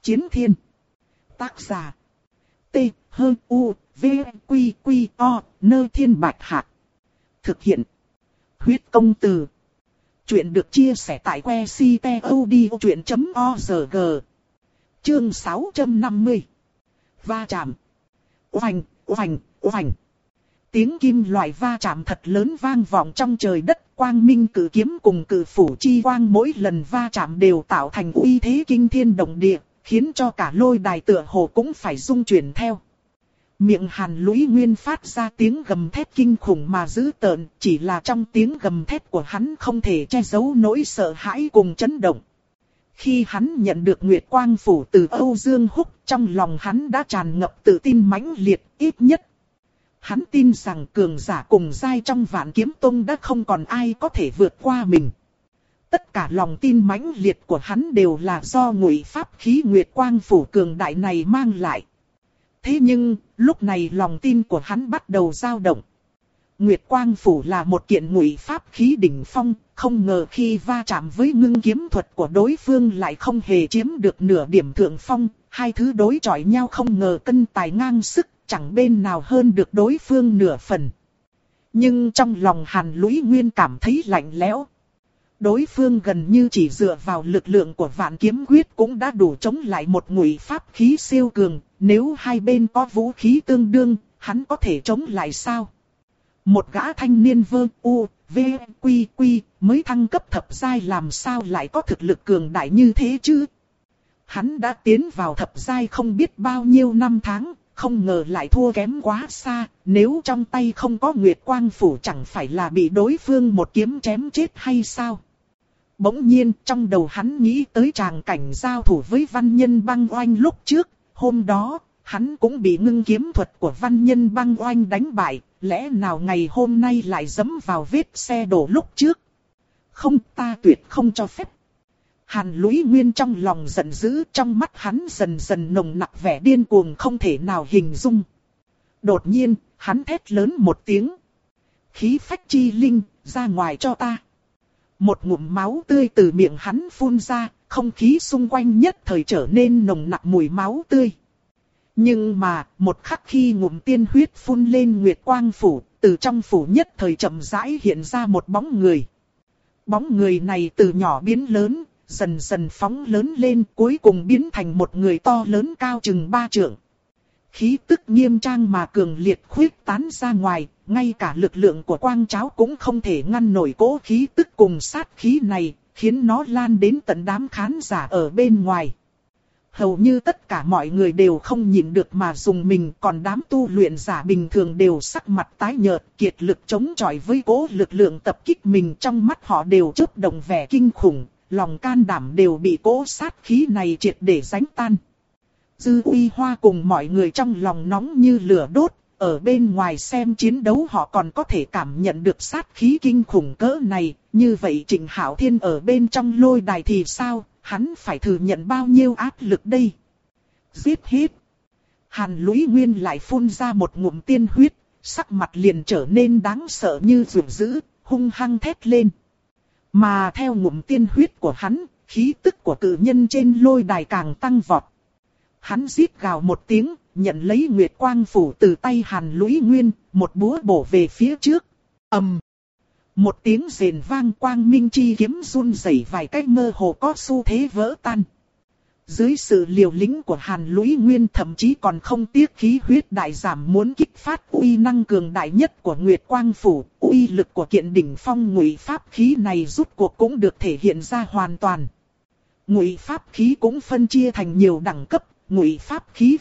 Chiến thiên. Tác giả. T-H-U-V-Q-Q-O, Thiên Bạch Hạc. Thực hiện. Huyết công từ. Chuyện được chia sẻ tại website.odchuyện.org. Chương 650. Va chạm. Oành, oành, oành. Tiếng kim loại va chạm thật lớn vang vọng trong trời đất. Quang minh cử kiếm cùng cử phủ chi quang mỗi lần va chạm đều tạo thành uy thế kinh thiên động địa, khiến cho cả lôi đài tựa hồ cũng phải rung chuyển theo. Miệng Hàn Lũy Nguyên phát ra tiếng gầm thét kinh khủng mà dữ tợn, chỉ là trong tiếng gầm thét của hắn không thể che giấu nỗi sợ hãi cùng chấn động. Khi hắn nhận được Nguyệt Quang Phủ từ Âu Dương Húc, trong lòng hắn đã tràn ngập tự tin mãnh liệt, ít nhất. Hắn tin rằng cường giả cùng giai trong Vạn Kiếm Tông đã không còn ai có thể vượt qua mình. Tất cả lòng tin mãnh liệt của hắn đều là do ngụy pháp khí Nguyệt Quang Phủ cường đại này mang lại. Thế nhưng, lúc này lòng tin của hắn bắt đầu dao động. Nguyệt Quang Phủ là một kiện ngụy pháp khí đỉnh phong, không ngờ khi va chạm với ngưng kiếm thuật của đối phương lại không hề chiếm được nửa điểm thượng phong. Hai thứ đối chọi nhau không ngờ cân tài ngang sức, chẳng bên nào hơn được đối phương nửa phần. Nhưng trong lòng Hàn Lũy Nguyên cảm thấy lạnh lẽo. Đối phương gần như chỉ dựa vào lực lượng của Vạn Kiếm Quyết cũng đã đủ chống lại một ngụy pháp khí siêu cường. Nếu hai bên có vũ khí tương đương, hắn có thể chống lại sao? Một gã thanh niên VQ mới thăng cấp thập giai làm sao lại có thực lực cường đại như thế chứ? Hắn đã tiến vào thập giai không biết bao nhiêu năm tháng, không ngờ lại thua kém quá xa. Nếu trong tay không có Nguyệt Quang Phủ chẳng phải là bị đối phương một kiếm chém chết hay sao? Bỗng nhiên trong đầu hắn nghĩ tới tràng cảnh giao thủ với Văn Nhân Băng Oanh lúc trước. Hôm đó, hắn cũng bị ngưng kiếm thuật của Văn Nhân Băng Oanh đánh bại. Lẽ nào ngày hôm nay lại dẫm vào vết xe đổ lúc trước? Không, ta tuyệt không cho phép. Hàn Lũy Nguyên trong lòng giận dữ, trong mắt hắn dần dần nồng nặc vẻ điên cuồng không thể nào hình dung. Đột nhiên, hắn thét lớn một tiếng. Khí phách chi linh, ra ngoài cho ta. Một ngụm máu tươi từ miệng hắn phun ra, không khí xung quanh nhất thời trở nên nồng nặc mùi máu tươi. Nhưng mà, một khắc khi ngụm tiên huyết phun lên Nguyệt Quang Phủ, từ trong phủ nhất thời chậm rãi hiện ra một bóng người. Bóng người này từ nhỏ biến lớn, dần dần phóng lớn lên, cuối cùng biến thành một người to lớn cao chừng 3 trượng. Khí tức nghiêm trang mà cường liệt khuyết tán ra ngoài, ngay cả lực lượng của quang cháo cũng không thể ngăn nổi cỗ khí tức cùng sát khí này, khiến nó lan đến tận đám khán giả ở bên ngoài. Hầu như tất cả mọi người đều không nhịn được mà dùng mình, còn đám tu luyện giả bình thường đều sắc mặt tái nhợt, kiệt lực chống chọi với cỗ lực lượng tập kích mình, trong mắt họ đều chớp động vẻ kinh khủng, lòng can đảm đều bị cỗ sát khí này triệt để đánh tan. Dư Uy Hoa cùng mọi người trong lòng nóng như lửa đốt, ở bên ngoài xem chiến đấu họ còn có thể cảm nhận được sát khí kinh khủng cỡ này, như vậy Trịnh Hạo Thiên ở bên trong lôi đài thì sao? Hắn phải thừa nhận bao nhiêu áp lực đây? Giết hết. Hàn Lũy Nguyên lại phun ra một ngụm tiên huyết, sắc mặt liền trở nên đáng sợ như rượu dữ, hung hăng thét lên. Mà theo ngụm tiên huyết của hắn, khí tức của cự nhân trên lôi đài càng tăng vọt. Hắn rít gào một tiếng, nhận lấy Nguyệt Quang Phủ từ tay Hàn Lũy Nguyên, một búa bổ về phía trước. Ầm. Một tiếng rền vang, quang minh chi kiếm run rẩy vài cách mơ hồ có xu thế vỡ tan. Dưới sự liều lĩnh của Hàn Lũy Nguyên thậm chí còn không tiếc khí huyết đại giảm muốn kích phát uy năng cường đại nhất của Nguyệt Quang Phủ, uy lực của kiện đỉnh phong ngụy pháp khí này rút cuộc cũng được thể hiện ra hoàn toàn. Ngụy pháp khí cũng phân chia thành nhiều đẳng cấp, ngụy pháp khí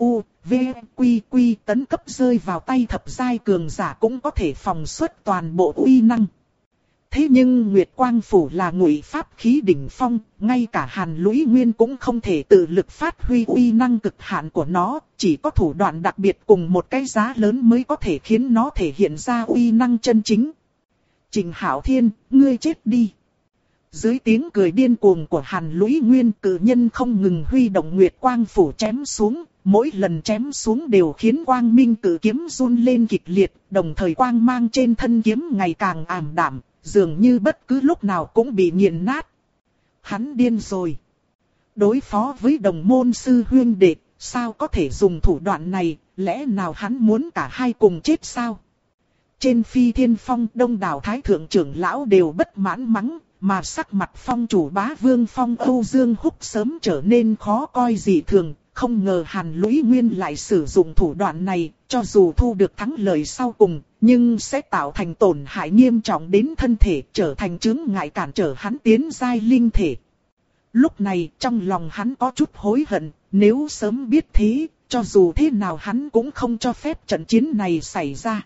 VQ tấn cấp rơi vào tay thập giai cường giả cũng có thể phòng xuất toàn bộ uy năng. Thế nhưng Nguyệt Quang Phủ là ngụy pháp khí đỉnh phong, ngay cả Hàn Lũy Nguyên cũng không thể tự lực phát huy uy năng cực hạn của nó, chỉ có thủ đoạn đặc biệt cùng một cái giá lớn mới có thể khiến nó thể hiện ra uy năng chân chính. Trịnh Hạo Thiên, ngươi chết đi. Dưới tiếng cười điên cuồng của Hàn Lũy Nguyên, cự nhân không ngừng huy động Nguyệt Quang Phủ chém xuống, mỗi lần chém xuống đều khiến quang minh cự kiếm run lên kịch liệt, đồng thời quang mang trên thân kiếm ngày càng ảm đạm, dường như bất cứ lúc nào cũng bị nghiền nát. Hắn điên rồi. Đối phó với đồng môn sư huyên đệ, sao có thể dùng thủ đoạn này, lẽ nào hắn muốn cả hai cùng chết sao? Trên Phi Thiên Phong, đông đảo thái thượng trưởng lão đều bất mãn mắng, mà sắc mặt phong chủ Bá Vương Phong Âu Dương Húc sớm trở nên khó coi dị thường. Không ngờ Hàn Lũy Nguyên lại sử dụng thủ đoạn này, cho dù thu được thắng lợi sau cùng, nhưng sẽ tạo thành tổn hại nghiêm trọng đến thân thể, trở thành chướng ngại cản trở hắn tiến giai linh thể. Lúc này trong lòng hắn có chút hối hận, nếu sớm biết thế, cho dù thế nào hắn cũng không cho phép trận chiến này xảy ra.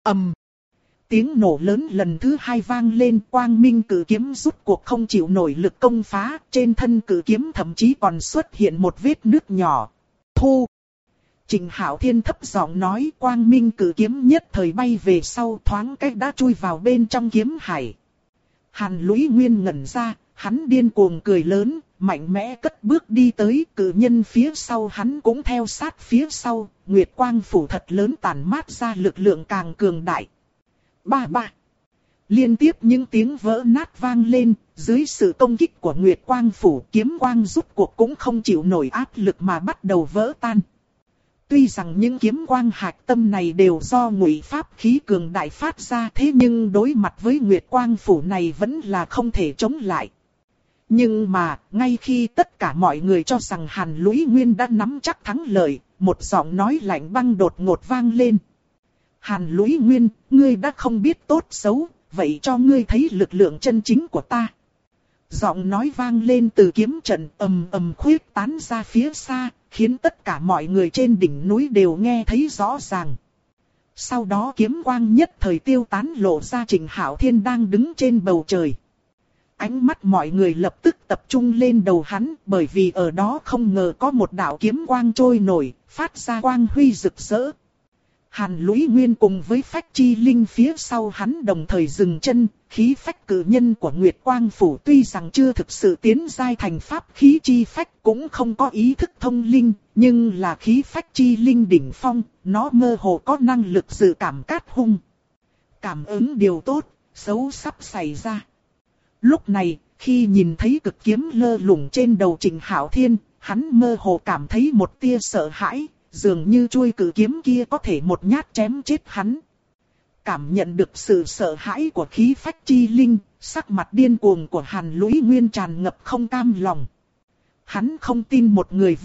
Tiếng nổ lớn lần thứ hai vang lên, quang minh cử kiếm rút cuộc không chịu nổi lực công phá, trên thân cử kiếm thậm chí còn xuất hiện một vết nứt nhỏ. Thu! Trình Hạo Thiên thấp giọng nói, quang minh cử kiếm nhất thời bay về sau, thoáng cách đã chui vào bên trong kiếm hải. Hàn Lũy Nguyên ngẩn ra, hắn điên cuồng cười lớn, mạnh mẽ cất bước đi tới, cử nhân phía sau hắn cũng theo sát phía sau, nguyệt quang phủ thật lớn tản mát ra lực lượng càng cường đại. Ba. Liên tiếp những tiếng vỡ nát vang lên, dưới sự công kích của Nguyệt Quang Phủ, kiếm quang rút cuộc cũng không chịu nổi áp lực mà bắt đầu vỡ tan. Tuy rằng những kiếm quang hạch tâm này đều do ngụy pháp khí cường đại phát ra, thế nhưng đối mặt với Nguyệt Quang Phủ này vẫn là không thể chống lại. Nhưng mà, ngay khi tất cả mọi người cho rằng Hàn Lũy Nguyên đã nắm chắc thắng lợi, một giọng nói lạnh băng đột ngột vang lên. Hàn Lũy Nguyên, ngươi đã không biết tốt xấu, vậy cho ngươi thấy lực lượng chân chính của ta. Giọng nói vang lên từ kiếm trận ầm ầm khuyết tán ra phía xa, khiến tất cả mọi người trên đỉnh núi đều nghe thấy rõ ràng. Sau đó kiếm quang nhất thời tiêu tán, lộ ra Trình Hạo Thiên đang đứng trên bầu trời. Ánh mắt mọi người lập tức tập trung lên đầu hắn, bởi vì ở đó không ngờ có một đạo kiếm quang trôi nổi, phát ra quang huy rực rỡ. Hàn Lũy Nguyên cùng với phách chi linh phía sau hắn đồng thời dừng chân, khí phách cử nhân của Nguyệt Quang Phủ tuy rằng chưa thực sự tiến giai thành pháp khí chi phách, cũng không có ý thức thông linh, nhưng là khí phách chi linh đỉnh phong, nó mơ hồ có năng lực dự cảm cát hung. Cảm ứng điều tốt, xấu sắp xảy ra. Lúc này, khi nhìn thấy cực kiếm lơ lửng trên đầu Trình Hạo Thiên, hắn mơ hồ cảm thấy một tia sợ hãi. Dường như chuôi cử kiếm kia có thể một nhát chém chết hắn. Cảm nhận được sự sợ hãi của khí phách chi linh, sắc mặt điên cuồng của Hàn Lũy Nguyên tràn ngập không cam lòng. Hắn không tin một người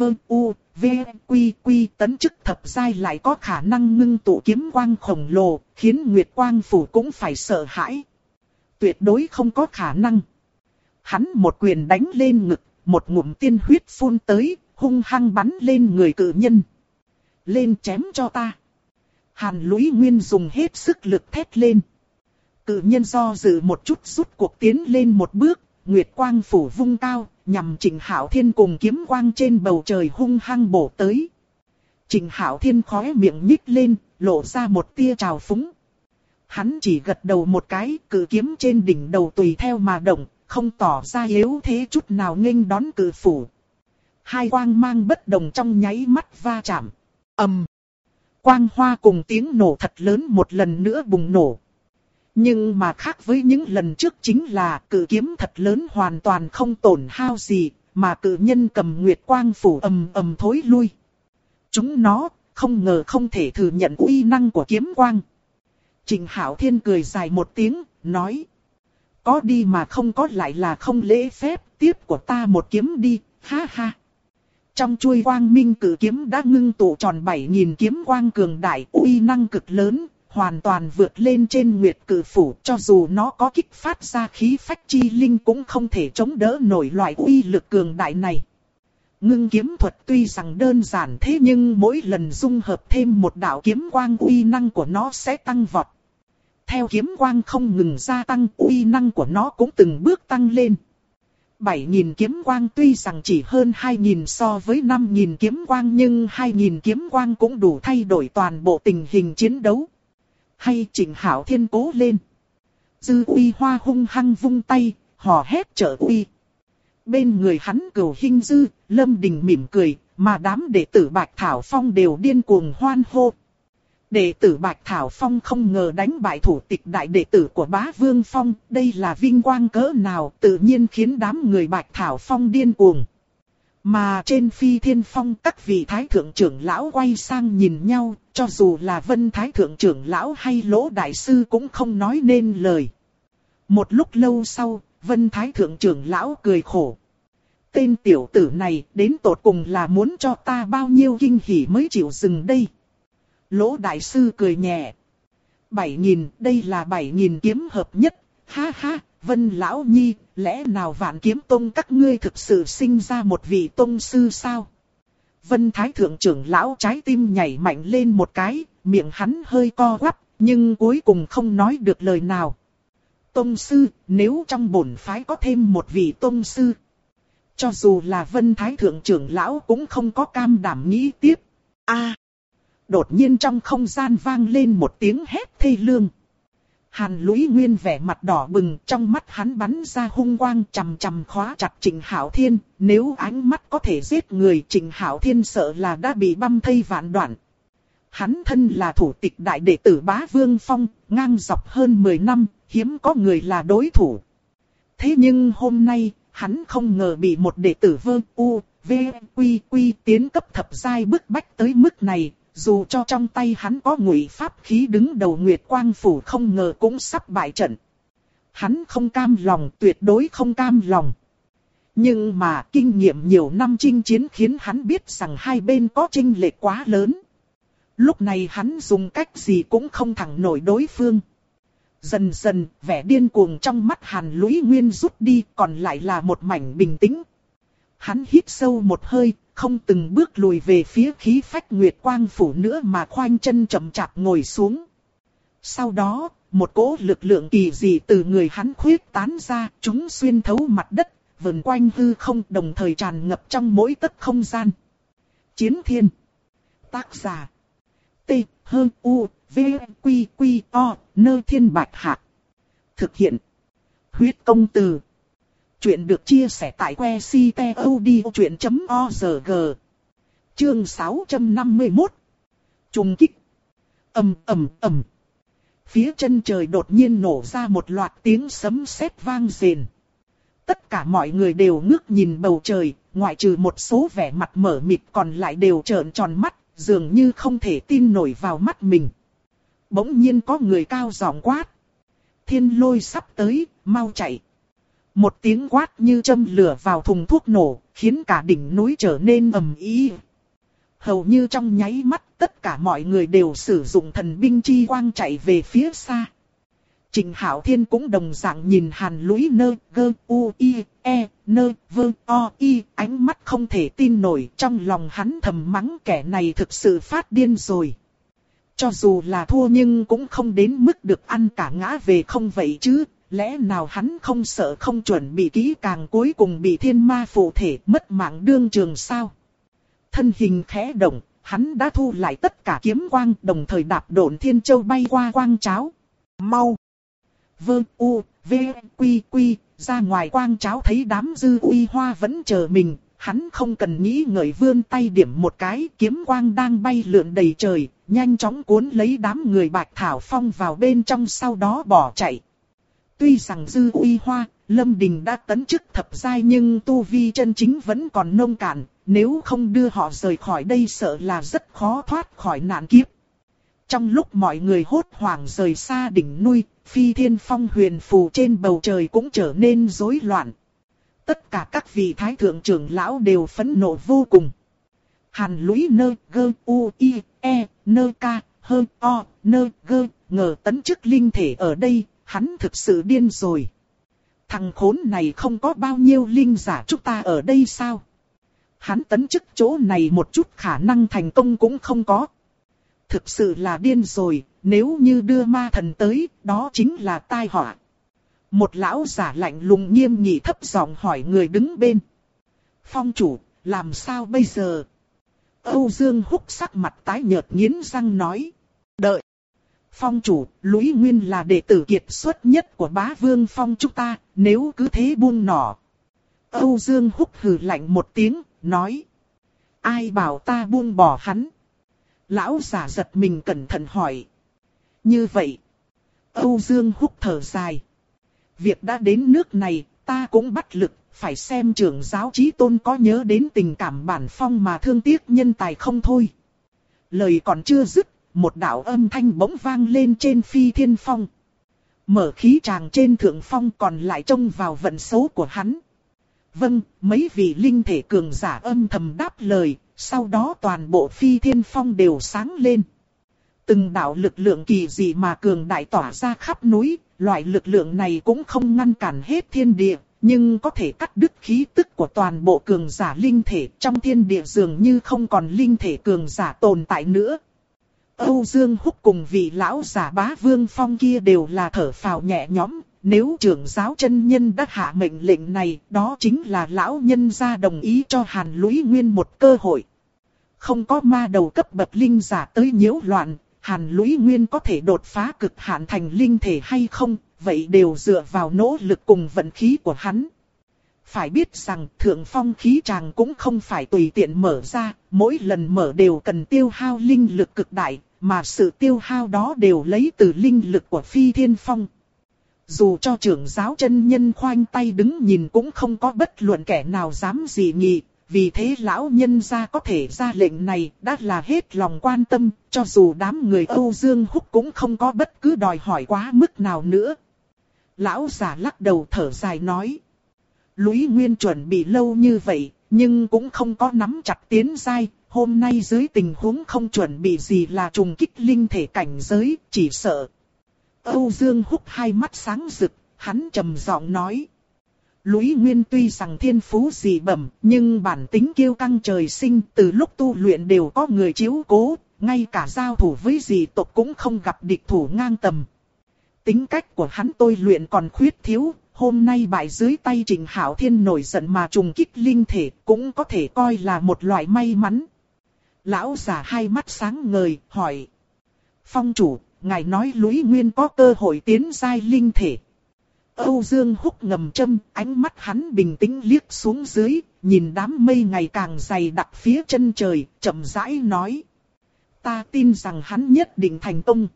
quy tấn chức thập giai lại có khả năng ngưng tụ kiếm quang khổng lồ, khiến Nguyệt Quang Phủ cũng phải sợ hãi. Tuyệt đối không có khả năng. Hắn một quyền đánh lên ngực, một ngụm tiên huyết phun tới, hung hăng bắn lên người cử nhân. Lên chém cho ta. Hàn Lũy Nguyên dùng hết sức lực thét lên. Cự nhân do dự một chút rút cuộc tiến lên một bước, Nguyệt Quang Phủ vung cao, nhằm Trình Hạo Thiên cùng kiếm quang trên bầu trời hung hăng bổ tới. Trình Hạo Thiên khóe miệng nhích lên, lộ ra một tia trào phúng. Hắn chỉ gật đầu một cái, cự kiếm trên đỉnh đầu tùy theo mà động, không tỏ ra yếu thế chút nào nghênh đón cự phủ. Hai quang mang bất đồng trong nháy mắt va chạm. Quang hoa cùng tiếng nổ thật lớn một lần nữa bùng nổ. Nhưng mà khác với những lần trước chính là cự kiếm thật lớn hoàn toàn không tổn hao gì, mà cự nhân cầm Nguyệt Quang Phủ ầm thối lui. Chúng nó không ngờ không thể thừa nhận uy năng của kiếm quang. Trình Hạo Thiên cười dài một tiếng, nói. Có đi mà không có lại là không lễ phép, tiếp của ta một kiếm đi, ha ha. Trong chuôi quang minh cử kiếm đã ngưng tụ tròn 7.000 kiếm quang cường đại, uy năng cực lớn, hoàn toàn vượt lên trên Nguyệt Cử Phủ, cho dù nó có kích phát ra khí phách chi linh cũng không thể chống đỡ nổi loại uy lực cường đại này. Ngưng kiếm thuật tuy rằng đơn giản thế nhưng mỗi lần dung hợp thêm một đạo kiếm quang, uy năng của nó sẽ tăng vọt. Theo kiếm quang không ngừng gia tăng, uy năng của nó cũng từng bước tăng lên. 7.000 kiếm quang tuy rằng chỉ hơn 2.000 so với 5.000 kiếm quang, nhưng 2.000 kiếm quang cũng đủ thay đổi toàn bộ tình hình chiến đấu. Hay Trình Hạo Thiên cố lên. Dư Uy Hoa hung hăng vung tay, hò hét trợ uy. Bên người hắn Cửu Hinh Dư, Lâm Đình mỉm cười, mà đám đệ tử Bạch Thảo Phong đều điên cuồng hoan hô. Đệ tử Bạch Thảo Phong không ngờ đánh bại thủ tịch đại đệ tử của Bá Vương Phong, đây là vinh quang cỡ nào, tự nhiên khiến đám người Bạch Thảo Phong điên cuồng. Mà trên Phi Thiên Phong các vị thái thượng trưởng lão quay sang nhìn nhau, cho dù là Vân thái thượng trưởng lão hay Lỗ đại sư cũng không nói nên lời. Một lúc lâu sau, Vân thái thượng trưởng lão cười khổ. Tên tiểu tử này đến tột cùng là muốn cho ta bao nhiêu kinh hỉ mới chịu dừng đây. Lỗ đại sư cười nhẹ. 7.000, đây là 7.000 kiếm hợp nhất, ha ha, Vân lão nhi, lẽ nào Vạn Kiếm Tông các ngươi thực sự sinh ra một vị tông sư sao? Vân thái thượng trưởng lão trái tim nhảy mạnh lên một cái, miệng hắn hơi co quắp, nhưng cuối cùng không nói được lời nào. Tông sư, nếu trong bổn phái có thêm một vị tông sư, cho dù là Vân thái thượng trưởng lão cũng không có cam đảm nghĩ tiếp. A! Đột nhiên trong không gian vang lên một tiếng hét thê lương. Hàn Lũy Nguyên vẻ mặt đỏ bừng, trong mắt hắn bắn ra hung quang, chằm chằm khóa chặt Trịnh Hạo Thiên. Nếu ánh mắt có thể giết người, Trịnh Hạo Thiên sợ là đã bị băm thây vạn đoạn. Hắn thân là thủ tịch đại đệ tử Bá Vương Phong, ngang dọc hơn 10 năm, hiếm có người là đối thủ. Thế nhưng hôm nay, hắn không ngờ bị một đệ tử Vơ U, V, Quy Quy tiến cấp thập giai bức bách tới mức này. Dù cho trong tay hắn có ngụy pháp khí đứng đầu Nguyệt Quang Phủ không ngờ cũng sắp bại trận. Hắn không cam lòng, tuyệt đối không cam lòng. Nhưng mà kinh nghiệm nhiều năm chinh chiến khiến hắn biết rằng hai bên có chênh lệch quá lớn. Lúc này hắn dùng cách gì cũng không thẳng nổi đối phương. Dần dần, vẻ điên cuồng trong mắt Hàn Lũy Nguyên rút đi, còn lại là một mảnh bình tĩnh. Hắn hít sâu một hơi, không từng bước lùi về phía khí phách Nguyệt Quang Phủ nữa mà khoanh chân chậm chạp ngồi xuống. Sau đó, một cỗ lực lượng kỳ dị từ người hắn khuyết tán ra, chúng xuyên thấu mặt đất, vần quanh hư không đồng thời tràn ngập trong mỗi tấc không gian. Chiến Thiên. Tác giả. T, H, U, V, Quy, Quy, O, Nơ Thiên Bạch Hạc. Thực hiện. Huyết Công Từ. Chuyện được chia sẻ tại website.odchuyện.org. Chương 651. Trùng kích. Ầm ầm ầm. Phía chân trời đột nhiên nổ ra một loạt tiếng sấm sét vang rền. Tất cả mọi người đều ngước nhìn bầu trời, ngoại trừ một số vẻ mặt mở mịt còn lại đều trợn tròn mắt, dường như không thể tin nổi vào mắt mình. Bỗng nhiên có người cao giọng quát. Thiên Lôi sắp tới, mau chạy. Một tiếng quát như châm lửa vào thùng thuốc nổ, khiến cả đỉnh núi trở nên ầm ĩ. Hầu như trong nháy mắt, tất cả mọi người đều sử dụng thần binh chi quang chạy về phía xa. Trịnh Hạo Thiên cũng đồng dạng nhìn Hàn Lũy Nơ, Gơ, U, I, E, Nơ, Vơ, O, I, ánh mắt không thể tin nổi, trong lòng hắn thầm mắng kẻ này thực sự phát điên rồi. Cho dù là thua nhưng cũng không đến mức được ăn cả ngã về không vậy chứ. Lẽ nào hắn không sợ không chuẩn bị kỹ càng cuối cùng bị thiên ma phụ thể mất mạng đương trường sao? Thân hình khẽ động, hắn đã thu lại tất cả kiếm quang đồng thời đạp độn thiên châu bay qua quang cháo. Mau! Vơ U, V, Quy Quy, ra ngoài quang cháo thấy đám dư uy hoa vẫn chờ mình. Hắn không cần nghĩ ngợi vươn tay điểm một cái, kiếm quang đang bay lượn đầy trời, nhanh chóng cuốn lấy đám người Bạch Thảo Phong vào bên trong sau đó bỏ chạy. Tuy rằng dư uy hoa, Lâm Đình đã tấn chức thập giai nhưng tu vi chân chính vẫn còn nông cạn, nếu không đưa họ rời khỏi đây sợ là rất khó thoát khỏi nạn kiếp. Trong lúc mọi người hốt hoảng rời xa đỉnh núi, Phi Thiên Phong huyền phù trên bầu trời cũng trở nên rối loạn. Tất cả các vị thái thượng trưởng lão đều phẫn nộ vô cùng. Hàn Lũy Nơ, Gơ, U, I, E, Nơ Ca, Hơ, O, Nơ, Gơ, ngờ tấn chức linh thể ở đây. Hắn thực sự điên rồi. Thằng khốn này không có bao nhiêu linh giả chúng ta ở đây sao? Hắn tấn chức chỗ này một chút khả năng thành công cũng không có. Thực sự là điên rồi, nếu như đưa ma thần tới, đó chính là tai họa. Một lão giả lạnh lùng nghiêm nghị thấp giọng hỏi người đứng bên. Phong chủ, làm sao bây giờ? Âu Dương Húc sắc mặt tái nhợt nghiến răng nói. Đợi. Phong chủ, Lũy Nguyên là đệ tử kiệt xuất nhất của Bá Vương Phong chúng ta, nếu cứ thế buông nỏ. Âu Dương Húc hừ lạnh một tiếng, nói. Ai bảo ta buông bỏ hắn? Lão giả giật mình cẩn thận hỏi. Như vậy. Âu Dương Húc thở dài. Việc đã đến nước này, ta cũng bắt lực, phải xem trưởng giáo chí tôn có nhớ đến tình cảm bản phong mà thương tiếc nhân tài không thôi. Lời còn chưa dứt, một đạo âm thanh bỗng vang lên trên Phi Thiên Phong. Mở khí tràng trên thượng phong còn lại trông vào vận số của hắn. Vâng, mấy vị linh thể cường giả âm thầm đáp lời, sau đó toàn bộ Phi Thiên Phong đều sáng lên. Từng đạo lực lượng kỳ dị mà cường đại tỏa ra khắp núi, loại lực lượng này cũng không ngăn cản hết thiên địa, nhưng có thể cắt đứt khí tức của toàn bộ cường giả linh thể, trong thiên địa dường như không còn linh thể cường giả tồn tại nữa. Âu Dương Húc cùng vị lão giả Bá Vương Phong kia đều là thở phào nhẹ nhõm, nếu trưởng giáo chân nhân đã hạ mệnh lệnh này, đó chính là lão nhân gia đồng ý cho Hàn Lũy Nguyên một cơ hội. Không có ma đầu cấp bậc linh giả tới nhiễu loạn, Hàn Lũy Nguyên có thể đột phá cực hạn thành linh thể hay không, vậy đều dựa vào nỗ lực cùng vận khí của hắn. Phải biết rằng thượng phong khí tràng cũng không phải tùy tiện mở ra, mỗi lần mở đều cần tiêu hao linh lực cực đại, mà sự tiêu hao đó đều lấy từ linh lực của Phi Thiên Phong. Dù cho trưởng giáo chân nhân khoanh tay đứng nhìn cũng không có bất luận kẻ nào dám dị nghị, vì thế lão nhân gia có thể ra lệnh này đã là hết lòng quan tâm, cho dù đám người Âu Dương Húc cũng không có bất cứ đòi hỏi quá mức nào nữa. Lão giả lắc đầu thở dài nói. Lũy Nguyên chuẩn bị lâu như vậy, nhưng cũng không có nắm chặt tiến giai. Hôm nay dưới tình huống không chuẩn bị gì là trùng kích linh thể cảnh giới, chỉ sợ. Âu Dương Húc hai mắt sáng rực, hắn trầm giọng nói. Lũy Nguyên tuy rằng thiên phú dị bẩm, nhưng bản tính kiêu căng trời sinh, từ lúc tu luyện đều có người chiếu cố, ngay cả giao thủ với dị tộc cũng không gặp địch thủ ngang tầm. Tính cách của hắn tôi luyện còn khuyết thiếu, hôm nay bại dưới tay Trình Hạo Thiên nổi giận mà trùng kích linh thể cũng có thể coi là một loại may mắn. Lão giả hai mắt sáng ngời, hỏi. Phong chủ, ngài nói Lũy Nguyên có cơ hội tiến giai linh thể. Âu Dương Húc ngầm châm, ánh mắt hắn bình tĩnh liếc xuống dưới, nhìn đám mây ngày càng dày đặc phía chân trời, chậm rãi nói. Ta tin rằng hắn nhất định thành công.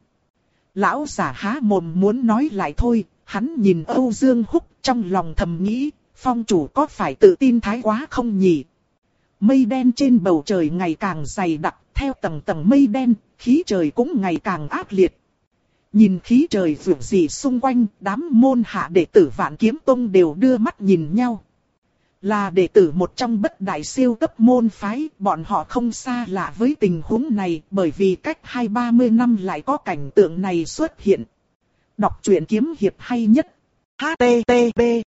Lão giả há mồm muốn nói lại thôi, hắn nhìn Âu Dương Húc trong lòng thầm nghĩ, phong chủ có phải tự tin thái quá không nhỉ? Mây đen trên bầu trời ngày càng dày đặc, theo tầng tầng mây đen, khí trời cũng ngày càng ác liệt. Nhìn khí trời vượt dị xung quanh, đám môn hạ đệ tử Vạn Kiếm Tông đều đưa mắt nhìn nhau. Là đệ tử một trong bất đại siêu cấp môn phái, bọn họ không xa lạ với tình huống này, bởi vì cách 20-30 năm lại có cảnh tượng này xuất hiện. Đọc truyện kiếm hiệp hay nhất. HTTP.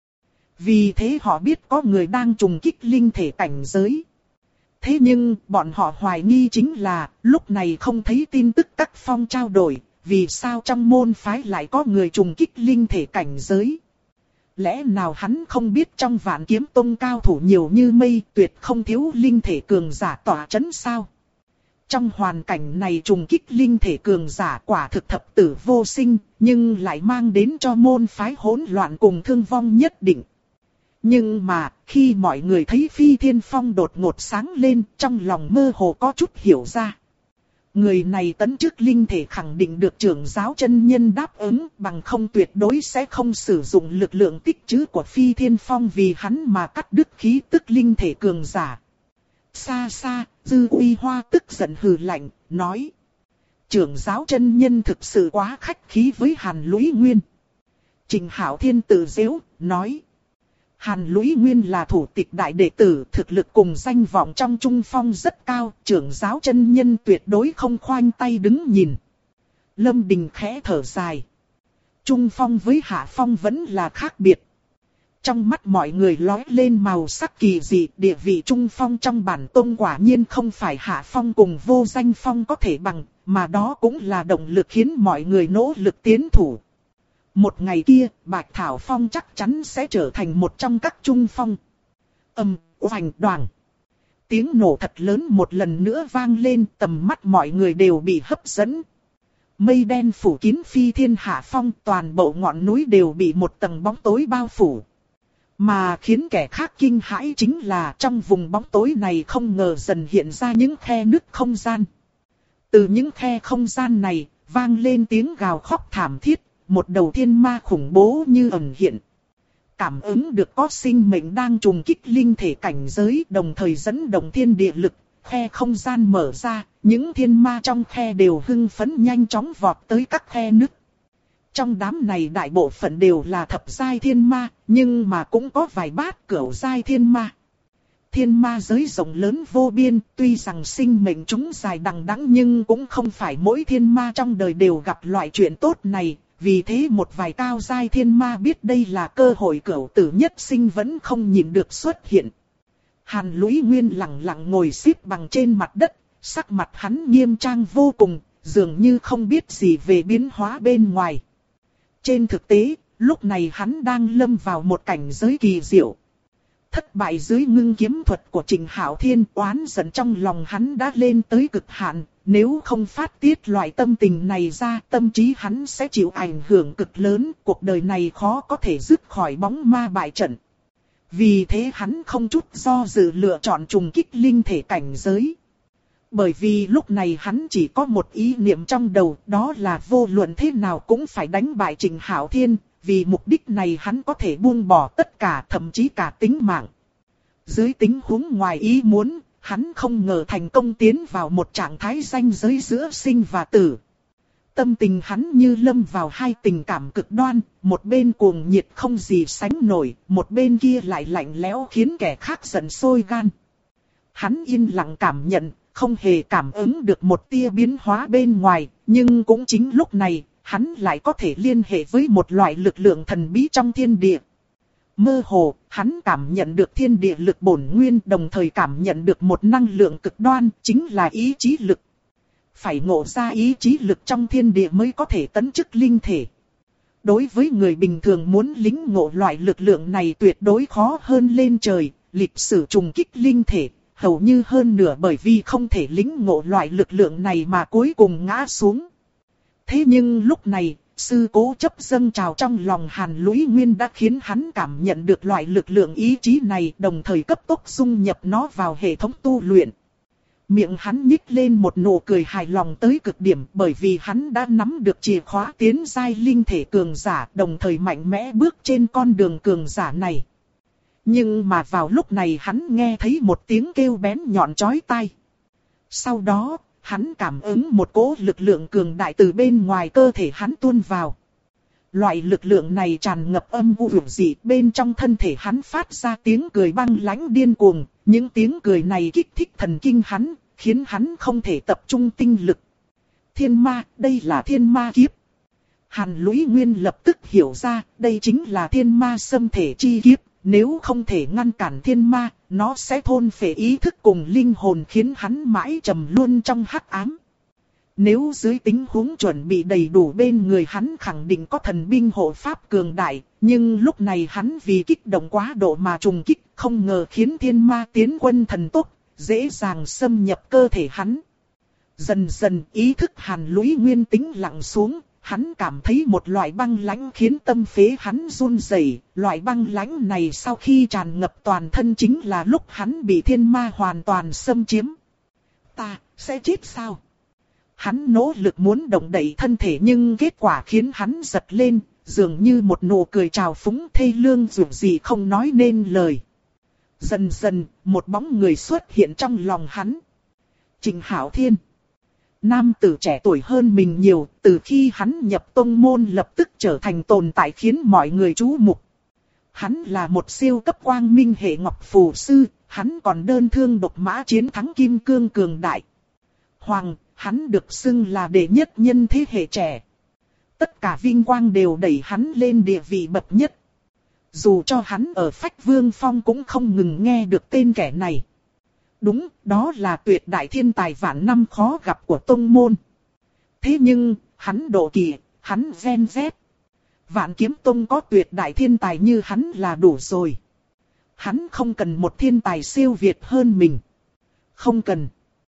Vì thế họ biết có người đang trùng kích linh thể cảnh giới. Thế nhưng, bọn họ hoài nghi chính là, lúc này không thấy tin tức các phong trao đổi, vì sao trong môn phái lại có người trùng kích linh thể cảnh giới. Lẽ nào hắn không biết trong Vạn Kiếm Tông cao thủ nhiều như mây, tuyệt không thiếu linh thể cường giả tỏa chấn sao? Trong hoàn cảnh này trùng kích linh thể cường giả quả thực thập tử vô sinh, nhưng lại mang đến cho môn phái hỗn loạn cùng thương vong nhất định. Nhưng mà, khi mọi người thấy Phi Thiên Phong đột ngột sáng lên, trong lòng mơ hồ có chút hiểu ra. Người này tấn chức linh thể khẳng định được trưởng giáo chân nhân đáp ứng, bằng không tuyệt đối sẽ không sử dụng lực lượng tích trữ của Phi Thiên Phong vì hắn mà cắt đứt khí tức linh thể cường giả. Xa xa, Dư Uy Hoa tức giận hừ lạnh, nói. Trưởng giáo chân nhân thực sự quá khách khí với Hàn Lũy Nguyên. Trình Hạo Thiên tự giễu, nói. Hàn Lũy Nguyên là thủ tịch đại đệ tử, thực lực cùng danh vọng trong Trung Phong rất cao, trưởng giáo chân nhân tuyệt đối không khoanh tay đứng nhìn. Lâm Đình khẽ thở dài. Trung Phong với Hạ Phong vẫn là khác biệt. Trong mắt mọi người lóe lên màu sắc kỳ dị, địa vị Trung Phong trong bản tông quả nhiên không phải Hạ Phong cùng Vô Danh Phong có thể bằng, mà đó cũng là động lực khiến mọi người nỗ lực tiến thủ. Một ngày kia, Bạch Thảo Phong chắc chắn sẽ trở thành một trong các Trung Phong. Oành đoàng. Tiếng nổ thật lớn một lần nữa vang lên, tầm mắt mọi người đều bị hấp dẫn. Mây đen phủ kín Phi Thiên Hạ Phong, toàn bộ ngọn núi đều bị một tầng bóng tối bao phủ. Mà khiến kẻ khác kinh hãi chính là trong vùng bóng tối này không ngờ dần hiện ra những khe nứt không gian. Từ những khe không gian này, vang lên tiếng gào khóc thảm thiết, một đầu thiên ma khủng bố như ẩn hiện. cảm ứng được có sinh mệnh đang trùng kích linh thể cảnh giới, đồng thời dẫn động thiên địa lực, khe không gian mở ra, những thiên ma trong khe đều hưng phấn nhanh chóng vọt tới các khe nứt. Trong đám này đại bộ phận đều là thập giai thiên ma, nhưng mà cũng có vài bát cửu giai thiên ma. Thiên ma giới rộng lớn vô biên, tuy rằng sinh mệnh chúng dài đằng đẵng nhưng cũng không phải mỗi thiên ma trong đời đều gặp loại chuyện tốt này. Vì thế một vài cao giai thiên ma biết đây là cơ hội cửu tử nhất sinh vẫn không nhìn được xuất hiện. Hàn Lũy Nguyên lặng lặng ngồi xếp bằng trên mặt đất, sắc mặt hắn nghiêm trang vô cùng, dường như không biết gì về biến hóa bên ngoài. Trên thực tế, lúc này hắn đang lâm vào một cảnh giới kỳ diệu. Thất bại dưới ngưng kiếm thuật của Trình Hạo Thiên, oán giận trong lòng hắn đã lên tới cực hạn. Nếu không phát tiết loại tâm tình này ra, tâm trí hắn sẽ chịu ảnh hưởng cực lớn, cuộc đời này khó có thể dứt khỏi bóng ma bại trận. Vì thế hắn không chút do dự lựa chọn trùng kích linh thể cảnh giới. Bởi vì lúc này hắn chỉ có một ý niệm trong đầu, đó là vô luận thế nào cũng phải đánh bại Trình Hạo Thiên, vì mục đích này hắn có thể buông bỏ tất cả, thậm chí cả tính mạng. Dưới tình huống ngoài ý muốn, hắn không ngờ thành công tiến vào một trạng thái ranh giới giữa sinh và tử. Tâm tình hắn như lâm vào hai tình cảm cực đoan, một bên cuồng nhiệt không gì sánh nổi, một bên kia lại lạnh lẽo khiến kẻ khác giận sôi gan. Hắn yên lặng cảm nhận, không hề cảm ứng được một tia biến hóa bên ngoài, nhưng cũng chính lúc này, hắn lại có thể liên hệ với một loại lực lượng thần bí trong thiên địa. Mơ hồ, hắn cảm nhận được thiên địa lực bổn nguyên, đồng thời cảm nhận được một năng lượng cực đoan, chính là ý chí lực. Phải ngộ ra ý chí lực trong thiên địa mới có thể tấn chức linh thể. Đối với người bình thường muốn lĩnh ngộ loại lực lượng này tuyệt đối khó hơn lên trời, lịch sử trùng kích linh thể, hầu như hơn nửa bởi vì không thể lĩnh ngộ loại lực lượng này mà cuối cùng ngã xuống. Thế nhưng lúc này, sự cố chấp dâng trào trong lòng Hàn Lũy Nguyên đã khiến hắn cảm nhận được loại lực lượng ý chí này, đồng thời cấp tốc dung nhập nó vào hệ thống tu luyện. Miệng hắn nhích lên một nụ cười hài lòng tới cực điểm, bởi vì hắn đã nắm được chìa khóa tiến giai linh thể cường giả, đồng thời mạnh mẽ bước trên con đường cường giả này. Nhưng mà vào lúc này hắn nghe thấy một tiếng kêu bén nhọn chói tai. Sau đó, hắn cảm ứng một cỗ lực lượng cường đại từ bên ngoài cơ thể hắn tuôn vào. Loại lực lượng này tràn ngập âm u huyền dị, bên trong thân thể hắn phát ra tiếng cười băng lãnh điên cuồng. Những tiếng cười này kích thích thần kinh hắn, khiến hắn không thể tập trung tinh lực. Thiên ma, đây là thiên ma kiếp. Hàn Lũy Nguyên lập tức hiểu ra, đây chính là thiên ma xâm thể chi kiếp. Nếu không thể ngăn cản thiên ma, nó sẽ thôn phệ ý thức cùng linh hồn khiến hắn mãi trầm luôn trong hắc ám. Nếu dưới tình huống chuẩn bị đầy đủ bên người hắn khẳng định có thần binh hộ pháp cường đại, nhưng lúc này hắn vì kích động quá độ mà trùng kích, không ngờ khiến thiên ma tiến quân thần tốc, dễ dàng xâm nhập cơ thể hắn. Dần dần ý thức Hàn Lũy Nguyên tĩnh lặng xuống, hắn cảm thấy một loại băng lãnh khiến tâm phế hắn run rẩy. Loại băng lãnh này sau khi tràn ngập toàn thân chính là lúc hắn bị thiên ma hoàn toàn xâm chiếm. Ta sẽ chết sao? Hắn nỗ lực muốn động đậy thân thể nhưng kết quả khiến hắn giật lên, dường như một nụ cười trào phúng thê lương dù gì không nói nên lời. Dần dần, một bóng người xuất hiện trong lòng hắn. Trình Hạo Thiên. Nam tử trẻ tuổi hơn mình nhiều, từ khi hắn nhập tông môn lập tức trở thành tồn tại khiến mọi người chú mục. Hắn là một siêu cấp quang minh hệ ngọc phù sư, hắn còn đơn thương độc mã chiến thắng kim cương cường đại. Hoàng, hắn được xưng là đệ nhất nhân thế hệ trẻ. Tất cả vinh quang đều đẩy hắn lên địa vị bậc nhất. Dù cho hắn ở Phách Vương Phong cũng không ngừng nghe được tên kẻ này. Đúng, đó là tuyệt đại thiên tài vạn năm khó gặp của tông môn. Thế nhưng, hắn độ kỳ, hắn gen z. Vạn Kiếm Tông có tuyệt đại thiên tài như hắn là đủ rồi. Hắn không cần một thiên tài siêu việt hơn mình. Không cần.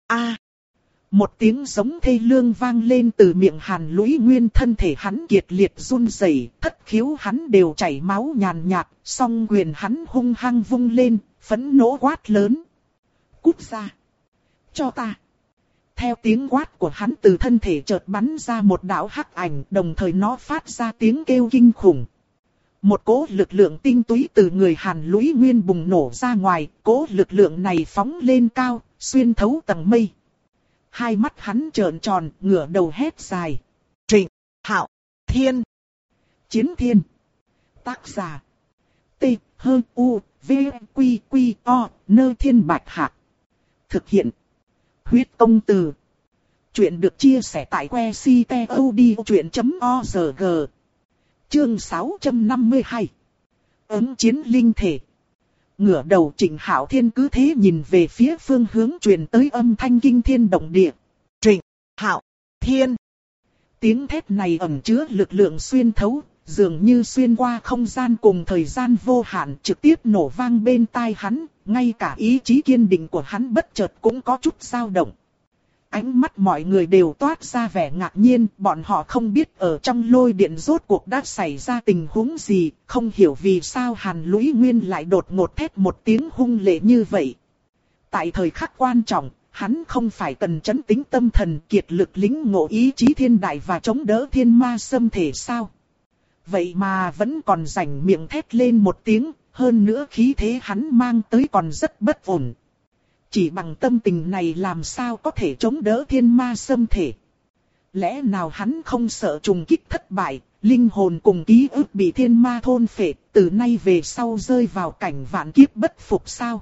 Một tiếng giống thê lương vang lên từ miệng Hàn Lũy Nguyên, thân thể hắn kiệt liệt run rẩy, thất khiếu hắn đều chảy máu nhàn nhạt, song quyền hắn hung hăng vung lên, phẫn nộ quát lớn. Cút ra! Cho ta! Theo tiếng quát của hắn từ thân thể chợt bắn ra một đạo hắc ảnh, đồng thời nó phát ra tiếng kêu kinh khủng. Một cỗ lực lượng tinh túy từ người Hàn Lũy Nguyên bùng nổ ra ngoài, cỗ lực lượng này phóng lên cao, xuyên thấu tầng mây. Hai mắt hắn trợn tròn, ngửa đầu hét dài. Trịnh Hạo Thiên. Chiến thiên. Tác giả. T. H. U. V. Q. Q. O. Nơ Thiên Bạch Hạc. Thực hiện. Huyết Công Từ. Chuyện được chia sẻ tại que ctod.org. Chương 652. Ứng chiến linh thể. Ngửa đầu Trịnh Hạo Thiên cứ thế nhìn về phía phương hướng truyền tới âm thanh kinh thiên động địa. Trịnh Hạo Thiên. Tiếng thét này ẩn chứa lực lượng xuyên thấu, dường như xuyên qua không gian cùng thời gian vô hạn, trực tiếp nổ vang bên tai hắn, ngay cả ý chí kiên định của hắn bất chợt cũng có chút dao động. Ánh mắt mọi người đều toát ra vẻ ngạc nhiên, bọn họ không biết ở trong lôi điện rốt cuộc đã xảy ra tình huống gì, không hiểu vì sao Hàn Lũy Nguyên lại đột ngột thét một tiếng hung lệ như vậy. Tại thời khắc quan trọng, hắn không phải cần trấn tĩnh tâm thần, kiệt lực lĩnh ngộ ý chí thiên đại và chống đỡ thiên ma xâm thể sao? Vậy mà vẫn còn rảnh miệng thét lên một tiếng, hơn nữa khí thế hắn mang tới còn rất bất ổn. Chỉ bằng tâm tình này làm sao có thể chống đỡ thiên ma xâm thể? Lẽ nào hắn không sợ trùng kích thất bại, linh hồn cùng ký ức bị thiên ma thôn phệ, từ nay về sau rơi vào cảnh vạn kiếp bất phục sao?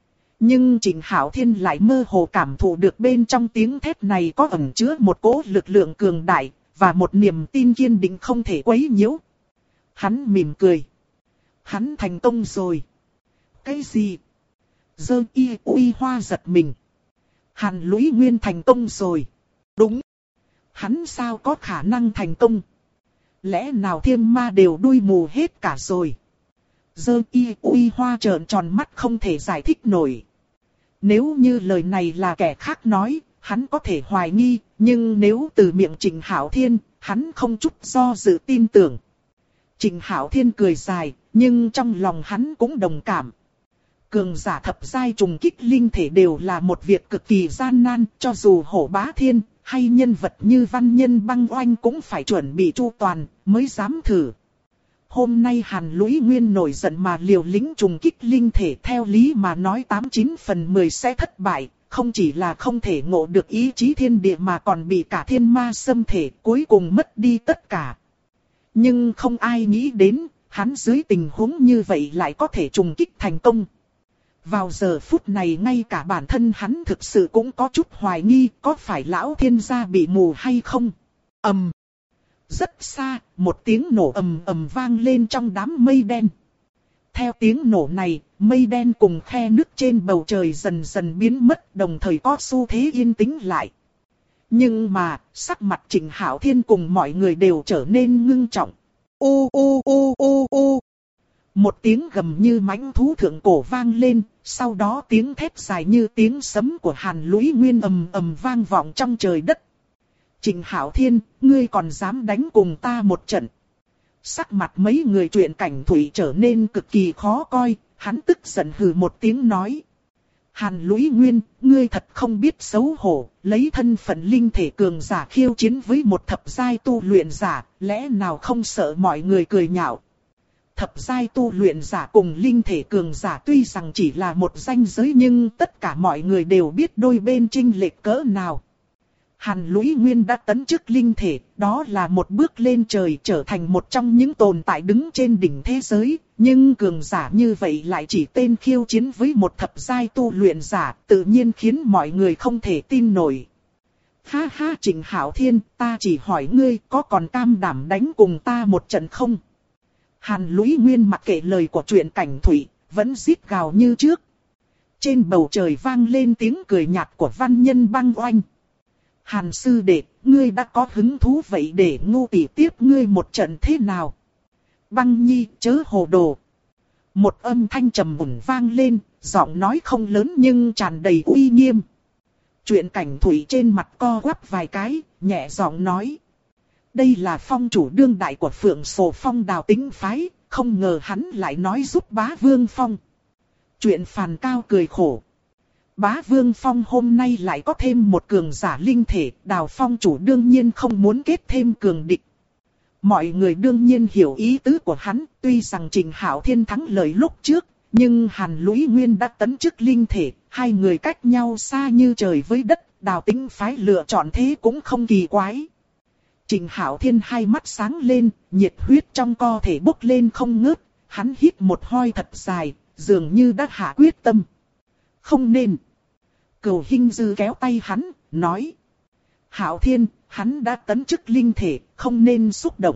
Nhưng Trịnh Hạo Thiên lại mơ hồ cảm thụ được bên trong tiếng thét này có ẩn chứa một cỗ lực lượng cường đại, và một niềm tin kiên định không thể quấy nhiễu. Hắn mỉm cười. Hắn thành công rồi. Cái gì? Dơ y uy hoa giật mình. Hàn Lũy Nguyên thành công rồi. Đúng. Hắn sao có khả năng thành công? Lẽ nào thiên ma đều đuôi mù hết cả rồi? Dơ y uy hoa trợn tròn mắt không thể giải thích nổi. Nếu như lời này là kẻ khác nói, hắn có thể hoài nghi, nhưng nếu từ miệng Trịnh Hạo Thiên, hắn không chút do dự tin tưởng. Trịnh Hạo Thiên cười dài, nhưng trong lòng hắn cũng đồng cảm. Cường giả thập giai trùng kích linh thể đều là một việc cực kỳ gian nan, cho dù Hổ Bá Thiên hay nhân vật như Văn Nhân Băng Oanh cũng phải chuẩn bị chu toàn mới dám thử. Hôm nay Hàn Lũy Nguyên nổi giận mà liều lĩnh trùng kích linh thể, theo lý mà nói 89 phần 10 sẽ thất bại, không chỉ là không thể ngộ được ý chí thiên địa mà còn bị cả thiên ma xâm thể, cuối cùng mất đi tất cả. Nhưng không ai nghĩ đến, hắn dưới tình huống như vậy lại có thể trùng kích thành công. Vào giờ phút này ngay cả bản thân hắn thực sự cũng có chút hoài nghi, có phải lão thiên gia bị mù hay không? Ầm. Rất xa, một tiếng nổ ầm ầm vang lên trong đám mây đen. Theo tiếng nổ này, mây đen cùng khe nước trên bầu trời dần dần biến mất, đồng thời có xu thế yên tĩnh lại. Nhưng mà, sắc mặt Trịnh Hạo Thiên cùng mọi người đều trở nên ngưng trọng. U u u u u. Một tiếng gầm như mãnh thú thượng cổ vang lên, sau đó tiếng thét dài như tiếng sấm của Hàn Lũy Nguyên ầm ầm vang vọng trong trời đất. Trịnh Hạo Thiên, ngươi còn dám đánh cùng ta một trận? Sắc mặt mấy người Truyện Cảnh Thủy trở nên cực kỳ khó coi, hắn tức giận hừ một tiếng nói. Hàn Lũy Nguyên, ngươi thật không biết xấu hổ, lấy thân phận linh thể cường giả khiêu chiến với một thập giai tu luyện giả, lẽ nào không sợ mọi người cười nhạo? Thập giai tu luyện giả cùng linh thể cường giả tuy rằng chỉ là một ranh giới nhưng tất cả mọi người đều biết đôi bên chênh lệch cỡ nào. Hàn Lũy Nguyên đã tấn chức linh thể, đó là một bước lên trời, trở thành một trong những tồn tại đứng trên đỉnh thế giới, nhưng cường giả như vậy lại chỉ tên khiêu chiến với một thập giai tu luyện giả, tự nhiên khiến mọi người không thể tin nổi. Ha ha Trịnh Hạo Thiên, ta chỉ hỏi ngươi có còn cam đảm đánh cùng ta một trận không? Hàn Lũy Nguyên mặc kệ lời của Truyện Cảnh Thủy, vẫn rít gào như trước. Trên bầu trời vang lên tiếng cười nhạt của Văn Nhân Băng Oanh. Hàn sư đệ, ngươi đã có hứng thú vậy để ngu tỷ tiếp ngươi một trận thế nào? Băng Nhi, chớ hồ đồ. Một âm thanh trầm mùn vang lên, giọng nói không lớn nhưng tràn đầy uy nghiêm. Truyện Cảnh Thủy trên mặt co quắp vài cái, nhẹ giọng nói. Đây là phong chủ đương đại của Phượng Sổ Phong Đào Tính Phái, không ngờ hắn lại nói giúp Bá Vương Phong. Truyện Phàn Cao cười khổ. Bá Vương Phong hôm nay lại có thêm một cường giả linh thể, Đào Phong chủ đương nhiên không muốn kết thêm cường địch. Mọi người đương nhiên hiểu ý tứ của hắn, tuy rằng Trình Hạo Thiên thắng lợi lúc trước, nhưng Hàn Lũy Nguyên đã tấn chức linh thể, hai người cách nhau xa như trời với đất, Đào Tĩnh phái lựa chọn thế cũng không kỳ quái. Trình Hạo Thiên hai mắt sáng lên, nhiệt huyết trong cơ thể bốc lên không ngớt, hắn hít một hơi thật dài, dường như đã hạ quyết tâm. Không nên. Cửu Hinh Dư kéo tay hắn, nói. Hạo Thiên, hắn đã tấn chức linh thể, không nên xúc động.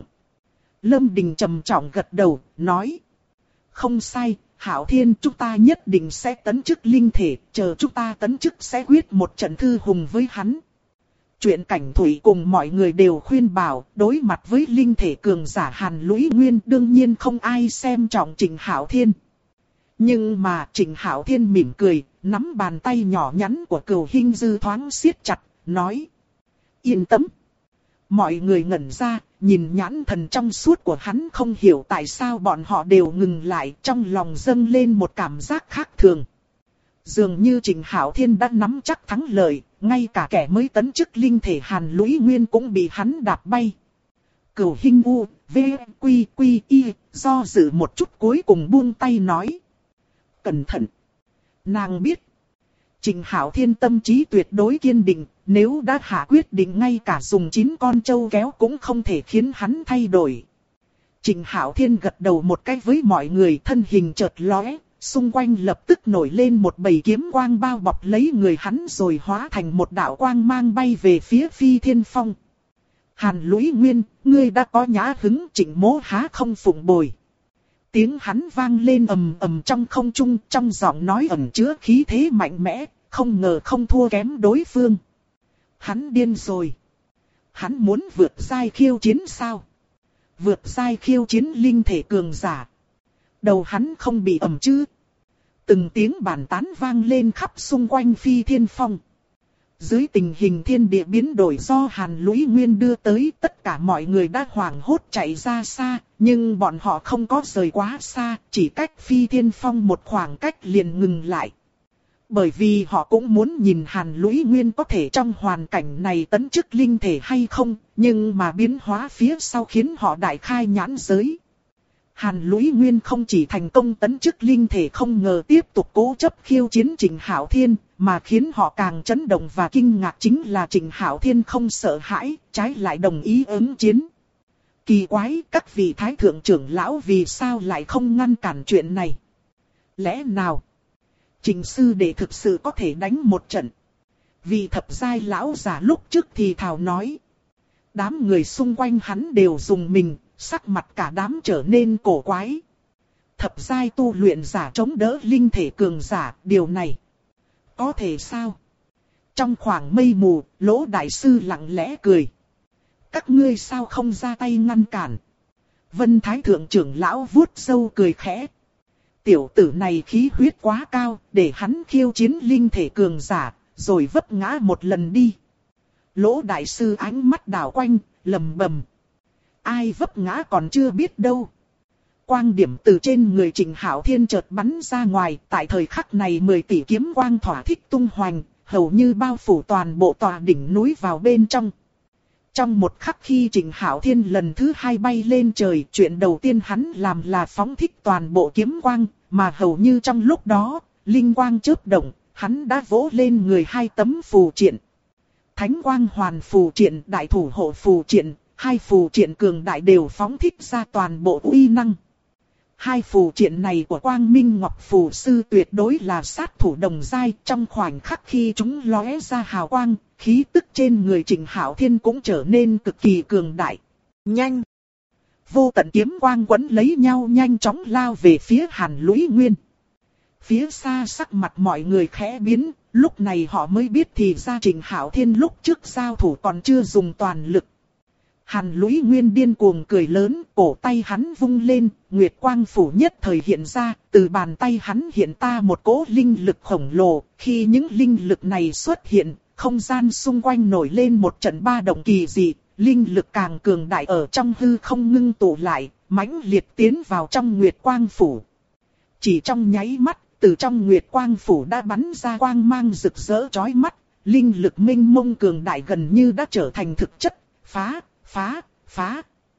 Lâm Đình trầm trọng gật đầu, nói. Không sai, Hạo Thiên, chúng ta nhất định sẽ tấn chức linh thể, chờ chúng ta tấn chức sẽ quyết một trận thư hùng với hắn. Chuyện Cảnh Thủy cùng mọi người đều khuyên bảo, đối mặt với linh thể cường giả Hàn Lũy Nguyên đương nhiên không ai xem trọng Trình Hạo Thiên. Nhưng mà Trình Hạo Thiên mỉm cười, nắm bàn tay nhỏ nhắn của Cửu Hinh Dư thoáng siết chặt, nói. Yên tâm. Mọi người ngẩn ra, nhìn nhãn thần trong suốt của hắn không hiểu tại sao bọn họ đều ngừng lại, trong lòng dâng lên một cảm giác khác thường. Dường như Trình Hạo Thiên đã nắm chắc thắng lợi, ngay cả kẻ mới tấn chức linh thể Hàn Lũy Nguyên cũng bị hắn đạp bay. Cửu Hinh U, V, Quy, Quy, Y, do dự một chút cuối cùng buông tay nói. Cẩn thận. Nàng biết. Trình Hạo Thiên tâm trí tuyệt đối kiên định, nếu đã hạ quyết định ngay cả dùng 9 con trâu kéo cũng không thể khiến hắn thay đổi. Trình Hạo Thiên gật đầu một cái với mọi người, thân hình chợt lóe, xung quanh lập tức nổi lên một bầy kiếm quang bao bọc lấy người hắn rồi hóa thành một đạo quang mang bay về phía Phi Thiên Phong. Hàn Lũy Nguyên, ngươi đã có nhã hứng, Trình mỗ há không phụng bồi. Tiếng hắn vang lên ầm ầm trong không trung, trong giọng nói ẩn chứa khí thế mạnh mẽ, không ngờ không thua kém đối phương. Hắn điên rồi. Hắn muốn vượt giai khiêu chiến sao? Vượt giai khiêu chiến linh thể cường giả. Đầu hắn không bị ẩm chứ? Từng tiếng bàn tán vang lên khắp xung quanh Phi Thiên Phong. Dưới tình hình thiên địa biến đổi do Hàn Lũy Nguyên đưa tới, tất cả mọi người đã hoảng hốt chạy ra xa, nhưng bọn họ không có rời quá xa, chỉ cách Phi Thiên Phong một khoảng cách liền ngừng lại. Bởi vì họ cũng muốn nhìn Hàn Lũy Nguyên có thể trong hoàn cảnh này tấn chức linh thể hay không, nhưng mà biến hóa phía sau khiến họ đại khai nhãn giới. Hàn Lũy Nguyên không chỉ thành công tấn chức linh thể không ngờ tiếp tục cố chấp khiêu chiến Trình Hạo Thiên, mà khiến họ càng chấn động và kinh ngạc chính là Trình Hạo Thiên không sợ hãi, trái lại đồng ý ứng chiến. Kỳ quái, các vị thái thượng trưởng lão vì sao lại không ngăn cản chuyện này? Lẽ nào Trình sư đệ thực sự có thể đánh một trận? Vì thập giai lão giả lúc trước thì thào nói. Đám người xung quanh hắn đều dùng mình, sắc mặt cả đám trở nên cổ quái. Thập giai tu luyện giả chống đỡ linh thể cường giả, điều này có thể sao? Trong khoảng mây mù, Lỗ đại sư lặng lẽ cười. Các ngươi sao không ra tay ngăn cản? Vân Thái thượng trưởng lão vuốt râu cười khẽ. Tiểu tử này khí huyết quá cao, để hắn khiêu chiến linh thể cường giả, rồi vấp ngã một lần đi. Lỗ đại sư ánh mắt đảo quanh, lầm bầm. Ai vấp ngã còn chưa biết đâu. Quang điểm từ trên người Trình Hạo Thiên chợt bắn ra ngoài, tại thời khắc này 10 tỷ kiếm quang thỏa thích tung hoành, hầu như bao phủ toàn bộ tòa đỉnh núi vào bên trong. Trong một khắc khi Trình Hạo Thiên lần thứ 2 bay lên trời, chuyện đầu tiên hắn làm là phóng thích toàn bộ kiếm quang, mà hầu như trong lúc đó, linh quang chớp động, hắn đã vỗ lên người 2 tấm phù triện. Thánh quang hoàn phù triện, đại thủ hộ phù triện, 2 phù triện cường đại đều phóng thích ra toàn bộ uy năng. 2 phù triện này của Quang Minh Ngọc Phù Sư tuyệt đối là sát thủ đồng giai, trong khoảnh khắc khi chúng lóe ra hào quang, khí tức trên người Trình Hạo Thiên cũng trở nên cực kỳ cường đại. Nhanh! Vô tận kiếm quang quấn lấy nhau nhanh chóng lao về phía Hàn Lũy Nguyên. Phía xa sắc mặt mọi người khẽ biến, lúc này họ mới biết thì ra Trình Hạo Thiên lúc trước giao thủ còn chưa dùng toàn lực. Hàn Lũy Nguyên điên cuồng cười lớn, cổ tay hắn vung lên, nguyệt quang phủ nhất thời hiện ra, từ bàn tay hắn hiện ra một cỗ linh lực khổng lồ, khi những linh lực này xuất hiện, không gian xung quanh nổi lên một trận ba động kỳ dị, linh lực càng cường đại ở trong hư không ngưng tụ lại, mãnh liệt tiến vào trong nguyệt quang phủ. Chỉ trong nháy mắt, từ trong nguyệt quang phủ đã bắn ra quang mang rực rỡ chói mắt, linh lực mênh mông cường đại gần như đã trở thành thực chất, phá.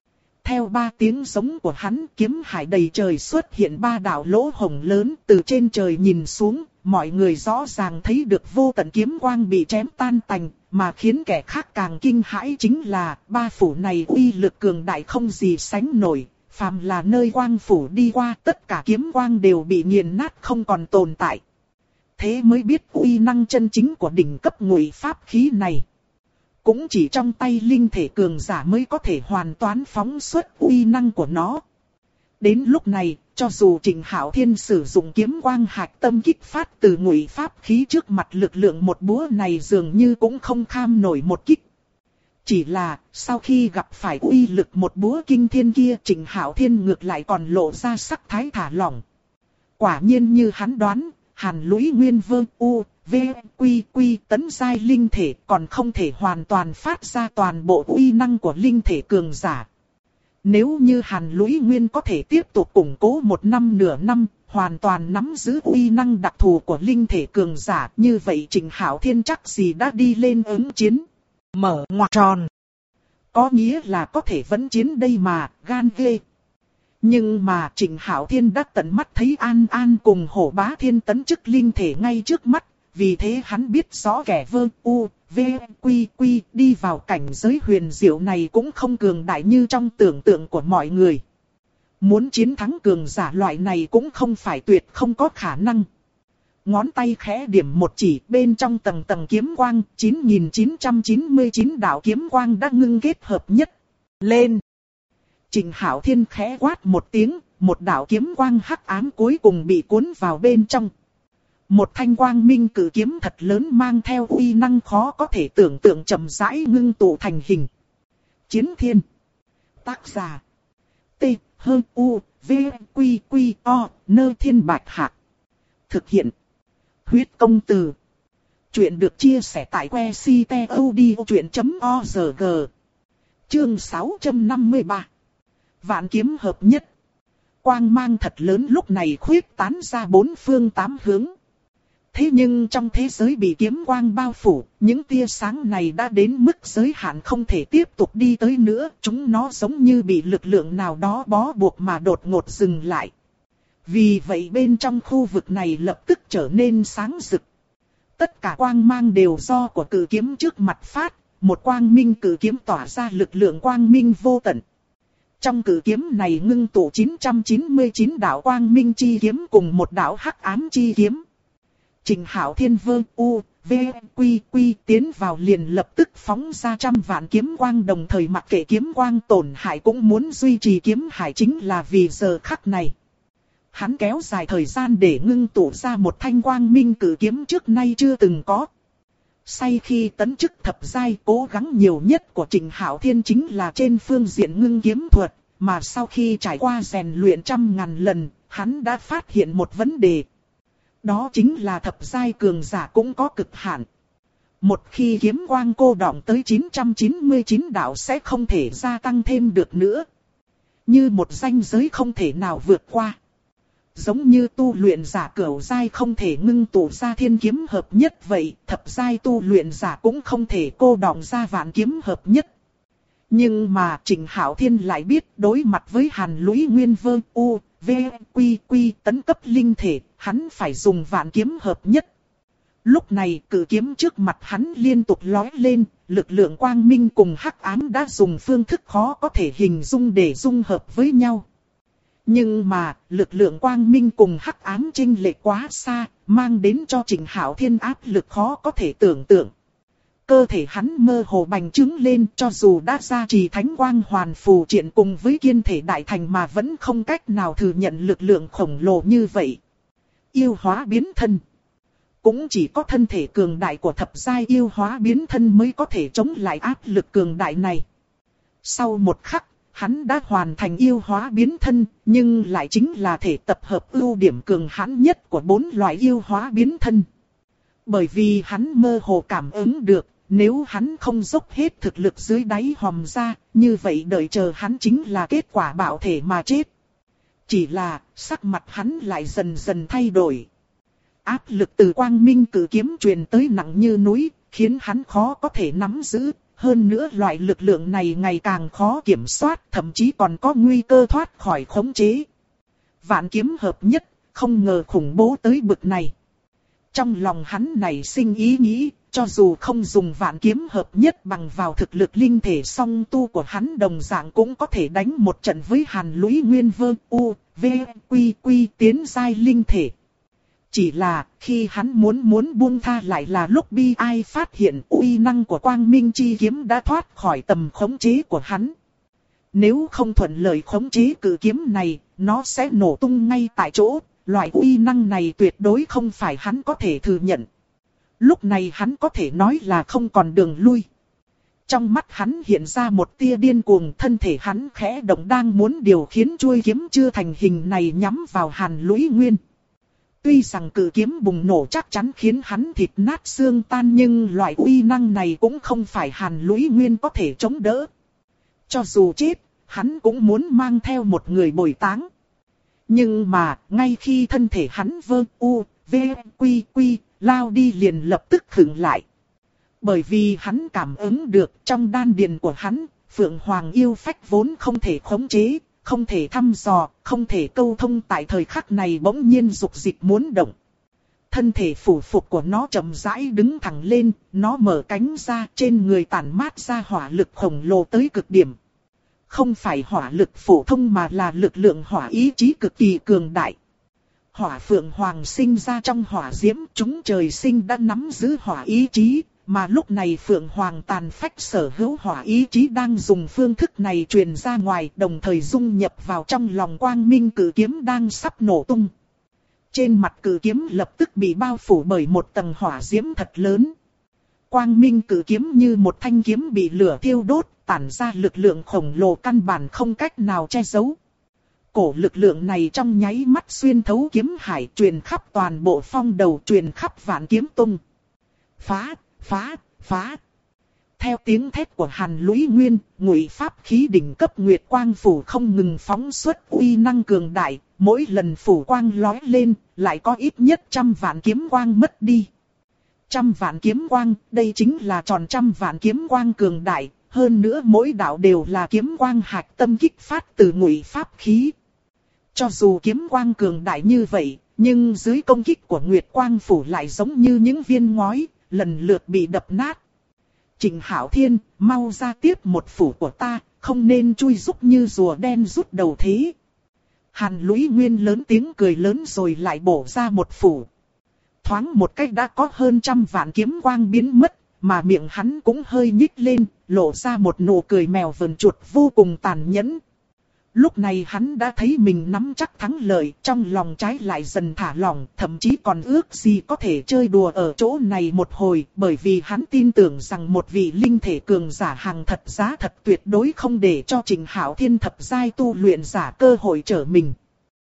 theo 3 tiếng giống của hắn, kiếm hải đầy trời xuất hiện 3 đạo lỗ hổng lớn, từ trên trời nhìn xuống, mọi người rõ ràng thấy được vô tận kiếm quang bị chém tan tành, mà khiến kẻ khác càng kinh hãi chính là 3 phủ này uy lực cường đại không gì sánh nổi, phàm là nơi quang phủ đi qua tất cả kiếm quang đều bị nghiền nát không còn tồn tại. Thế mới biết uy năng chân chính của đỉnh cấp ngụy pháp khí này. Cũng chỉ trong tay linh thể cường giả mới có thể hoàn toàn phóng xuất uy năng của nó. Đến lúc này, cho dù Trịnh Hạo Thiên sử dụng kiếm quang hạch tâm kích phát từ ngụy pháp khí trước mặt lực lượng một búa này dường như cũng không kham nổi một kích. Chỉ là, sau khi gặp phải uy lực một búa kinh thiên kia, Trịnh Hạo Thiên ngược lại còn lộ ra sắc thái thả lỏng. Quả nhiên như hắn đoán, Hàn Lũy Nguyên Vương U, V, Quy tấn giai linh thể còn không thể hoàn toàn phát ra toàn bộ uy năng của linh thể cường giả. Nếu như Hàn Lũy Nguyên có thể tiếp tục củng cố 1 năm nửa năm, hoàn toàn nắm giữ uy năng đặc thù của linh thể cường giả, như vậy Trịnh Hạo Thiên chắc gì đã đi lên ứng chiến. Mở ngoặc tròn. Có nghĩa là có thể vẫn chiến đây mà, gan ghê. Nhưng mà Trịnh Hạo Thiên đã tận mắt thấy An An cùng Hổ Bá Thiên tấn chức linh thể ngay trước mắt, vì thế hắn biết rõ kẻ Vương U, V, Quy đi vào cảnh giới huyền diệu này cũng không cường đại như trong tưởng tượng của mọi người. Muốn chiến thắng cường giả loại này cũng không phải tuyệt không có khả năng. Ngón tay khẽ điểm một chỉ, bên trong tầng tầng kiếm quang, 9999 đạo kiếm quang đã ngưng kết hợp nhất. Lên! Trịnh Hạo Thiên khẽ quát một tiếng, một đạo kiếm quang hắc ám cuối cùng bị cuốn vào bên trong. Một thanh quang minh cử kiếm thật lớn mang theo uy năng khó có thể tưởng tượng chậm rãi ngưng tụ thành hình. Chiến Thiên. Tác giả. T, H, U, V, Quy, O, Nơ Thiên Bạch Hạc. Thực hiện. Huyết công từ. Chuyện được chia sẻ tại que ctod.org. Chương 653. Vạn kiếm hợp nhất. Quang mang thật lớn lúc này khuyết tán ra 4 phương 8 hướng. Thế nhưng trong thế giới bị kiếm quang bao phủ, những tia sáng này đã đến mức giới hạn không thể tiếp tục đi tới nữa. Chúng nó giống như bị lực lượng nào đó bó buộc mà đột ngột dừng lại. Vì vậy bên trong khu vực này lập tức trở nên sáng rực. Tất cả quang mang đều do của cử kiếm trước mặt phát, một quang minh cử kiếm tỏa ra lực lượng quang minh vô tận. Trong cử kiếm này ngưng tụ 999 đạo quang minh chi kiếm cùng một đạo hắc ám chi kiếm. Trịnh Hạo Thiên Vương U, V, Quy tiến vào liền lập tức phóng ra trăm vạn kiếm quang, đồng thời mặc kệ kiếm quang tổn hại cũng muốn duy trì kiếm hải, chính là vì giờ khắc này. Hắn kéo dài thời gian để ngưng tụ ra một thanh quang minh cử kiếm trước nay chưa từng có. Sau khi tấn chức thập giai, cố gắng nhiều nhất của Trịnh Hạo Thiên chính là trên phương diện ngưng kiếm thuật, mà sau khi trải qua rèn luyện 100.000 lần, hắn đã phát hiện một vấn đề. Đó chính là thập giai cường giả cũng có cực hạn. Một khi kiếm quang cô đọng tới 999 đạo sẽ không thể gia tăng thêm được nữa. Như một ranh giới không thể nào vượt qua. Giống như tu luyện giả cửu giai không thể ngưng tụ ra thiên kiếm hợp nhất vậy, thập giai tu luyện giả cũng không thể cô đọng ra vạn kiếm hợp nhất. Nhưng mà Trịnh Hạo Thiên lại biết đối mặt với Hàn Lũy Nguyên Vương U, V, Quy tấn cấp linh thể, hắn phải dùng vạn kiếm hợp nhất. Lúc này cử kiếm trước mặt hắn liên tục lói lên, lực lượng quang minh cùng hắc ám đã dùng phương thức khó có thể hình dung để dung hợp với nhau. Nhưng mà, lực lượng quang minh cùng hắc ám chênh lệch quá xa, mang đến cho Trịnh Hạo Thiên áp lực khó có thể tưởng tượng. Cơ thể hắn mơ hồ bành trướng lên, cho dù đã gia trì thánh quang hoàn phù triện cùng với kiên thể đại thành mà vẫn không cách nào thừa nhận lực lượng khổng lồ như vậy. Yêu hóa biến thân. Cũng chỉ có thân thể cường đại của thập giai yêu hóa biến thân mới có thể chống lại áp lực cường đại này. Sau một khắc, hắn đã hoàn thành yêu hóa biến thân, nhưng lại chính là thể tập hợp ưu điểm cường hãn nhất của 4 loại yêu hóa biến thân. Bởi vì hắn mơ hồ cảm ứng được, nếu hắn không dốc hết thực lực dưới đáy hòm ra, như vậy đợi chờ hắn chính là kết quả bạo thể mà chết. Chỉ là, sắc mặt hắn lại dần dần thay đổi. Áp lực từ quang minh cử kiếm truyền tới nặng như núi, khiến hắn khó có thể nắm giữ, hơn nữa loại lực lượng này ngày càng khó kiểm soát, thậm chí còn có nguy cơ thoát khỏi khống chế. Vạn kiếm hợp nhất, không ngờ khủng bố tới bực này. Trong lòng hắn nảy sinh ý nghĩ, cho dù không dùng vạn kiếm hợp nhất bằng vào thực lực linh thể song tu của hắn đồng dạng cũng có thể đánh một trận với Hàn Lũy Nguyên Vơ U, V, Quy Quy tiến giai linh thể. Chỉ là khi hắn muốn buông tha lại là lúc bi ai phát hiện uy năng của Quang Minh Chi Kiếm đã thoát khỏi tầm khống chế của hắn. Nếu không thuận lợi khống chế cự kiếm này, nó sẽ nổ tung ngay tại chỗ. Loại uy năng này tuyệt đối không phải hắn có thể thừa nhận. Lúc này hắn có thể nói là không còn đường lui. Trong mắt hắn hiện ra một tia điên cuồng, thân thể hắn khẽ động đang muốn điều khiển chuôi kiếm chưa thành hình này nhắm vào Hàn Lũy Nguyên. Tuy rằng cự kiếm bùng nổ chắc chắn khiến hắn thịt nát xương tan, nhưng loại uy năng này cũng không phải Hàn Lũy Nguyên có thể chống đỡ. Cho dù chết, hắn cũng muốn mang theo một người bồi táng. Nhưng mà, ngay khi thân thể hắn vơ u, v, quy quy, lao đi liền lập tức khựng lại. Bởi vì hắn cảm ứng được trong đan điền của hắn, Phượng Hoàng yêu phách vốn không thể khống chế, không thể thăm dò, không thể câu thông tại thời khắc này bỗng nhiên dục dịch muốn động. Thân thể phủ phục của nó chậm rãi đứng thẳng lên, nó mở cánh ra, trên người tản mát ra hỏa lực khổng lồ tới cực điểm. Không phải hỏa lực phổ thông mà là lực lượng hỏa ý chí cực kỳ cường đại. Hỏa Phượng Hoàng sinh ra trong hỏa diễm, chúng trời sinh đã nắm giữ hỏa ý chí, mà lúc này Phượng Hoàng tàn phách sở hữu hỏa ý chí đang dùng phương thức này truyền ra ngoài, đồng thời dung nhập vào trong lòng Quang Minh cự kiếm đang sắp nổ tung. Trên mặt cự kiếm lập tức bị bao phủ bởi một tầng hỏa diễm thật lớn. Quang Minh cự kiếm như một thanh kiếm bị lửa thiêu đốt, tản ra lực lượng khổng lồ căn bản không cách nào che giấu. Cổ lực lượng này trong nháy mắt xuyên thấu kiếm hải, truyền khắp toàn bộ phong đầu, truyền khắp Vạn Kiếm Tông. Phá, phá, phá. Theo tiếng thét của Hàn Lũy Nguyên, ngụy pháp khí đỉnh cấp Nguyệt Quang Phủ không ngừng phóng xuất uy năng cường đại, mỗi lần phủ quang lói lên, lại có ít nhất 100 vạn kiếm quang mất đi. 100 vạn kiếm quang, đây chính là tròn 100 vạn kiếm quang cường đại, hơn nữa mỗi đạo đều là kiếm quang hạch tâm kích phát từ ngụy pháp khí. Cho dù kiếm quang cường đại như vậy, nhưng dưới công kích của Nguyệt Quang Phủ lại giống như những viên ngói, lần lượt bị đập nát. Trịnh Hạo Thiên, mau ra tiếp một phủ của ta, không nên chui rúc như rùa đen rút đầu thế. Hàn Lũy Nguyên lớn tiếng cười lớn rồi lại bổ ra một phủ. Thoáng một cách đã có hơn 100 vạn kiếm quang biến mất, mà miệng hắn cũng hơi nhích lên, lộ ra một nụ cười mèo vờn chuột vô cùng tàn nhẫn. Lúc này hắn đã thấy mình nắm chắc thắng lợi, trong lòng trái lại dần thả lỏng, thậm chí còn ước gì có thể chơi đùa ở chỗ này một hồi, bởi vì hắn tin tưởng rằng một vị linh thể cường giả hàng thật giá thật tuyệt đối không để cho Trịnh Hạo Thiên thập giai tu luyện giả cơ hội trở mình.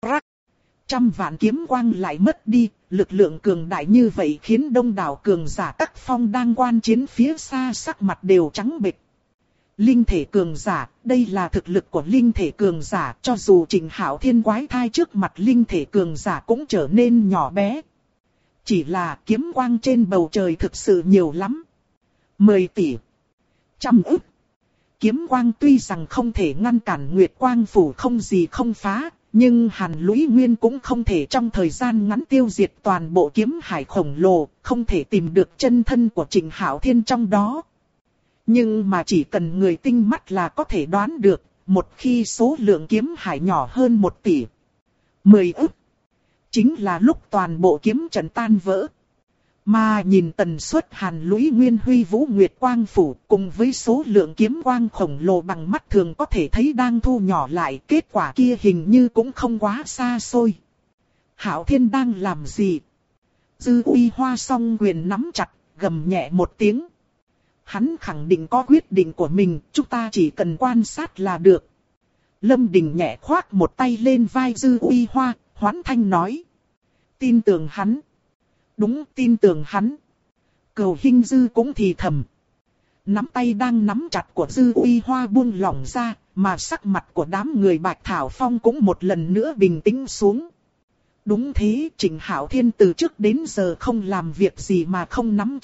100 vạn kiếm quang lại mất đi, lực lượng cường đại như vậy khiến đông đảo cường giả các phong đang quan chiến phía xa sắc mặt đều trắng bệch. Linh thể cường giả, đây là thực lực của linh thể cường giả, cho dù Trịnh Hạo Thiên quái thai trước mặt linh thể cường giả cũng trở nên nhỏ bé. Chỉ là kiếm quang trên bầu trời thực sự nhiều lắm. 10 tỷ, 100 ức. Kiếm quang tuy rằng không thể ngăn cản Nguyệt Quang Phủ không gì không phá, nhưng Hàn Lũy Nguyên cũng không thể trong thời gian ngắn tiêu diệt toàn bộ kiếm hải khổng lồ, không thể tìm được chân thân của Trịnh Hạo Thiên trong đó. Nhưng mà chỉ cần người tinh mắt là có thể đoán được, một khi số lượng kiếm hải nhỏ hơn 1 tỷ, 10 ức, chính là lúc toàn bộ kiếm trận tan vỡ. Mà nhìn tần suất Hàn Lũy Nguyên huy vũ Nguyệt Quang Phủ cùng với số lượng kiếm quang khổng lồ bằng mắt thường có thể thấy đang thu nhỏ lại, kết quả kia hình như cũng không quá xa xôi. Hạo Thiên đang làm gì? Dư Uy Hoa song quyền nắm chặt, gầm nhẹ một tiếng. Hắn khẳng định có quyết định của mình, chúng ta chỉ cần quan sát là được. Lâm Đình nhẹ khoác một tay lên vai Dư Uy Hoa, hoán thanh nói. Tin tưởng hắn. Đúng, tin tưởng hắn. Cầu Hinh Dư cũng thì thầm. Nắm tay đang nắm chặt của Dư Uy Hoa buông lỏng ra, mà sắc mặt của đám người Bạch Thảo Phong cũng một lần nữa bình tĩnh xuống. Đúng thế, Trịnh Hạo Thiên từ trước đến giờ không làm việc gì mà không nắm chắc.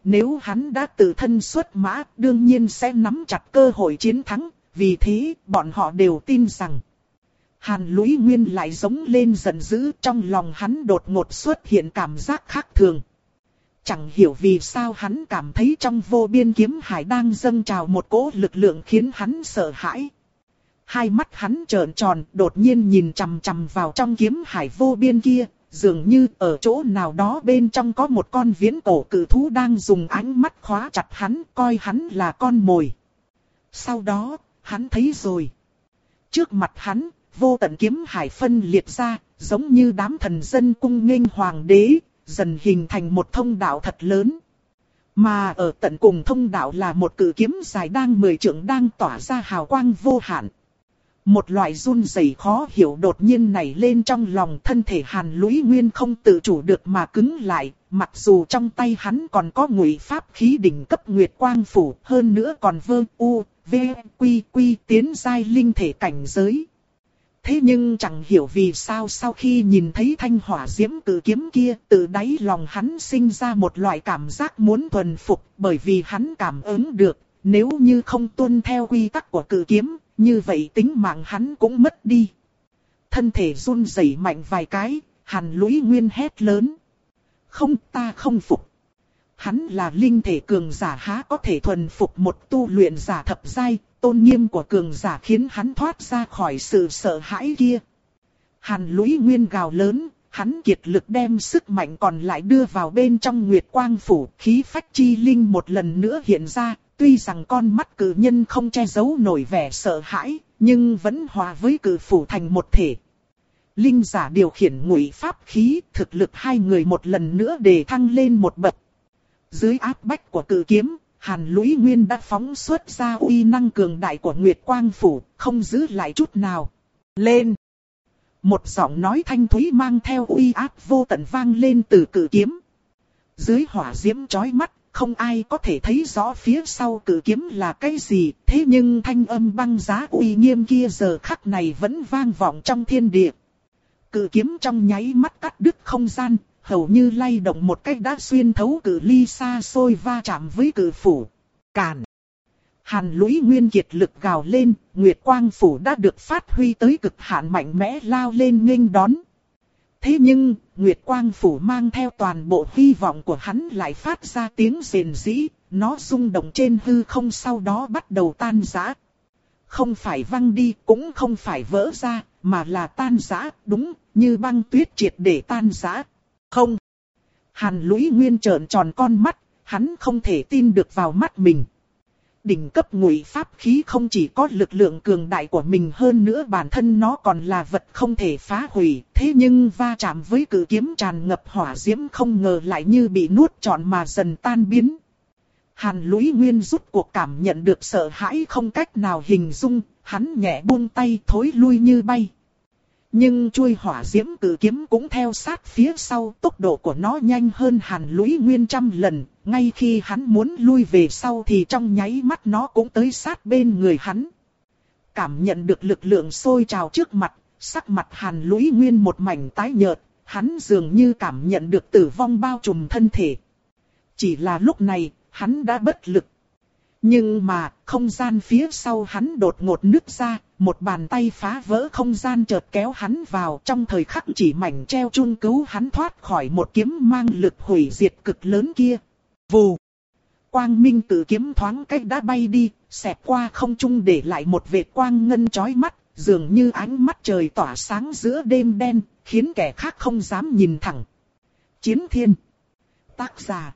nếu hắn đã tự thân xuất mã, đương nhiên sẽ nắm chặt cơ hội chiến thắng, vì thế bọn họ đều tin rằng Hàn Lũy Nguyên lại giống lên giận dữ, trong lòng hắn đột ngột xuất hiện cảm giác khác thường. Chẳng hiểu vì sao hắn cảm thấy trong vô biên kiếm hải đang dâng trào một cỗ lực lượng khiến hắn sợ hãi. Hai mắt hắn trợn tròn, đột nhiên nhìn chằm chằm vào trong kiếm hải vô biên kia, dường như ở chỗ nào đó bên trong có một con viễn cổ cự thú đang dùng ánh mắt khóa chặt hắn, coi hắn là con mồi. Sau đó, hắn thấy rồi. Trước mặt hắn, vô tận kiếm hải phân liệt ra, giống như đám thần dân cung nghênh hoàng đế, dần hình thành một thông đạo thật lớn. Mà ở tận cùng thông đạo là một cự kiếm dài đang 10 trượng đang tỏa ra hào quang vô hạn. Một loại run rẩy khó hiểu đột nhiên nảy lên trong lòng, thân thể Hàn Lũy Nguyên không tự chủ được mà cứng lại, mặc dù trong tay hắn còn có ngụy pháp khí đỉnh cấp Nguyệt Quang Phủ, hơn nữa còn quy tiến giai linh thể cảnh giới. Thế nhưng chẳng hiểu vì sao sau khi nhìn thấy thanh hỏa diễm cự kiếm kia, từ đáy lòng hắn sinh ra một loại cảm giác muốn thuần phục, bởi vì hắn cảm ứng được, nếu như không tuân theo quy tắc của cự kiếm, như vậy tính mạng hắn cũng mất đi. Thân thể run rẩy mạnh vài cái, Hàn Lũy Nguyên hét lớn. Không, ta không phục. Hắn là linh thể cường giả há có thể thuần phục một tu luyện giả thập giai, tôn nghiêm của cường giả khiến hắn thoát ra khỏi sự sợ hãi kia. Hàn Lũy Nguyên gào lớn, hắn kiệt lực đem sức mạnh còn lại đưa vào bên trong Nguyệt Quang Phủ, khí phách chi linh một lần nữa hiện ra. Tuy rằng con mắt cử nhân không che giấu nổi vẻ sợ hãi, nhưng vẫn hòa với cử phủ thành một thể. Linh giả điều khiển ngụy pháp khí, thực lực hai người một lần nữa đề thăng lên một bậc. Dưới áp bách của cử kiếm, Hàn Lũy Nguyên đã phóng xuất ra uy năng cường đại của Nguyệt Quang Phủ, không giữ lại chút nào. Lên! Một giọng nói thanh thúy mang theo uy áp vô tận vang lên từ cử kiếm. Dưới hỏa diễm chói mắt, không ai có thể thấy rõ phía sau cự kiếm là cái gì, thế nhưng thanh âm băng giá uy nghiêm kia giờ khắc này vẫn vang vọng trong thiên địa. Cự kiếm trong nháy mắt cắt đứt không gian, hầu như lay động một cách đã xuyên thấu cự ly xa xôi va chạm với cự phủ. Cản! Hàn Lũy Nguyên kiệt lực gào lên, Nguyệt Quang Phủ đã được phát huy tới cực hạn mạnh mẽ lao lên nghênh đón. Thế nhưng, Nguyệt Quang Phủ mang theo toàn bộ hy vọng của hắn lại phát ra tiếng rền rĩ, nó rung động trên hư không sau đó bắt đầu tan rã. Không phải văng đi, cũng không phải vỡ ra, mà là tan rã, đúng như băng tuyết triệt để tan rã. Không! Hàn Lũy Nguyên trợn tròn con mắt, hắn không thể tin được vào mắt mình. Đỉnh cấp ngụy pháp khí không chỉ có lực lượng cường đại của mình, hơn nữa bản thân nó còn là vật không thể phá hủy. Thế nhưng va chạm với cự kiếm tràn ngập hỏa diễm không ngờ lại như bị nuốt trọn mà dần tan biến. Hàn Lũy Nguyên rút cuộc cảm nhận được sợ hãi không cách nào hình dung, hắn nhẹ buông tay thối lui như bay. Nhưng chuôi hỏa diễm cự kiếm cũng theo sát phía sau, tốc độ của nó nhanh hơn Hàn Lũy Nguyên trăm lần, ngay khi hắn muốn lui về sau thì trong nháy mắt nó cũng tới sát bên người hắn. Cảm nhận được lực lượng sôi trào trước mặt, sắc mặt Hàn Lũy Nguyên một mảnh tái nhợt, hắn dường như cảm nhận được tử vong bao trùm thân thể. Chỉ là lúc này, hắn đã bất lực. Nhưng mà, không gian phía sau hắn đột ngột nứt ra, một bàn tay phá vỡ không gian chợt kéo hắn vào, trong thời khắc chỉ mảnh treo chun cứu hắn thoát khỏi một kiếm mang lực hủy diệt cực lớn kia. Vù! Quang minh tự kiếm thoáng cách đã bay đi, xẹt qua không trung để lại một vệt quang ngân chói mắt, dường như ánh mắt trời tỏa sáng giữa đêm đen, khiến kẻ khác không dám nhìn thẳng. Chiến Thiên. Tác giả.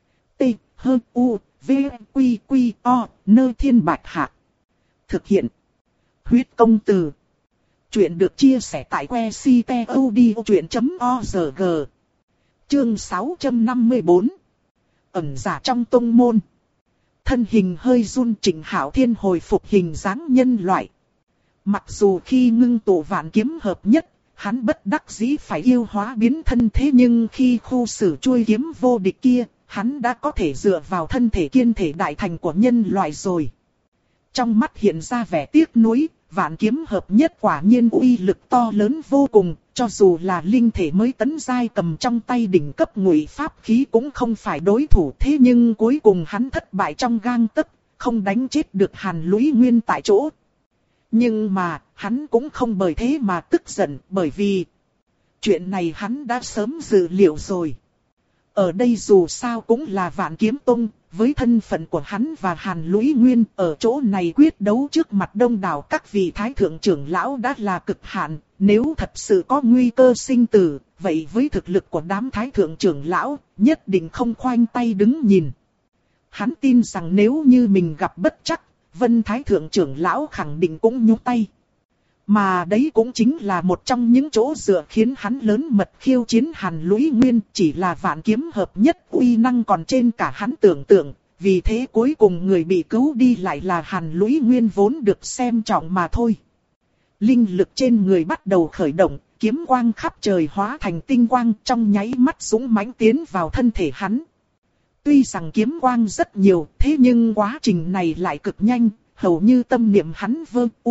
T-H-U-V-Q-Q-O, Nơi Thiên Bạch Hạc. Thực hiện. Huyết Công Từ. Chuyện được chia sẻ tại website.odchuyện.org. Chương 654. Ẩn giả trong tông môn. Thân hình hơi run, Trịnh Hạo Thiên hồi phục hình dáng nhân loại. Mặc dù khi ngưng tụ vạn kiếm hợp nhất, hắn bất đắc dĩ phải yêu hóa biến thân, thế nhưng khi khu xử chuôi kiếm vô địch kia, hắn đã có thể dựa vào thân thể kiên thể đại thành của nhân loại rồi. Trong mắt hiện ra vẻ tiếc nuối, vạn kiếm hợp nhất quả nhiên uy lực to lớn vô cùng, Cho dù là linh thể mới tấn giai cầm trong tay đỉnh cấp ngụy pháp khí cũng không phải đối thủ, thế nhưng cuối cùng hắn thất bại trong gang tấc, không đánh chết được Hàn Lũy Nguyên tại chỗ. Nhưng mà, hắn cũng không bởi thế mà tức giận, bởi vì chuyện này hắn đã sớm dự liệu rồi. Ở đây dù sao cũng là Vạn Kiếm Tông, với thân phận của hắn và Hàn Lũy Nguyên ở chỗ này quyết đấu trước mặt đông đảo các vị thái thượng trưởng lão đã là cực hạn. Nếu thật sự có nguy cơ sinh tử, vậy với thực lực của đám thái thượng trưởng lão, nhất định không khoanh tay đứng nhìn. Hắn tin rằng nếu như mình gặp bất trắc, Vân thái thượng trưởng lão khẳng định cũng nhúc tay. Mà đấy cũng chính là một trong những chỗ dựa khiến hắn lớn mật khiêu chiến Hàn Lũy Nguyên, chỉ là vạn kiếm hợp nhất uy năng còn trên cả hắn tưởng tượng, vì thế cuối cùng người bị cứu đi lại là Hàn Lũy Nguyên vốn được xem trọng mà thôi. Linh lực trên người bắt đầu khởi động, kiếm quang khắp trời hóa thành tinh quang trong nháy mắt dũng mãnh tiến vào thân thể hắn. Tuy rằng kiếm quang rất nhiều, thế nhưng quá trình này lại cực nhanh, hầu như tâm niệm hắn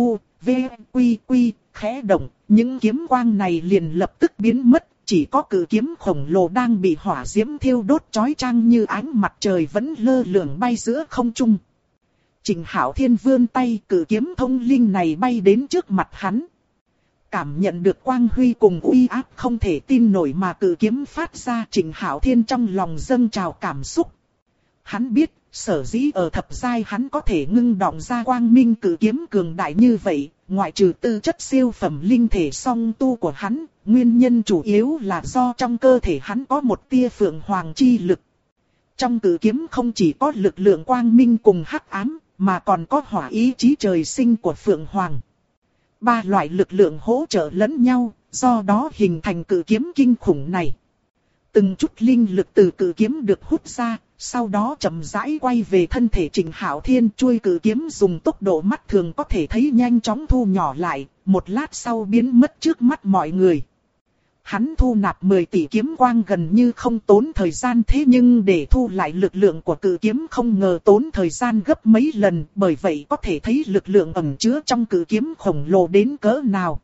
quy khẽ động, những kiếm quang này liền lập tức biến mất, chỉ có cự kiếm khổng lồ đang bị hỏa diễm thiêu đốt chói chang như ánh mặt trời vẫn lơ lửng bay giữa không trung. Trịnh Hạo Thiên vươn tay, cự kiếm thông linh này bay đến trước mặt hắn. Cảm nhận được quang huy cùng uy áp không thể tin nổi mà cự kiếm phát ra, Trịnh Hạo Thiên trong lòng dâng trào cảm xúc. Hắn biết, sở dĩ ở thập giai hắn có thể ngưng động ra quang minh cự kiếm cường đại như vậy, ngoại trừ tư chất siêu phẩm linh thể song tu của hắn, nguyên nhân chủ yếu là do trong cơ thể hắn có một tia phượng hoàng chi lực. Trong cự kiếm không chỉ có lực lượng quang minh cùng hắc ám, mà còn có hỏa ý chí trời sinh của phượng hoàng. Ba loại lực lượng hỗ trợ lẫn nhau, do đó hình thành cự kiếm kinh khủng này. Từng chút linh lực từ cự kiếm được hút ra, sau đó chậm rãi quay về thân thể Trịnh Hạo Thiên. Chuôi cự kiếm dùng tốc độ mắt thường có thể thấy nhanh chóng thu nhỏ lại, một lát sau biến mất trước mắt mọi người. Hắn thu nạp 10 tỷ kiếm quang gần như không tốn thời gian, thế nhưng để thu lại lực lượng của cự kiếm không ngờ tốn thời gian gấp mấy lần, bởi vậy có thể thấy lực lượng ẩn chứa trong cự kiếm khổng lồ đến cỡ nào.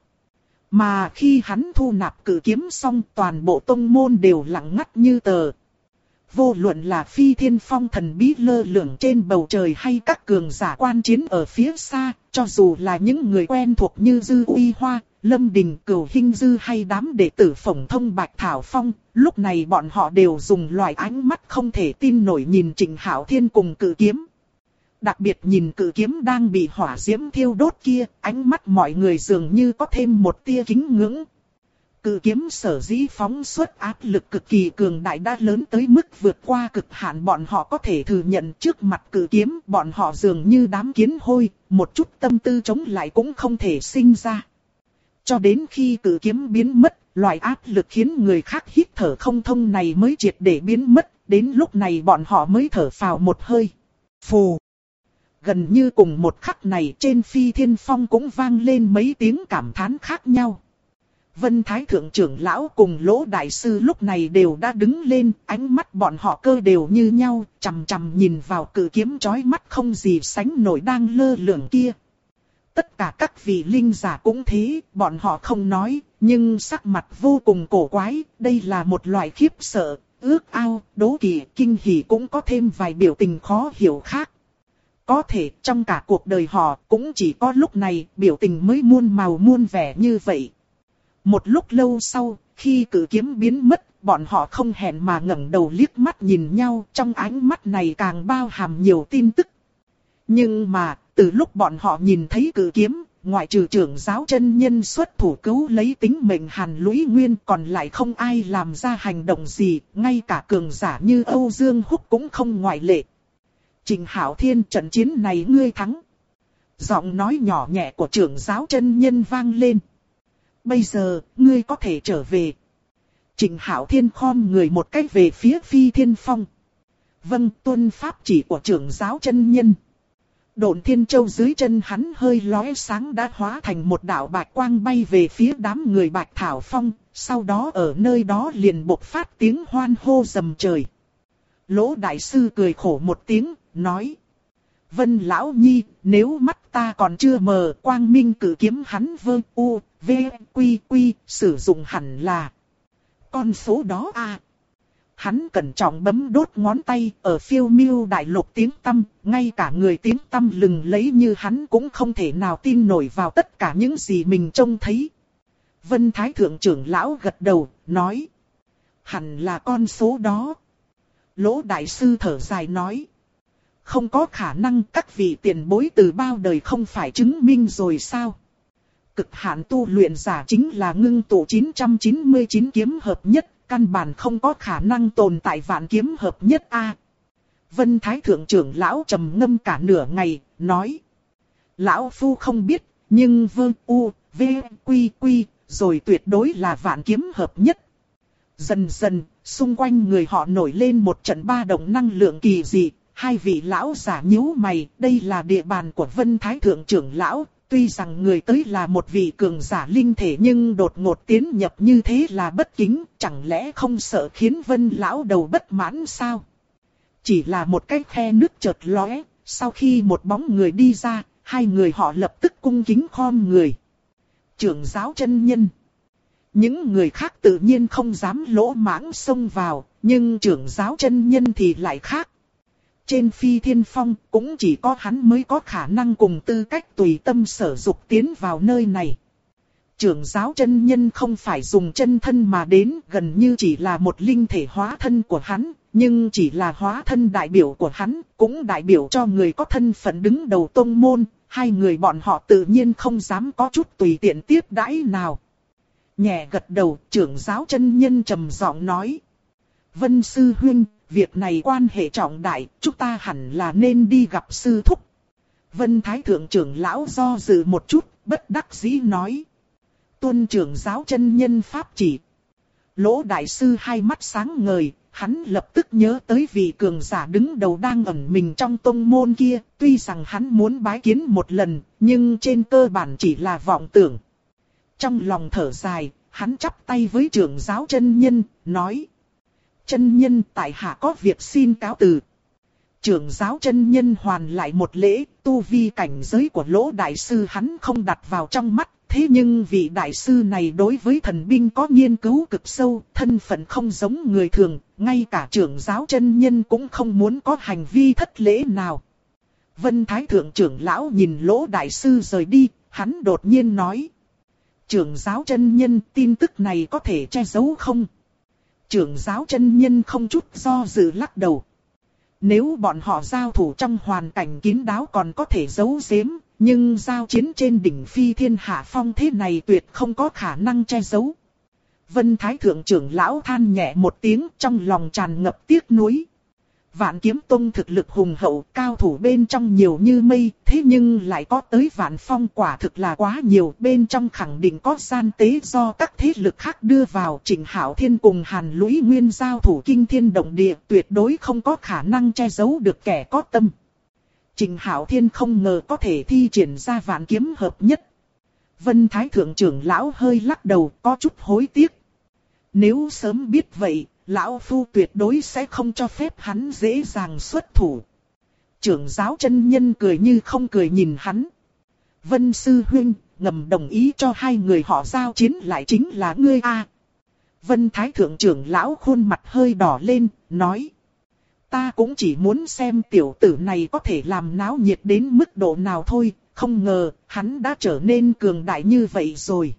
Mà khi hắn thu nạp cự kiếm xong, toàn bộ tông môn đều lặng ngắt như tờ. Vô luận là Phi Thiên Phong thần bí lơ lửng trên bầu trời hay các cường giả quan chiến ở phía xa, cho dù là những người quen thuộc như Dư Uy Hoa, Lâm Đình, Cửu Hinh Dư hay đám đệ tử Phổng Thông Bạch Thảo Phong, lúc này bọn họ đều dùng loại ánh mắt không thể tin nổi nhìn Trịnh Hạo Thiên cùng cự kiếm. Đặc biệt nhìn cự kiếm đang bị hỏa diễm thiêu đốt kia, ánh mắt mọi người dường như có thêm một tia kính ngưỡng. Cự kiếm sở dĩ phóng xuất áp lực cực kỳ cường đại đã lớn tới mức vượt qua cực hạn bọn họ có thể thừa nhận. Trước mặt cự kiếm bọn họ dường như đám kiến hôi, một chút tâm tư chống lại cũng không thể sinh ra. Cho đến khi cự kiếm biến mất, loại áp lực khiến người khác hít thở không thông này mới triệt để biến mất, đến lúc này bọn họ mới thở phào một hơi. Phù! Gần như cùng một khắc này trên Phi Thiên Phong cũng vang lên mấy tiếng cảm thán khác nhau. Vân Thái Thượng trưởng lão cùng Lỗ Đại Sư lúc này đều đã đứng lên, ánh mắt bọn họ cơ đều như nhau, chằm chằm nhìn vào cự kiếm chói mắt không gì sánh nổi đang lơ lửng kia. Tất cả các vị linh giả cũng thế, bọn họ không nói, nhưng sắc mặt vô cùng cổ quái, đây là một loại khiếp sợ, ước ao, đố kỵ, kinh hỉ cũng có thêm vài biểu tình khó hiểu khác. Có thể trong cả cuộc đời họ cũng chỉ có lúc này biểu tình mới muôn màu muôn vẻ như vậy. Một lúc lâu sau, khi cự kiếm biến mất, bọn họ không hẹn mà ngẩng đầu liếc mắt nhìn nhau, trong ánh mắt này càng bao hàm nhiều tin tức. Nhưng mà, từ lúc bọn họ nhìn thấy cự kiếm, ngoại trừ trưởng giáo chân nhân xuất thủ cứu lấy tính mệnh Hàn Lũy Nguyên còn lại không ai làm ra hành động gì, ngay cả cường giả như Âu Dương Húc cũng không ngoại lệ. Trịnh Hạo Thiên, trận chiến này ngươi thắng. Giọng nói nhỏ nhẹ của trưởng giáo chân nhân vang lên. Bây giờ, ngươi có thể trở về. Trịnh Hạo Thiên khom người một cách về phía Phi Thiên Phong. Vâng, tuân pháp chỉ của trưởng giáo chân nhân. Độn Thiên Châu dưới chân hắn hơi lóe sáng đã hóa thành một đạo bạch quang bay về phía đám người Bạch Thảo Phong, sau đó ở nơi đó liền bộc phát tiếng hoan hô rầm trời. Lỗ Đại Sư cười khổ một tiếng, nói. Vân Lão Nhi, nếu mắt ta còn chưa mờ, quang minh cử kiếm hắn vơ u, v, quy quy, sử dụng hẳn là con số đó à. Hắn cẩn trọng bấm đốt ngón tay, ở phiêu miêu đại lục tiếng tăm, ngay cả người tiếng tăm lừng lấy như hắn cũng không thể nào tin nổi vào tất cả những gì mình trông thấy. Vân Thái Thượng trưởng lão gật đầu, nói. Hẳn là con số đó. Lỗ đại sư thở dài nói. Không có khả năng, các vị tiền bối từ bao đời không phải chứng minh rồi sao? Cực hạn tu luyện giả chính là ngưng tụ 999 kiếm hợp nhất, căn bản không có khả năng tồn tại vạn kiếm hợp nhất a. Vân Thái Thượng trưởng lão trầm ngâm cả nửa ngày, nói. Lão phu không biết, nhưng vơ u, v, quy quy, rồi tuyệt đối là vạn kiếm hợp nhất. Dần dần, xung quanh người họ nổi lên một trận ba động năng lượng kỳ dị. Hai vị lão giả nhíu mày, đây là địa bàn của Vân Thái Thượng trưởng lão. Tuy rằng người tới là một vị cường giả linh thể nhưng đột ngột tiến nhập như thế là bất kính, chẳng lẽ không sợ khiến Vân lão đầu bất mãn sao? Chỉ là một cái khe nước chợt lóe, sau khi một bóng người đi ra, hai người họ lập tức cung kính khom người. Trưởng giáo chân nhân. Những người khác tự nhiên không dám lỗ mãng xông vào, nhưng trưởng giáo chân nhân thì lại khác. Trên Phi Thiên Phong cũng chỉ có hắn mới có khả năng cùng tư cách tùy tâm sở dục tiến vào nơi này. Trưởng giáo chân nhân không phải dùng chân thân mà đến, gần như chỉ là một linh thể hóa thân của hắn, nhưng chỉ là hóa thân đại biểu của hắn, cũng đại biểu cho người có thân phận đứng đầu tông môn, hai người bọn họ tự nhiên không dám có chút tùy tiện tiếp đãi nào. Nhẹ gật đầu, trưởng giáo chân nhân trầm giọng nói. Vân sư huynh, việc này quan hệ trọng đại, chúng ta hẳn là nên đi gặp sư thúc. Vân Thái Thượng trưởng lão do dự một chút, bất đắc dĩ nói. Tuân trưởng giáo chân nhân pháp chỉ. Lỗ đại sư hai mắt sáng ngời, hắn lập tức nhớ tới vị cường giả đứng đầu đang ẩn mình trong tông môn kia. Tuy rằng hắn muốn bái kiến một lần, nhưng trên cơ bản chỉ là vọng tưởng. Trong lòng thở dài, hắn chắp tay với trưởng giáo chân nhân, nói. Chân nhân tại hạ có việc xin cáo từ. Trưởng giáo chân nhân hoàn lại một lễ, tu vi cảnh giới của Lỗ đại sư hắn không đặt vào trong mắt. Thế nhưng vị đại sư này đối với thần binh có nghiên cứu cực sâu, thân phận không giống người thường, ngay cả trưởng giáo chân nhân cũng không muốn có hành vi thất lễ nào. Vân Thái Thượng trưởng lão nhìn Lỗ đại sư rời đi, hắn đột nhiên nói. Trưởng giáo chân nhân, tin tức này có thể che giấu không? Trưởng giáo chân nhân không chút do dự lắc đầu. Nếu bọn họ giao thủ trong hoàn cảnh kín đáo còn có thể giấu giếm, nhưng giao chiến trên đỉnh Phi Thiên Hạ Phong thế này tuyệt không có khả năng che giấu. Vân Thái Thượng trưởng lão than nhẹ một tiếng, trong lòng tràn ngập tiếc nuối. Vạn Kiếm Tông thực lực hùng hậu, cao thủ bên trong nhiều như mây, thế nhưng lại có tới Vạn Phong, quả thực là quá nhiều, bên trong khẳng định có gian tế do các thế lực khác đưa vào. Trịnh Hạo Thiên cùng Hàn Lũy Nguyên giao thủ kinh thiên động địa, tuyệt đối không có khả năng che giấu được kẻ có tâm. Trịnh Hạo Thiên không ngờ có thể thi triển ra vạn kiếm hợp nhất. Vân Thái Thượng trưởng lão hơi lắc đầu, có chút hối tiếc. Nếu sớm biết vậy, lão phu tuyệt đối sẽ không cho phép hắn dễ dàng xuất thủ. Trưởng giáo chân nhân cười như không cười nhìn hắn. Vân sư huynh, ngầm đồng ý cho hai người họ giao chiến lại chính là ngươi a. Vân Thái Thượng trưởng lão khuôn mặt hơi đỏ lên, nói. Ta cũng chỉ muốn xem tiểu tử này có thể làm náo nhiệt đến mức độ nào thôi, không ngờ hắn đã trở nên cường đại như vậy rồi.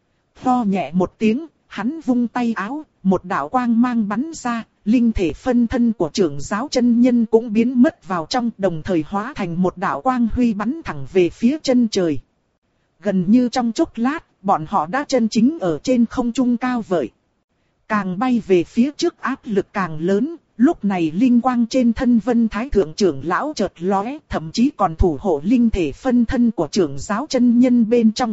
Ho nhẹ một tiếng, hắn vung tay áo, một đạo quang mang bắn ra, linh thể phân thân của trưởng giáo chân nhân cũng biến mất vào trong, đồng thời hóa thành một đạo quang huy bắn thẳng về phía chân trời. Gần như trong chốc lát, bọn họ đã chân chính ở trên không trung cao vời. Càng bay về phía trước áp lực càng lớn, lúc này linh quang trên thân Vân Thái Thượng trưởng lão chợt lóe, thậm chí còn thủ hộ linh thể phân thân của trưởng giáo chân nhân bên trong.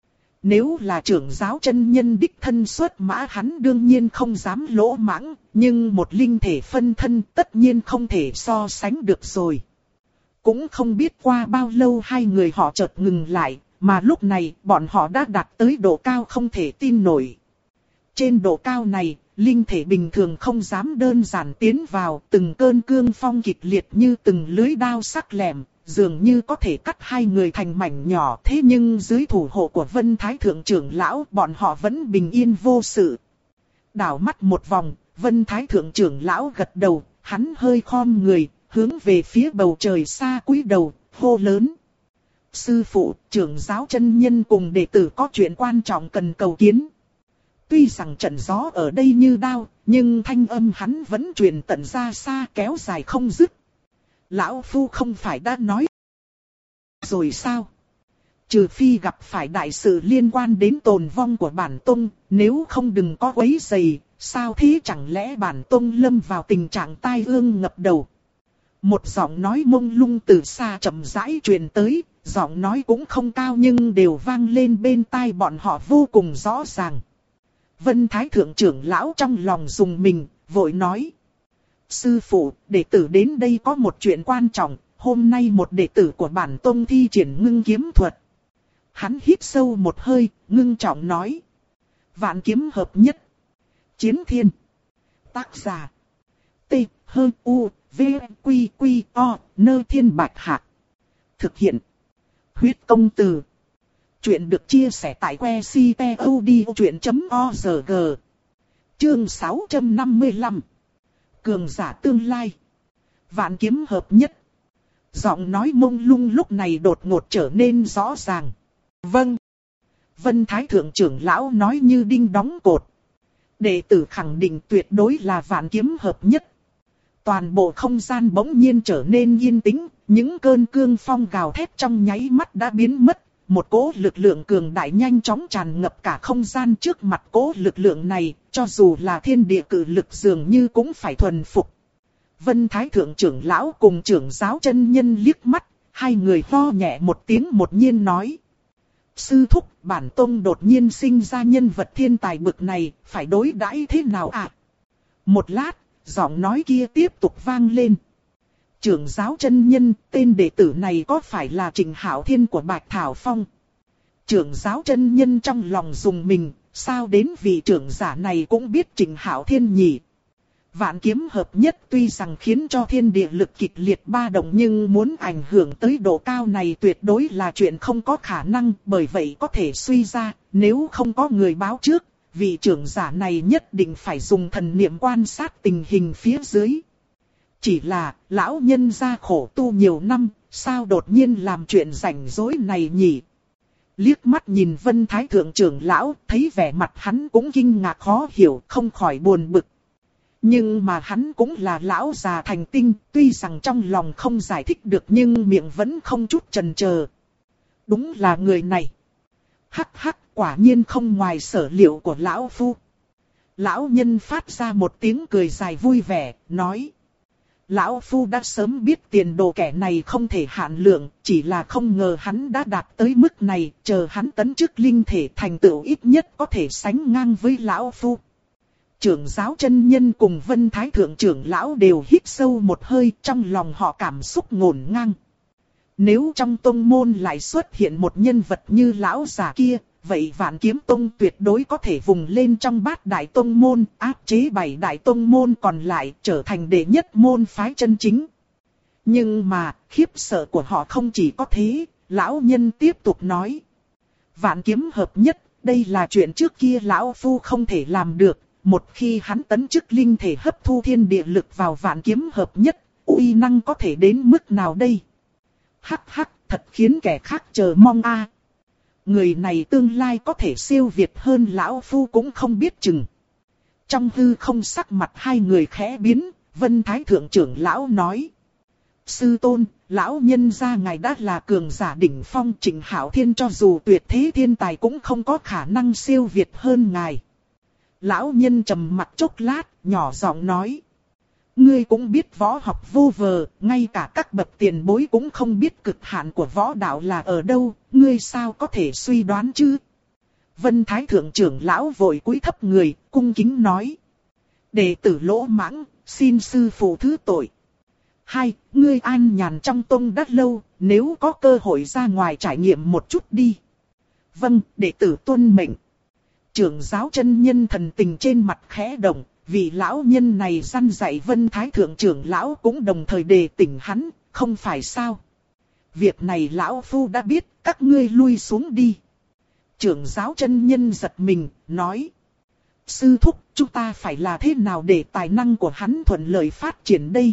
Nếu là trưởng giáo chân nhân đích thân xuất mã hắn đương nhiên không dám lỗ mãng, nhưng một linh thể phân thân tất nhiên không thể so sánh được rồi. Cũng không biết qua bao lâu hai người họ chợt ngừng lại, mà lúc này bọn họ đã đạt tới độ cao không thể tin nổi. Trên độ cao này, linh thể bình thường không dám đơn giản tiến vào, từng cơn cương phong kịch liệt như từng lưới đao sắc lẹm, dường như có thể cắt hai người thành mảnh nhỏ. Thế nhưng dưới thủ hộ của Vân Thái Thượng trưởng lão, bọn họ vẫn bình yên vô sự. Đảo mắt một vòng, Vân Thái Thượng trưởng lão gật đầu, hắn hơi khom người, hướng về phía bầu trời xa cúi đầu, hô lớn. Sư phụ, trưởng giáo chân nhân cùng đệ tử có chuyện quan trọng cần cầu kiến. Tuy rằng trận gió ở đây như đao, nhưng thanh âm hắn vẫn truyền tận ra xa, kéo dài không dứt. Lão Phu không phải đã nói rồi sao? Trừ phi gặp phải đại sự liên quan đến tồn vong của bản tông, nếu không đừng có quấy rầy, sao thế chẳng lẽ bản tông lâm vào tình trạng tai ương ngập đầu. Một giọng nói mông lung từ xa chậm rãi truyền tới, giọng nói cũng không cao nhưng đều vang lên bên tai bọn họ vô cùng rõ ràng. Vân Thái Thượng trưởng lão trong lòng rùng mình, vội nói. Sư phụ, đệ tử đến đây có một chuyện quan trọng, hôm nay một đệ tử của bản tông thi triển ngưng kiếm thuật. Hắn hít sâu một hơi, ngưng trọng nói. Vạn kiếm hợp nhất. Chiến thiên. Tác giả. T, H, U, V, Quy, Quy, O, Nơ Thiên Bạch Hạc. Thực hiện. Huyết công từ. Chuyện được chia sẻ tại que ctod.org. Chương 655. Cường giả tương lai. Vạn kiếm hợp nhất. Giọng nói mông lung lúc này đột ngột trở nên rõ ràng. Vâng. Vân Thái Thượng trưởng lão nói như đinh đóng cột. Đệ tử khẳng định tuyệt đối là vạn kiếm hợp nhất. Toàn bộ không gian bỗng nhiên trở nên yên tĩnh, những cơn cương phong gào thét trong nháy mắt đã biến mất. Một cỗ lực lượng cường đại nhanh chóng tràn ngập cả không gian trước mặt cỗ lực lượng này, cho dù là thiên địa cử lực dường như cũng phải thuần phục. Vân Thái Thượng trưởng lão cùng trưởng giáo chân nhân liếc mắt, hai người ho nhẹ một tiếng một nhiên nói. Sư thúc, bản tông đột nhiên sinh ra nhân vật thiên tài bực này, phải đối đãi thế nào ạ? Một lát, giọng nói kia tiếp tục vang lên. Trưởng giáo chân nhân, tên đệ tử này có phải là Trịnh Hạo Thiên của Bạch Thảo Phong? Trưởng giáo chân nhân trong lòng rùng mình, sao đến vị trưởng giả này cũng biết Trịnh Hạo Thiên nhỉ? Vạn kiếm hợp nhất tuy rằng khiến cho thiên địa lực kịch liệt ba động nhưng muốn ảnh hưởng tới độ cao này tuyệt đối là chuyện không có khả năng, bởi vậy có thể suy ra, nếu không có người báo trước, vị trưởng giả này nhất định phải dùng thần niệm quan sát tình hình phía dưới. Chỉ là, lão nhân gia khổ tu nhiều năm, sao đột nhiên làm chuyện rảnh rỗi này nhỉ? Liếc mắt nhìn Vân Thái Thượng trưởng lão, thấy vẻ mặt hắn cũng kinh ngạc khó hiểu, không khỏi buồn bực. Nhưng mà hắn cũng là lão già thành tinh, tuy rằng trong lòng không giải thích được nhưng miệng vẫn không chút chần chờ. Đúng là người này. Hắc hắc, quả nhiên không ngoài sở liệu của lão phu. Lão nhân phát ra một tiếng cười dài vui vẻ, nói. Lão Phu đã sớm biết tiền đồ kẻ này không thể hạn lượng, chỉ là không ngờ hắn đã đạt tới mức này, chờ hắn tấn chức linh thể thành tựu ít nhất có thể sánh ngang với Lão Phu. Trưởng giáo chân nhân cùng Vân Thái Thượng trưởng lão đều hít sâu một hơi, trong lòng họ cảm xúc ngổn ngang. Nếu trong tông môn lại xuất hiện một nhân vật như lão già kia, vậy Vạn Kiếm Tông tuyệt đối có thể vùng lên trong bát đại tông môn, áp chế 7 đại tông môn còn lại, trở thành đệ nhất môn phái chân chính. Nhưng mà, khiếp sợ của họ không chỉ có thế, lão nhân tiếp tục nói. Vạn kiếm hợp nhất, đây là chuyện trước kia lão phu không thể làm được, một khi hắn tấn chức linh thể hấp thu thiên địa lực vào vạn kiếm hợp nhất, uy năng có thể đến mức nào đây? Hắc hắc, thật khiến kẻ khác chờ mong a. Người này tương lai có thể siêu việt hơn lão phu cũng không biết chừng. Trong hư không sắc mặt hai người khẽ biến, Vân Thái Thượng trưởng lão nói. Sư tôn, lão nhân gia ngài đã là cường giả đỉnh phong, Trịnh Hạo Thiên cho dù tuyệt thế thiên tài cũng không có khả năng siêu việt hơn ngài. Lão nhân trầm mặt chốc lát, nhỏ giọng nói. Ngươi cũng biết võ học vô vờ, ngay cả các bậc tiền bối cũng không biết cực hạn của võ đạo là ở đâu, ngươi sao có thể suy đoán chứ? Vân Thái Thượng trưởng lão vội cúi thấp người, cung kính nói. Đệ tử lỗ mãng, xin sư phụ thứ tội. Hai, ngươi an nhàn trong tông đã lâu, nếu có cơ hội ra ngoài trải nghiệm một chút đi. Vâng, đệ tử tuân mệnh. Trưởng giáo chân nhân thần tình trên mặt khẽ động. Vị lão nhân này răn dạy Vân Thái Thượng trưởng lão cũng đồng thời đề tỉnh hắn, không phải sao? việc này lão phu đã biết, các ngươi lui xuống đi. Trưởng giáo chân nhân giật mình, nói. Sư thúc, chúng ta phải là thế nào để tài năng của hắn thuận lợi phát triển đây?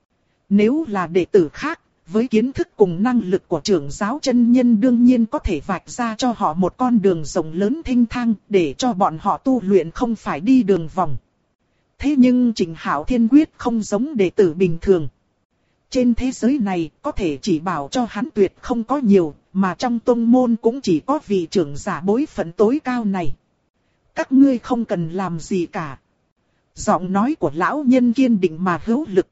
Nếu là đệ tử khác, với kiến thức cùng năng lực của trưởng giáo chân nhân đương nhiên có thể vạch ra cho họ một con đường rộng lớn thênh thang để cho bọn họ tu luyện không phải đi đường vòng. Thế nhưng Trịnh Hạo Thiên quyết không giống đệ tử bình thường. Trên thế giới này có thể chỉ bảo cho hắn tuyệt không có nhiều, mà trong tông môn cũng chỉ có vị trưởng giả bối phận tối cao này. Các ngươi không cần làm gì cả. Giọng nói của lão nhân kiên định mà hữu lực.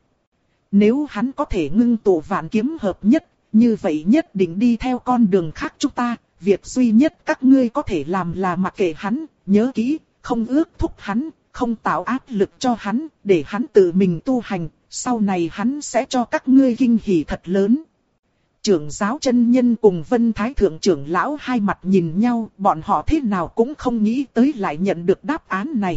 Nếu hắn có thể ngưng tụ vạn kiếm hợp nhất, như vậy nhất định đi theo con đường khác chúng ta. Việc duy nhất các ngươi có thể làm là mặc kệ hắn, nhớ kỹ, không ước thúc hắn, không tạo áp lực cho hắn, để hắn tự mình tu hành, sau này hắn sẽ cho các ngươi kinh hỉ thật lớn. Trưởng giáo chân nhân cùng Vân Thái Thượng trưởng lão hai mặt nhìn nhau, bọn họ thế nào cũng không nghĩ tới lại nhận được đáp án này.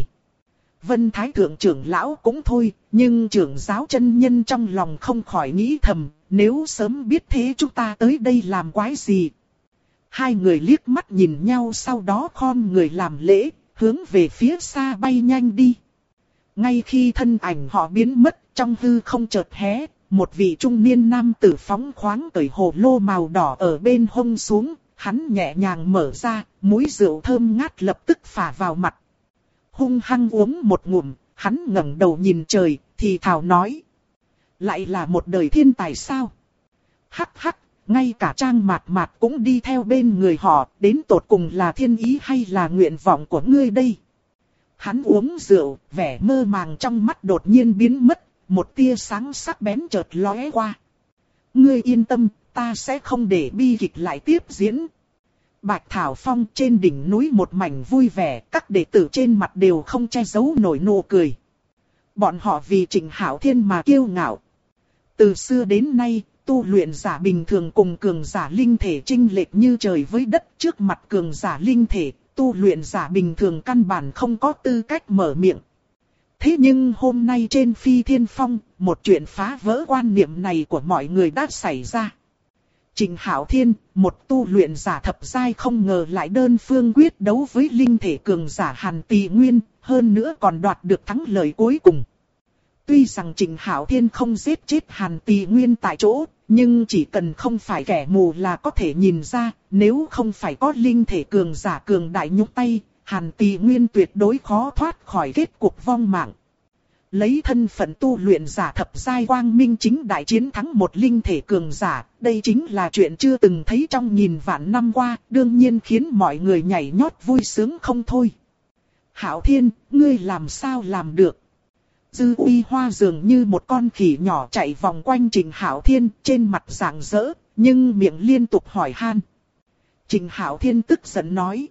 Vân Thái Thượng trưởng lão cũng thôi, nhưng trưởng giáo chân nhân trong lòng không khỏi nghĩ thầm, nếu sớm biết thế chúng ta tới đây làm quái gì. Hai người liếc mắt nhìn nhau sau đó khom người làm lễ, hướng về phía xa bay nhanh đi. Ngay khi thân ảnh họ biến mất, trong hư không chợt hé, một vị trung niên nam tử phóng khoáng cởi hồ lô màu đỏ ở bên hông xuống, hắn nhẹ nhàng mở ra, mũi rượu thơm ngát lập tức phả vào mặt. Hung hăng uống một ngụm, hắn ngẩng đầu nhìn trời, thì thào nói. Lại là một đời thiên tài sao? Hắc hắc, ngay cả Trang Mạt Mạt cũng đi theo bên người họ, đến tột cùng là thiên ý hay là nguyện vọng của ngươi đây? Hắn uống rượu, vẻ mơ màng trong mắt đột nhiên biến mất, một tia sáng sắc bén chợt lóe qua. Ngươi yên tâm, ta sẽ không để bi kịch lại tiếp diễn. Bạch Thảo Phong trên đỉnh núi một mảnh vui vẻ, các đệ tử trên mặt đều không che giấu nổi nụ cười. Bọn họ vì Trịnh Hạo Thiên mà kiêu ngạo. Từ xưa đến nay, tu luyện giả bình thường cùng cường giả linh thể chênh lệch như trời với đất, trước mặt cường giả linh thể, tu luyện giả bình thường căn bản không có tư cách mở miệng. Thế nhưng hôm nay trên Phi Thiên Phong, một chuyện phá vỡ quan niệm này của mọi người đã xảy ra. Trịnh Hạo Thiên, một tu luyện giả thập giai không ngờ lại đơn phương quyết đấu với linh thể cường giả Hàn Tỳ Nguyên, hơn nữa còn đoạt được thắng lợi cuối cùng. Tuy rằng Trịnh Hạo Thiên không giết chết Hàn Tỳ Nguyên tại chỗ, nhưng chỉ cần không phải kẻ mù là có thể nhìn ra, nếu không phải có linh thể cường giả cường đại nhúc tay, Hàn Tỳ Nguyên tuyệt đối khó thoát khỏi kết cục vong mạng. Lấy thân phận tu luyện giả thập giai quang minh chính đại chiến thắng một linh thể cường giả, đây chính là chuyện chưa từng thấy trong nghìn vạn năm qua, đương nhiên khiến mọi người nhảy nhót vui sướng không thôi. Hạo Thiên, ngươi làm sao làm được? Dư Uy Hoa dường như một con khỉ nhỏ chạy vòng quanh Trịnh Hạo Thiên, trên mặt rạng rỡ, nhưng miệng liên tục hỏi han. Trịnh Hạo Thiên tức giận nói.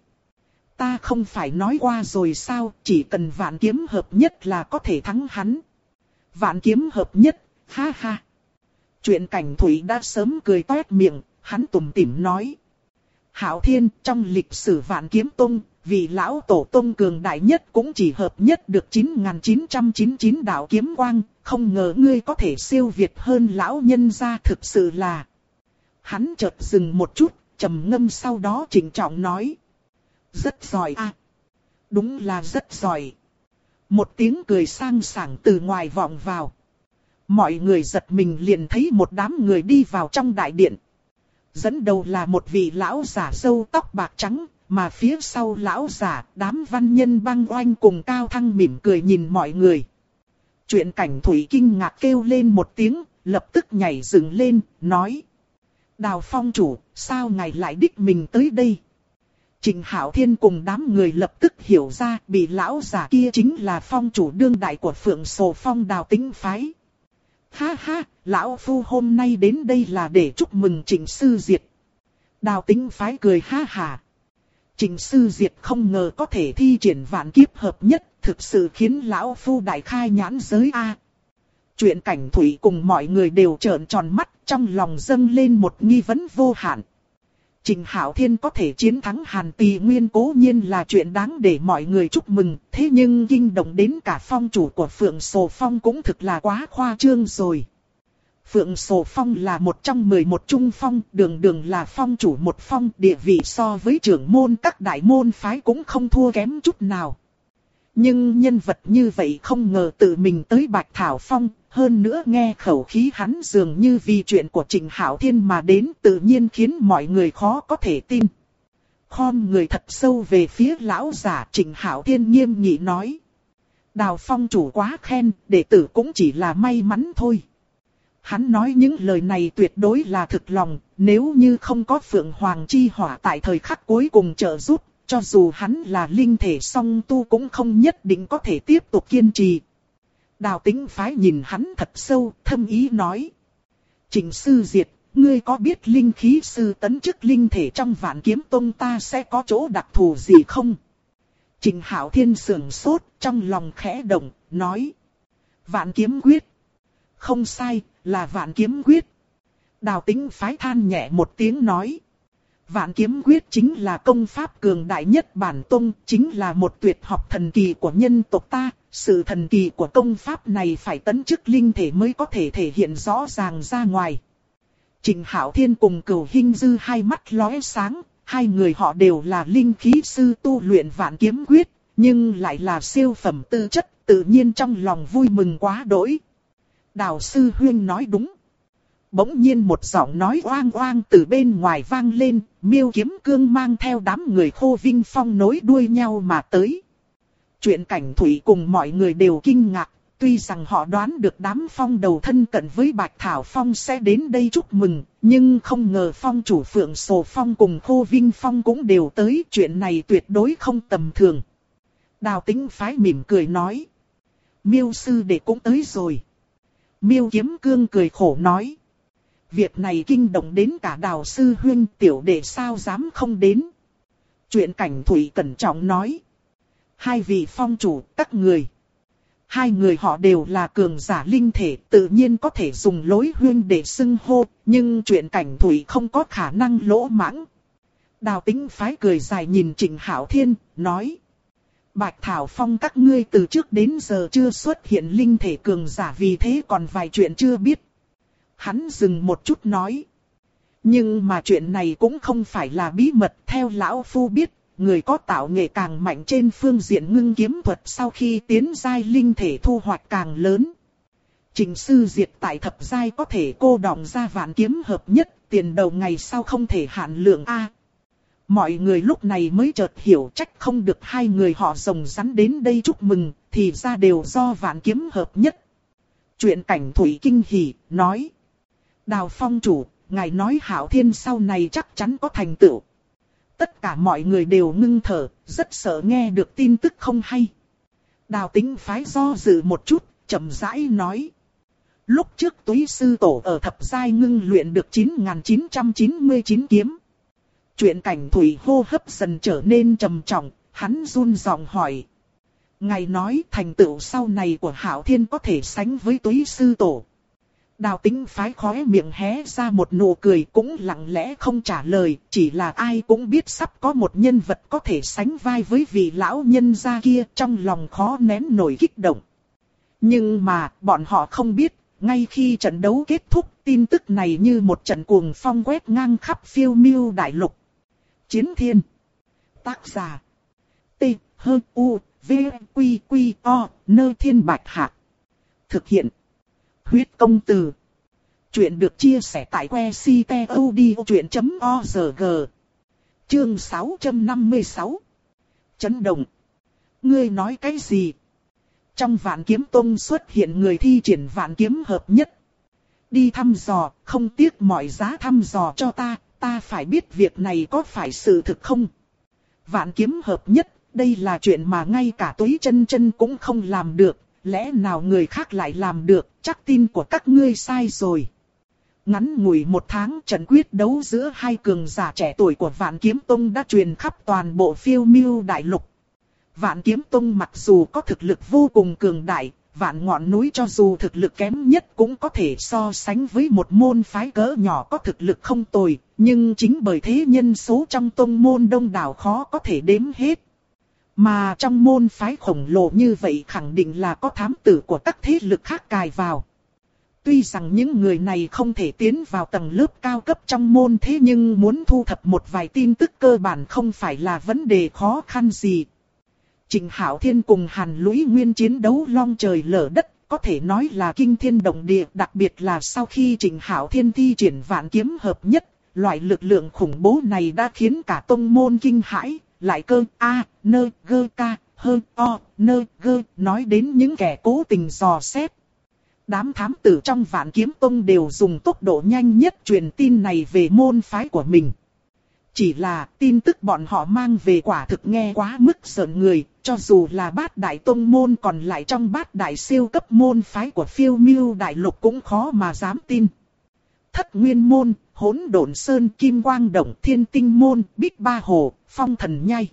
Ta không phải nói qua rồi sao, chỉ cần vạn kiếm hợp nhất là có thể thắng hắn. Vạn kiếm hợp nhất, ha ha. Chuyện Cảnh Thủy đã sớm cười toét miệng, hắn tủm tỉm nói. Hạo Thiên, trong lịch sử Vạn Kiếm Tông, vị lão tổ tông cường đại nhất cũng chỉ hợp nhất được 9.999 đạo kiếm quang, không ngờ ngươi có thể siêu việt hơn lão nhân gia, thực sự là. Hắn chợt dừng một chút, trầm ngâm sau đó trịnh trọng nói. Rất giỏi à. Đúng là rất giỏi. Một tiếng cười sang sảng từ ngoài vọng vào. Mọi người giật mình liền thấy một đám người đi vào trong đại điện. Dẫn đầu là một vị lão giả râu tóc bạc trắng, mà phía sau lão giả, đám văn nhân băng oanh cùng Cao Thăng mỉm cười nhìn mọi người. Chuyện Cảnh Thủy kinh ngạc kêu lên một tiếng, lập tức nhảy dựng lên, nói. Đào Phong chủ, sao ngài lại đích mình tới đây? Trịnh Hạo Thiên cùng đám người lập tức hiểu ra, bị lão giả kia chính là phong chủ đương đại của Phượng Sồ Phong Đào Tĩnh Phái. Ha ha, lão phu hôm nay đến đây là để chúc mừng Trịnh Sư Diệt. Đào Tĩnh Phái cười ha hà. Trịnh Sư Diệt không ngờ có thể thi triển vạn kiếp hợp nhất, thực sự khiến lão phu đại khai nhãn giới a. Chuyện Cảnh Thủy cùng mọi người đều trợn tròn mắt, trong lòng dâng lên một nghi vấn vô hạn. Trịnh Hạo Thiên có thể chiến thắng Hàn Tỳ Nguyên cố nhiên là chuyện đáng để mọi người chúc mừng, thế nhưng kinh động đến cả phong chủ của Phượng Sồ Phong cũng thực là quá khoa trương rồi. Phượng Sổ Phong là một trong 11 trung phong, đường đường là phong chủ một phong, địa vị so với trưởng môn các đại môn phái cũng không thua kém chút nào. Nhưng nhân vật như vậy không ngờ tự mình tới Bạch Thảo Phong, hơn nữa nghe khẩu khí hắn dường như vì chuyện của Trịnh Hạo Thiên mà đến, tự nhiên khiến mọi người khó có thể tin. Khom người thật sâu về phía lão giả, Trịnh Hạo Thiên nghiêm nghị nói: Đào phong chủ quá khen, đệ tử cũng chỉ là may mắn thôi. Hắn nói những lời này tuyệt đối là thực lòng, nếu như không có Phượng Hoàng chi hỏa tại thời khắc cuối cùng trợ giúp, cho dù hắn là linh thể song tu cũng không nhất định có thể tiếp tục kiên trì. Đào Tĩnh Phái nhìn hắn thật sâu, thâm ý nói: Trịnh sư diệt, ngươi có biết linh khí sư tấn chức linh thể trong Vạn Kiếm Tông ta sẽ có chỗ đặc thù gì không? Trịnh Hạo Thiên sườn sốt, trong lòng khẽ động, nói: Vạn Kiếm Quyết. Không sai, là Vạn Kiếm Quyết. Đào Tĩnh Phái than nhẹ một tiếng nói: Vạn Kiếm Quyết chính là công pháp cường đại nhất bản tông, chính là một tuyệt học thần kỳ của nhân tộc ta. Sự thần kỳ của công pháp này phải tấn chức linh thể mới có thể thể hiện rõ ràng ra ngoài. Trịnh Hạo Thiên cùng Cửu Hinh Dư hai mắt lóe sáng, hai người họ đều là linh khí sư tu luyện Vạn Kiếm Quyết, nhưng lại là siêu phẩm tư chất, tự nhiên trong lòng vui mừng quá đỗi. Đào sư huynh nói đúng. Bỗng nhiên một giọng nói oang oang từ bên ngoài vang lên, Miêu Kiếm Cương mang theo đám người Khô Vinh Phong nối đuôi nhau mà tới. Chuyện Cảnh Thủy cùng mọi người đều kinh ngạc, tuy rằng họ đoán được đám phong đầu thân cận với Bạch Thảo Phong sẽ đến đây chúc mừng, nhưng không ngờ phong chủ Phượng Sổ Phong cùng Khô Vinh Phong cũng đều tới, chuyện này tuyệt đối không tầm thường. Đào Tĩnh Phái mỉm cười nói: Miêu sư đệ cũng tới rồi. Miêu Kiếm Cương cười khổ nói: Việc này kinh động đến cả Đào sư huynh, tiểu đệ sao dám không đến. Chuyện Cảnh Thủy cẩn trọng nói: Hai vị phong chủ, các người. Hai người họ đều là cường giả linh thể, tự nhiên có thể dùng lối huyên để xưng hô, nhưng chuyện Cảnh Thủy không có khả năng lỗ mãng. Đào Tĩnh Phái cười dài nhìn Trịnh Hạo Thiên, nói: Bạch Thảo Phong các ngươi từ trước đến giờ chưa xuất hiện linh thể cường giả, vì thế còn vài chuyện chưa biết. Hắn dừng một chút nói: Nhưng mà chuyện này cũng không phải là bí mật, theo lão phu biết, người có tạo nghệ càng mạnh trên phương diện ngưng kiếm thuật sau khi tiến giai linh thể thu hoạch càng lớn. Trịnh sư diệt tại thập giai có thể cô đọng ra Vạn Kiếm hợp nhất, tiền đầu ngày sau không thể hạn lượng a. Mọi người lúc này mới chợt hiểu, trách không được hai người họ rồng rắn đến đây chúc mừng, thì ra đều do Vạn Kiếm hợp nhất. Chuyện Cảnh Thủy kinh hỉ, nói: Đào phong chủ, ngài nói Hạo Thiên sau này chắc chắn có thành tựu. Tất cả mọi người đều ngưng thở, rất sợ nghe được tin tức không hay. Đào Tĩnh Phái do dự một chút, chậm rãi nói: Lúc trước Túy sư tổ ở thập giai ngưng luyện được 9.999 kiếm. Chuyện Cảnh Thủy hô hấp dần trở nên trầm trọng, hắn run giọng hỏi: Ngài nói thành tựu sau này của Hạo Thiên có thể sánh với Túy sư tổ. Đào Tĩnh Phái khóe miệng hé ra một nụ cười, cũng lặng lẽ không trả lời, chỉ là ai cũng biết sắp có một nhân vật có thể sánh vai với vị lão nhân gia kia, trong lòng khó nén nổi kích động. Nhưng mà, bọn họ không biết, ngay khi trận đấu kết thúc, tin tức này như một trận cuồng phong quét ngang khắp phiêu miêu đại lục. Chiến Thiên. Tác giả: T. H. U. V. Q. Q. O. Nơ Thiên Bạch Hạc. Thực hiện: Huyết Công Từ. Chuyện được chia sẻ tại website.odchuyện.org. Chương 656. Chấn động. Ngươi nói cái gì? Trong Vạn Kiếm Tông xuất hiện người thi triển Vạn Kiếm hợp nhất. Đi thăm dò, không tiếc mọi giá thăm dò cho ta, ta phải biết việc này có phải sự thực không? Vạn Kiếm hợp nhất, đây là chuyện mà ngay cả Túy Chân Chân cũng không làm được. Lẽ nào người khác lại làm được, chắc tin của các ngươi sai rồi. Ngắn ngủi một tháng, trận quyết đấu giữa hai cường giả trẻ tuổi của Vạn Kiếm Tông đã truyền khắp toàn bộ phiêu miêu đại lục. Vạn Kiếm Tông mặc dù có thực lực vô cùng cường đại, vạn ngọn núi cho dù thực lực kém nhất cũng có thể so sánh với một môn phái cỡ nhỏ có thực lực không tồi, nhưng chính bởi thế nhân số trong tông môn đông đảo khó có thể đếm hết. Mà trong môn phái khổng lồ như vậy khẳng định là có thám tử của các thế lực khác cài vào. Tuy rằng những người này không thể tiến vào tầng lớp cao cấp trong môn, thế nhưng muốn thu thập một vài tin tức cơ bản không phải là vấn đề khó khăn gì. Trịnh Hạo Thiên cùng Hàn Lũy Nguyên chiến đấu long trời lở đất, có thể nói là kinh thiên động địa, đặc biệt là sau khi Trịnh Hạo Thiên thi triển vạn kiếm hợp nhất, loại lực lượng khủng bố này đã khiến cả tông môn kinh hãi, lại cơ a nơ gơ ca hơn o nơ gơ, nói đến những kẻ cố tình dò xét. Đám thám tử trong Vạn Kiếm Tông đều dùng tốc độ nhanh nhất truyền tin này về môn phái của mình. Chỉ là tin tức bọn họ mang về quả thực nghe quá mức sợn người, cho dù là Bát Đại Tông môn còn lại trong Bát Đại siêu cấp môn phái của Phiêu Miêu Đại Lục cũng khó mà dám tin. Thất Nguyên môn, Hỗn Độn Sơn, Kim Quang Động, Thiên Tinh môn, Bích Ba Hồ, Phong Thần Nhai.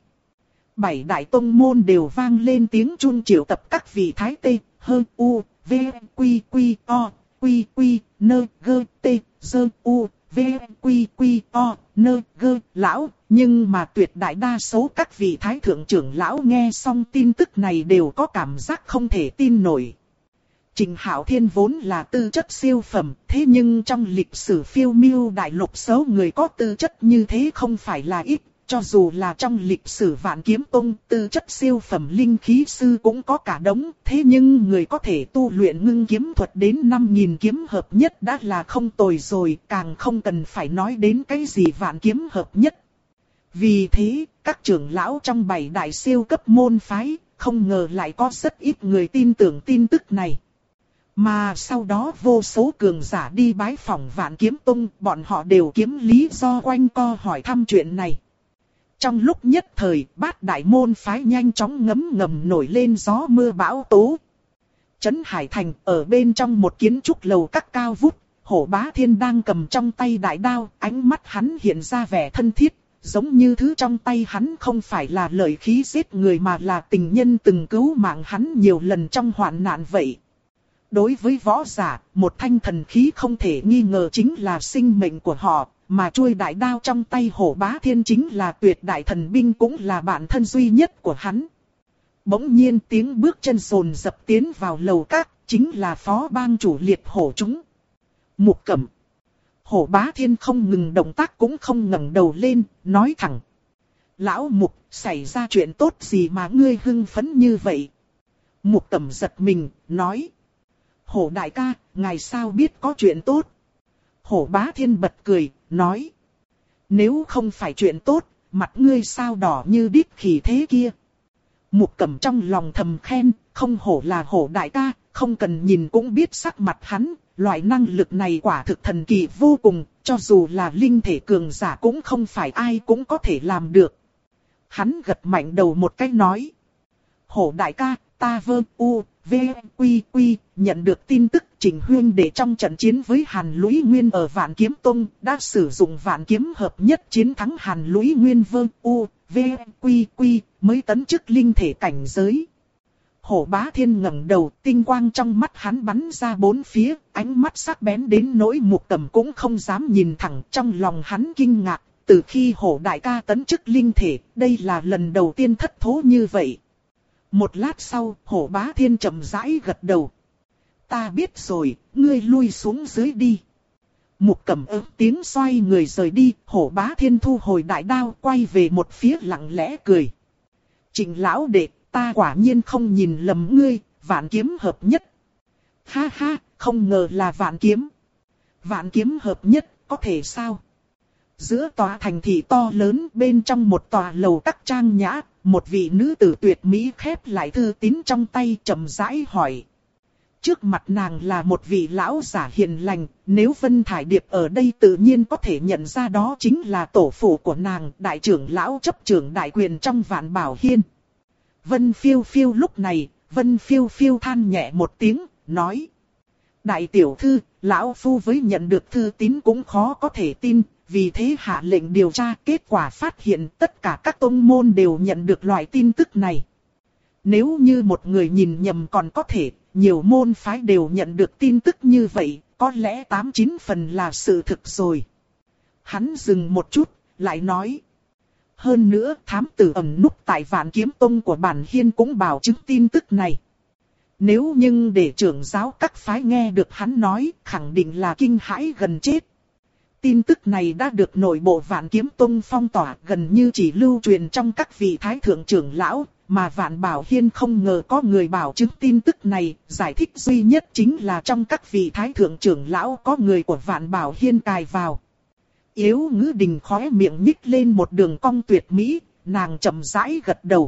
7 đại tông môn đều vang lên tiếng chun triệu tập các vị thái tê, hơ u, v, quy quy o, quy quy, nơ gơ tê, dơ u, v, quy quy o, nơ gơ lão. Nhưng mà tuyệt đại đa số các vị thái thượng trưởng lão nghe xong tin tức này đều có cảm giác không thể tin nổi. Trịnh Hạo Thiên vốn là tư chất siêu phẩm, thế nhưng trong lịch sử Phiêu Miêu Đại Lục số người có tư chất như thế không phải là ít. Cho dù là trong lịch sử Vạn Kiếm Tông, tư chất siêu phẩm linh khí sư cũng có cả đống, thế nhưng người có thể tu luyện ngưng kiếm thuật đến 5000 kiếm hợp nhất đã là không tồi rồi, càng không cần phải nói đến cái gì vạn kiếm hợp nhất. Vì thế, các trưởng lão trong 7 đại siêu cấp môn phái, không ngờ lại có rất ít người tin tưởng tin tức này. Mà sau đó vô số cường giả đi bái phỏng Vạn Kiếm Tông, bọn họ đều kiếm lý do quanh co hỏi thăm chuyện này. Trong lúc nhất thời, Bát Đại môn phái nhanh chóng ngấm ngầm nổi lên gió mưa bão tố. Trấn Hải Thành, ở bên trong một kiến trúc lầu các cao vút, Hổ Bá Thiên đang cầm trong tay đại đao, ánh mắt hắn hiện ra vẻ thân thiết, giống như thứ trong tay hắn không phải là lợi khí giết người mà là tình nhân từng cứu mạng hắn nhiều lần trong hoạn nạn vậy. Đối với võ giả, một thanh thần khí không thể nghi ngờ chính là sinh mệnh của họ. Mà chuôi đại đao trong tay Hổ Bá Thiên chính là tuyệt đại thần binh, cũng là bạn thân duy nhất của hắn. Bỗng nhiên tiếng bước chân sồn dập tiến vào lầu các, chính là phó bang chủ Liệt Hổ chúng. Mục Cẩm. Hổ Bá Thiên không ngừng động tác cũng không ngẩng đầu lên, nói thẳng. Lão Mục, xảy ra chuyện tốt gì mà ngươi hưng phấn như vậy? Mục Cẩm giật mình, nói. Hổ đại ca, ngài sao biết có chuyện tốt? Hổ Bá Thiên bật cười, nói. Nếu không phải chuyện tốt, mặt ngươi sao đỏ như đít khỉ thế kia? Mục Cẩm trong lòng thầm khen, không hổ là Hổ đại ca, không cần nhìn cũng biết sắc mặt hắn. Loại năng lực này quả thực thần kỳ vô cùng, cho dù là linh thể cường giả cũng không phải ai cũng có thể làm được. Hắn gật mạnh đầu một cái nói. Hổ đại ca, ta v, quy quy, nhận được tin tức Trình Huyên để trong trận chiến với Hàn Lũy Nguyên ở Vạn Kiếm Tông đã sử dụng vạn kiếm hợp nhất chiến thắng Hàn Lũy Nguyên v, quy quy, mới tấn chức linh thể cảnh giới. Hổ Bá Thiên ngẩng đầu, tinh quang trong mắt hắn bắn ra bốn phía, ánh mắt sắc bén đến nỗi Mục Cẩm cũng không dám nhìn thẳng, trong lòng hắn kinh ngạc, từ khi Hổ đại ca tấn chức linh thể, đây là lần đầu tiên thất thố như vậy. Một lát sau, Hổ Bá Thiên chậm rãi gật đầu. Ta biết rồi, ngươi lui xuống dưới đi. Mục Cẩm ớt tiếng xoay người rời đi, Hổ Bá Thiên thu hồi đại đao quay về một phía lặng lẽ cười. Trịnh lão đệ, ta quả nhiên không nhìn lầm ngươi, vạn kiếm hợp nhất. Ha ha, không ngờ là vạn kiếm. Vạn kiếm hợp nhất, có thể sao? Giữa tòa thành thị to lớn bên trong một tòa lầu các trang nhã, một vị nữ tử tuyệt mỹ khép lại thư tín trong tay chậm rãi hỏi. Trước mặt nàng là một vị lão giả hiền lành, nếu Vân Thải Điệp ở đây tự nhiên có thể nhận ra đó chính là tổ phụ của nàng, đại trưởng lão chấp trưởng đại quyền trong Vạn Bảo Hiên. Vân Phiêu Phiêu lúc này, Vân Phiêu Phiêu than nhẹ một tiếng, nói. Đại tiểu thư, lão phu với nhận được thư tín cũng khó có thể tin, vì thế hạ lệnh điều tra, kết quả phát hiện tất cả các tông môn đều nhận được loại tin tức này. Nếu như một người nhìn nhầm còn có thể, nhiều môn phái đều nhận được tin tức như vậy, có lẽ 8-9 phần là sự thực rồi. Hắn dừng một chút, lại nói. Hơn nữa, thám tử ẩn núp tại Vạn Kiếm Tông của bản Hiên cũng bảo chứng tin tức này. Nếu nhưng để trưởng giáo các phái nghe được hắn nói, khẳng định là kinh hãi gần chết. Tin tức này đã được nội bộ Vạn Kiếm Tông phong tỏa, gần như chỉ lưu truyền trong các vị thái thượng trưởng lão, mà Vạn Bảo Hiên không ngờ có người bảo chứng tin tức này. Giải thích duy nhất chính là trong các vị thái thượng trưởng lão có người của Vạn Bảo Hiên cài vào. Yếu Ngữ Đình khóe miệng nhích lên một đường cong tuyệt mỹ, nàng chậm rãi gật đầu.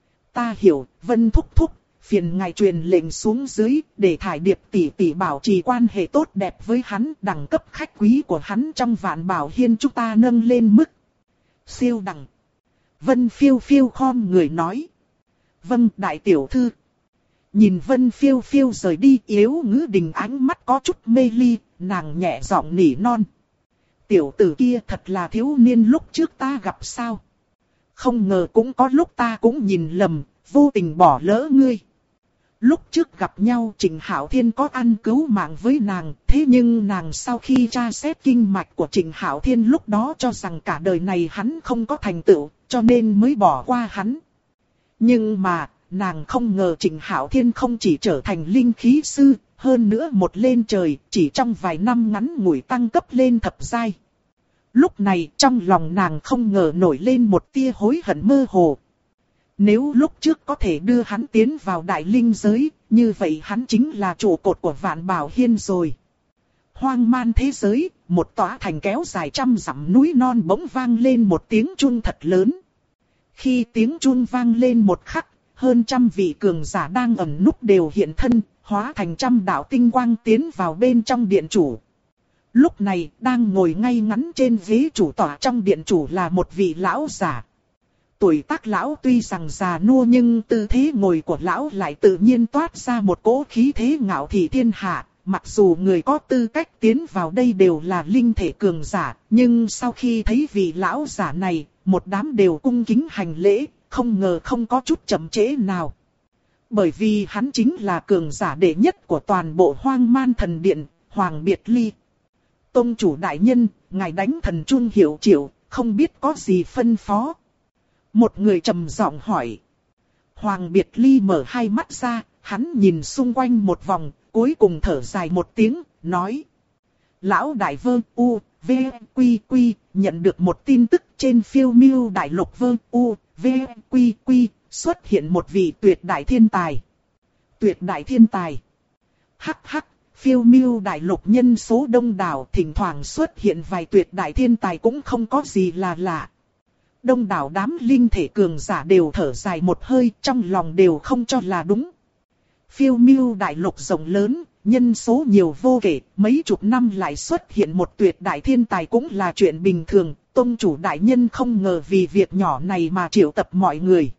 Ta hiểu, Vân thúc thúc, phiền ngài truyền lệnh xuống dưới, để Thải Điệp tỷ tỷ bảo trì quan hệ tốt đẹp với hắn, đẳng cấp khách quý của hắn trong Vạn Bảo Hiên chúng ta nâng lên mức siêu đẳng. Vân Phiêu Phiêu khom người nói. Vâng, đại tiểu thư. Nhìn Vân Phiêu Phiêu rời đi, Yếu Ngữ Đình ánh mắt có chút mê ly, nàng nhẹ giọng nỉ non. Tiểu tử kia thật là thiếu niên lúc trước ta gặp sao? Không ngờ cũng có lúc ta cũng nhìn lầm, vô tình bỏ lỡ ngươi. Lúc trước gặp nhau Trịnh Hạo Thiên có ăn cứu mạng với nàng, thế nhưng nàng sau khi tra xét kinh mạch của Trịnh Hạo Thiên lúc đó cho rằng cả đời này hắn không có thành tựu, cho nên mới bỏ qua hắn. Nhưng mà, nàng không ngờ Trịnh Hạo Thiên không chỉ trở thành linh khí sư, hơn nữa một lên trời, chỉ trong vài năm ngắn ngủi tăng cấp lên thập giai. Lúc này trong lòng nàng không ngờ nổi lên một tia hối hận mơ hồ. Nếu lúc trước có thể đưa hắn tiến vào đại linh giới, như vậy hắn chính là trụ cột của Vạn Bảo Hiên rồi. Hoang man thế giới, một tòa thành kéo dài 100 dặm núi non bỗng vang lên một tiếng chuông thật lớn. Khi tiếng chuông vang lên một khắc, hơn 100 vị cường giả đang ẩn núp đều hiện thân, hóa thành 100 đạo tinh quang tiến vào bên trong điện chủ. Lúc này, đang ngồi ngay ngắn trên ghế chủ tọa trong điện chủ là một vị lão giả. Tuổi tác lão tuy rằng già nua nhưng tư thế ngồi của lão lại tự nhiên toát ra một cỗ khí thế ngạo thị thiên hạ. Mặc dù người có tư cách tiến vào đây đều là linh thể cường giả, nhưng sau khi thấy vị lão giả này, một đám đều cung kính hành lễ, không ngờ không có chút chậm trễ nào. Bởi vì hắn chính là cường giả đệ nhất của toàn bộ Hoang Man Thần Điện, Hoàng Biệt Ly. Tông chủ đại nhân, ngài đánh thần chuông hiệu triệu, không biết có gì phân phó. Một người trầm giọng hỏi. Hoàng Biệt Ly mở hai mắt ra, hắn nhìn xung quanh một vòng, cuối cùng thở dài một tiếng, nói. Lão đại Vơ U, V, Quy Quy, nhận được một tin tức trên phiêu miêu đại lục Vơ U, V, Quy Quy, xuất hiện một vị tuyệt đại thiên tài. Tuyệt đại thiên tài. Hắc hắc, phiêu miêu đại lục nhân số đông đảo, thỉnh thoảng xuất hiện vài tuyệt đại thiên tài cũng không có gì là lạ. Đông đảo đám linh thể cường giả đều thở dài một hơi, trong lòng đều không cho là đúng. Phiêu miêu đại lục rộng lớn, nhân số nhiều vô kể, mấy chục năm lại xuất hiện một tuyệt đại thiên tài cũng là chuyện bình thường. Tông chủ đại nhân không ngờ vì việc nhỏ này mà triệu tập mọi người.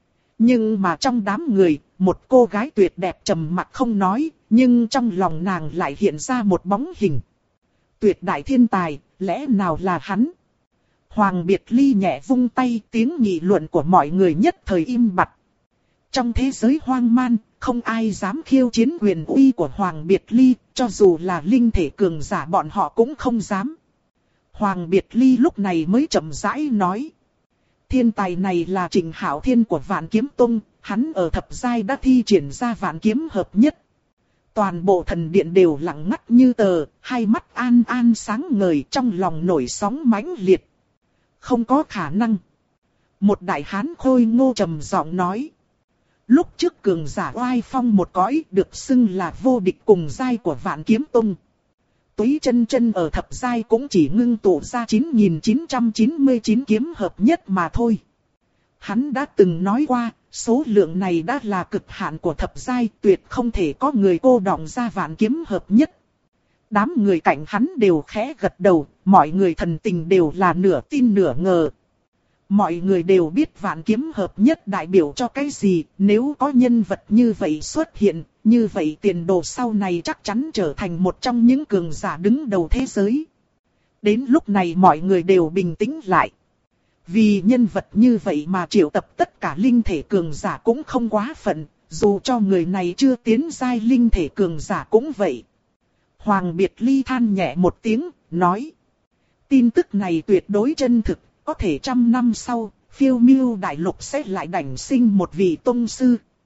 Nhưng mà trong đám người, một cô gái tuyệt đẹp trầm mặc không nói, nhưng trong lòng nàng lại hiện ra một bóng hình. Tuyệt đại thiên tài, lẽ nào là hắn? Hoàng Biệt Ly nhẹ vung tay, tiếng nghị luận của mọi người nhất thời im bặt. Trong thế giới hoang man, không ai dám khiêu chiến quyền uy của Hoàng Biệt Ly, cho dù là linh thể cường giả bọn họ cũng không dám. Hoàng Biệt Ly lúc này mới chậm rãi nói. Thiên tài này là Trịnh Hạo Thiên của Vạn Kiếm Tông, hắn ở thập giai đã thi triển ra Vạn Kiếm hợp nhất. Toàn bộ thần điện đều lặng ngắt như tờ, hai mắt an an sáng ngời, trong lòng nổi sóng mãnh liệt. Không có khả năng. Một đại hán khôi ngô trầm giọng nói. Lúc trước cường giả oai phong một cõi được xưng là vô địch cùng giai của Vạn Kiếm Tông. Túy chân chân ở thập giai cũng chỉ ngưng tụ ra 9.999 kiếm hợp nhất mà thôi. Hắn đã từng nói qua, số lượng này đã là cực hạn của thập giai, tuyệt không thể có người cô đọng ra Vạn Kiếm hợp nhất. Đám người cạnh hắn đều khẽ gật đầu, mọi người thần tình đều là nửa tin nửa ngờ. Mọi người đều biết Vạn Kiếm hợp nhất đại biểu cho cái gì, nếu có nhân vật như vậy xuất hiện, như vậy tiền đồ sau này chắc chắn trở thành một trong những cường giả đứng đầu thế giới. Đến lúc này mọi người đều bình tĩnh lại. Vì nhân vật như vậy mà triệu tập tất cả linh thể cường giả cũng không quá phận, dù cho người này chưa tiến giai linh thể cường giả cũng vậy. Hoàng Biệt Ly than nhẹ một tiếng, nói. Tin tức này tuyệt đối chân thực, có thể 100 năm sau, phiêu miêu đại lục sẽ lại đảnh sinh một vị tông sư.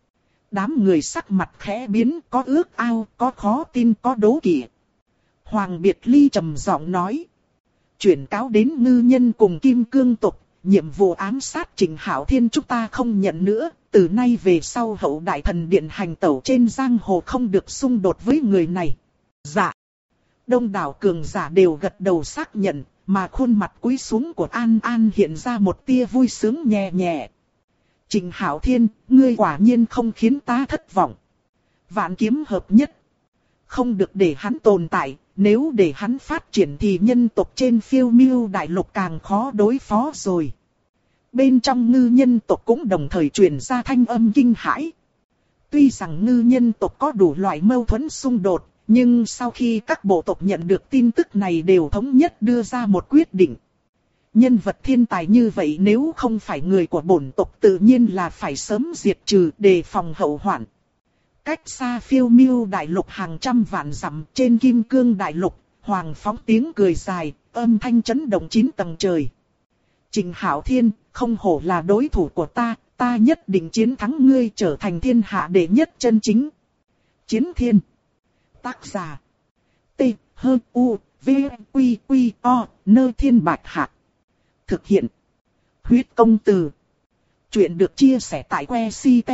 Đám người sắc mặt khẽ biến, có ước ao, có khó tin, có đố kỵ. Hoàng Biệt Ly trầm giọng nói. Chuyển cáo đến ngư nhân cùng Kim Cương tộc, nhiệm vụ ám sát Trịnh Hạo Thiên chúng ta không nhận nữa. Từ nay về sau hậu đại thần điện hành tẩu trên giang hồ không được xung đột với người này. Dạ. Đông đảo cường giả đều gật đầu xác nhận, mà khuôn mặt cúi xuống của An An hiện ra một tia vui sướng nhẹ nhẹ. Trịnh Hạo Thiên, ngươi quả nhiên không khiến ta thất vọng. Vạn kiếm hợp nhất. Không được để hắn tồn tại, nếu để hắn phát triển thì nhân tộc trên phiêu miêu đại lục càng khó đối phó rồi. Bên trong ngư nhân tộc cũng đồng thời truyền ra thanh âm kinh hãi. Tuy rằng ngư nhân tộc có đủ loại mâu thuẫn xung đột, nhưng sau khi các bộ tộc nhận được tin tức này đều thống nhất đưa ra một quyết định. Nhân vật thiên tài như vậy nếu không phải người của bổn tộc tự nhiên là phải sớm diệt trừ đề phòng hậu hoạn. Cách xa phiêu miêu đại lục hàng trăm vạn dặm trên kim cương đại lục, Hoàng phóng tiếng cười dài, âm thanh chấn động 9 tầng trời. Trịnh Hạo Thiên, không hổ là đối thủ của ta, ta nhất định chiến thắng ngươi trở thành thiên hạ đệ nhất chân chính. Chiến Thiên. Tác giả. T, H, U, V, Quy, Quy, O, Nơ Thiên Bạch Hạc. Thực hiện. Huyết Công Từ. Chuyện được chia sẻ tại que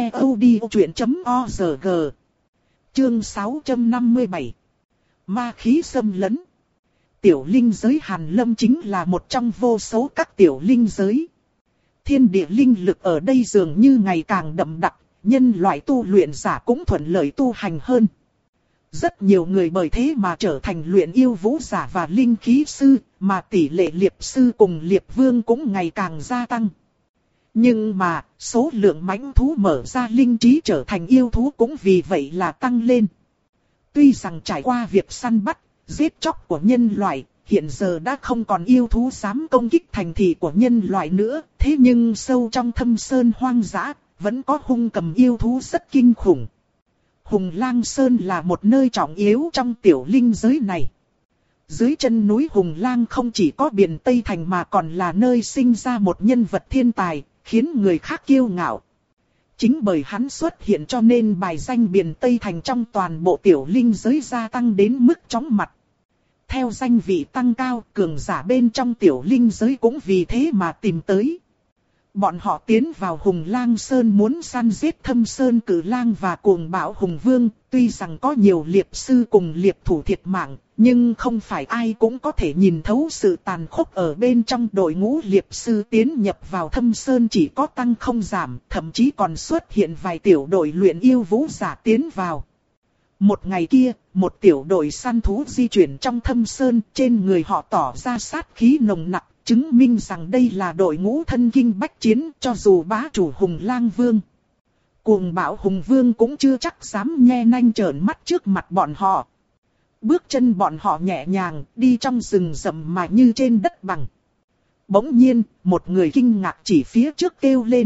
ctod.org. Chương 657. Ma khí xâm lấn. Tiểu linh giới Hàn Lâm chính là một trong vô số các tiểu linh giới. Thiên địa linh lực ở đây dường như ngày càng đậm đặc, nhân loại tu luyện giả cũng thuận lợi tu hành hơn. Rất nhiều người bởi thế mà trở thành luyện yêu vũ giả và linh khí sư, mà tỷ lệ liệp sư cùng liệp vương cũng ngày càng gia tăng. Nhưng mà, số lượng mãnh thú mở ra linh trí trở thành yêu thú cũng vì vậy là tăng lên. Tuy rằng trải qua việc săn bắt, giết chóc của nhân loại, hiện giờ đã không còn yêu thú dám công kích thành thị của nhân loại nữa, thế nhưng sâu trong thâm sơn hoang dã, vẫn có hung cầm yêu thú rất kinh khủng. Hùng Lang Sơn là một nơi trọng yếu trong tiểu linh giới này. Dưới chân núi Hùng Lang không chỉ có biển Tây Thành mà còn là nơi sinh ra một nhân vật thiên tài, khiến người khác kiêu ngạo. Chính bởi hắn xuất hiện cho nên bài danh biển Tây Thành trong toàn bộ tiểu linh giới gia tăng đến mức chóng mặt. Theo danh vị tăng cao, cường giả bên trong tiểu linh giới cũng vì thế mà tìm tới. Bọn họ tiến vào Hùng Lang Sơn muốn săn giết Thâm Sơn Cử Lang và Cuồng Bạo Hùng Vương, tuy rằng có nhiều liệp sư cùng liệp thủ thiệt mạng, nhưng không phải ai cũng có thể nhìn thấu sự tàn khốc ở bên trong đội ngũ liệp sư tiến nhập vào Thâm Sơn chỉ có tăng không giảm, thậm chí còn xuất hiện vài tiểu đội luyện yêu vũ giả tiến vào. Một ngày kia, một tiểu đội săn thú di chuyển trong Thâm Sơn, trên người họ tỏ ra sát khí nồng nặc, chứng minh rằng đây là đội ngũ thân kinh bách chiến cho dù bá chủ Hùng Lang Vương. Cuồng Bạo Hùng Vương cũng chưa chắc dám nhe nanh trợn mắt trước mặt bọn họ. Bước chân bọn họ nhẹ nhàng, đi trong rừng rậm mà như trên đất bằng. Bỗng nhiên, một người kinh ngạc chỉ phía trước kêu lên.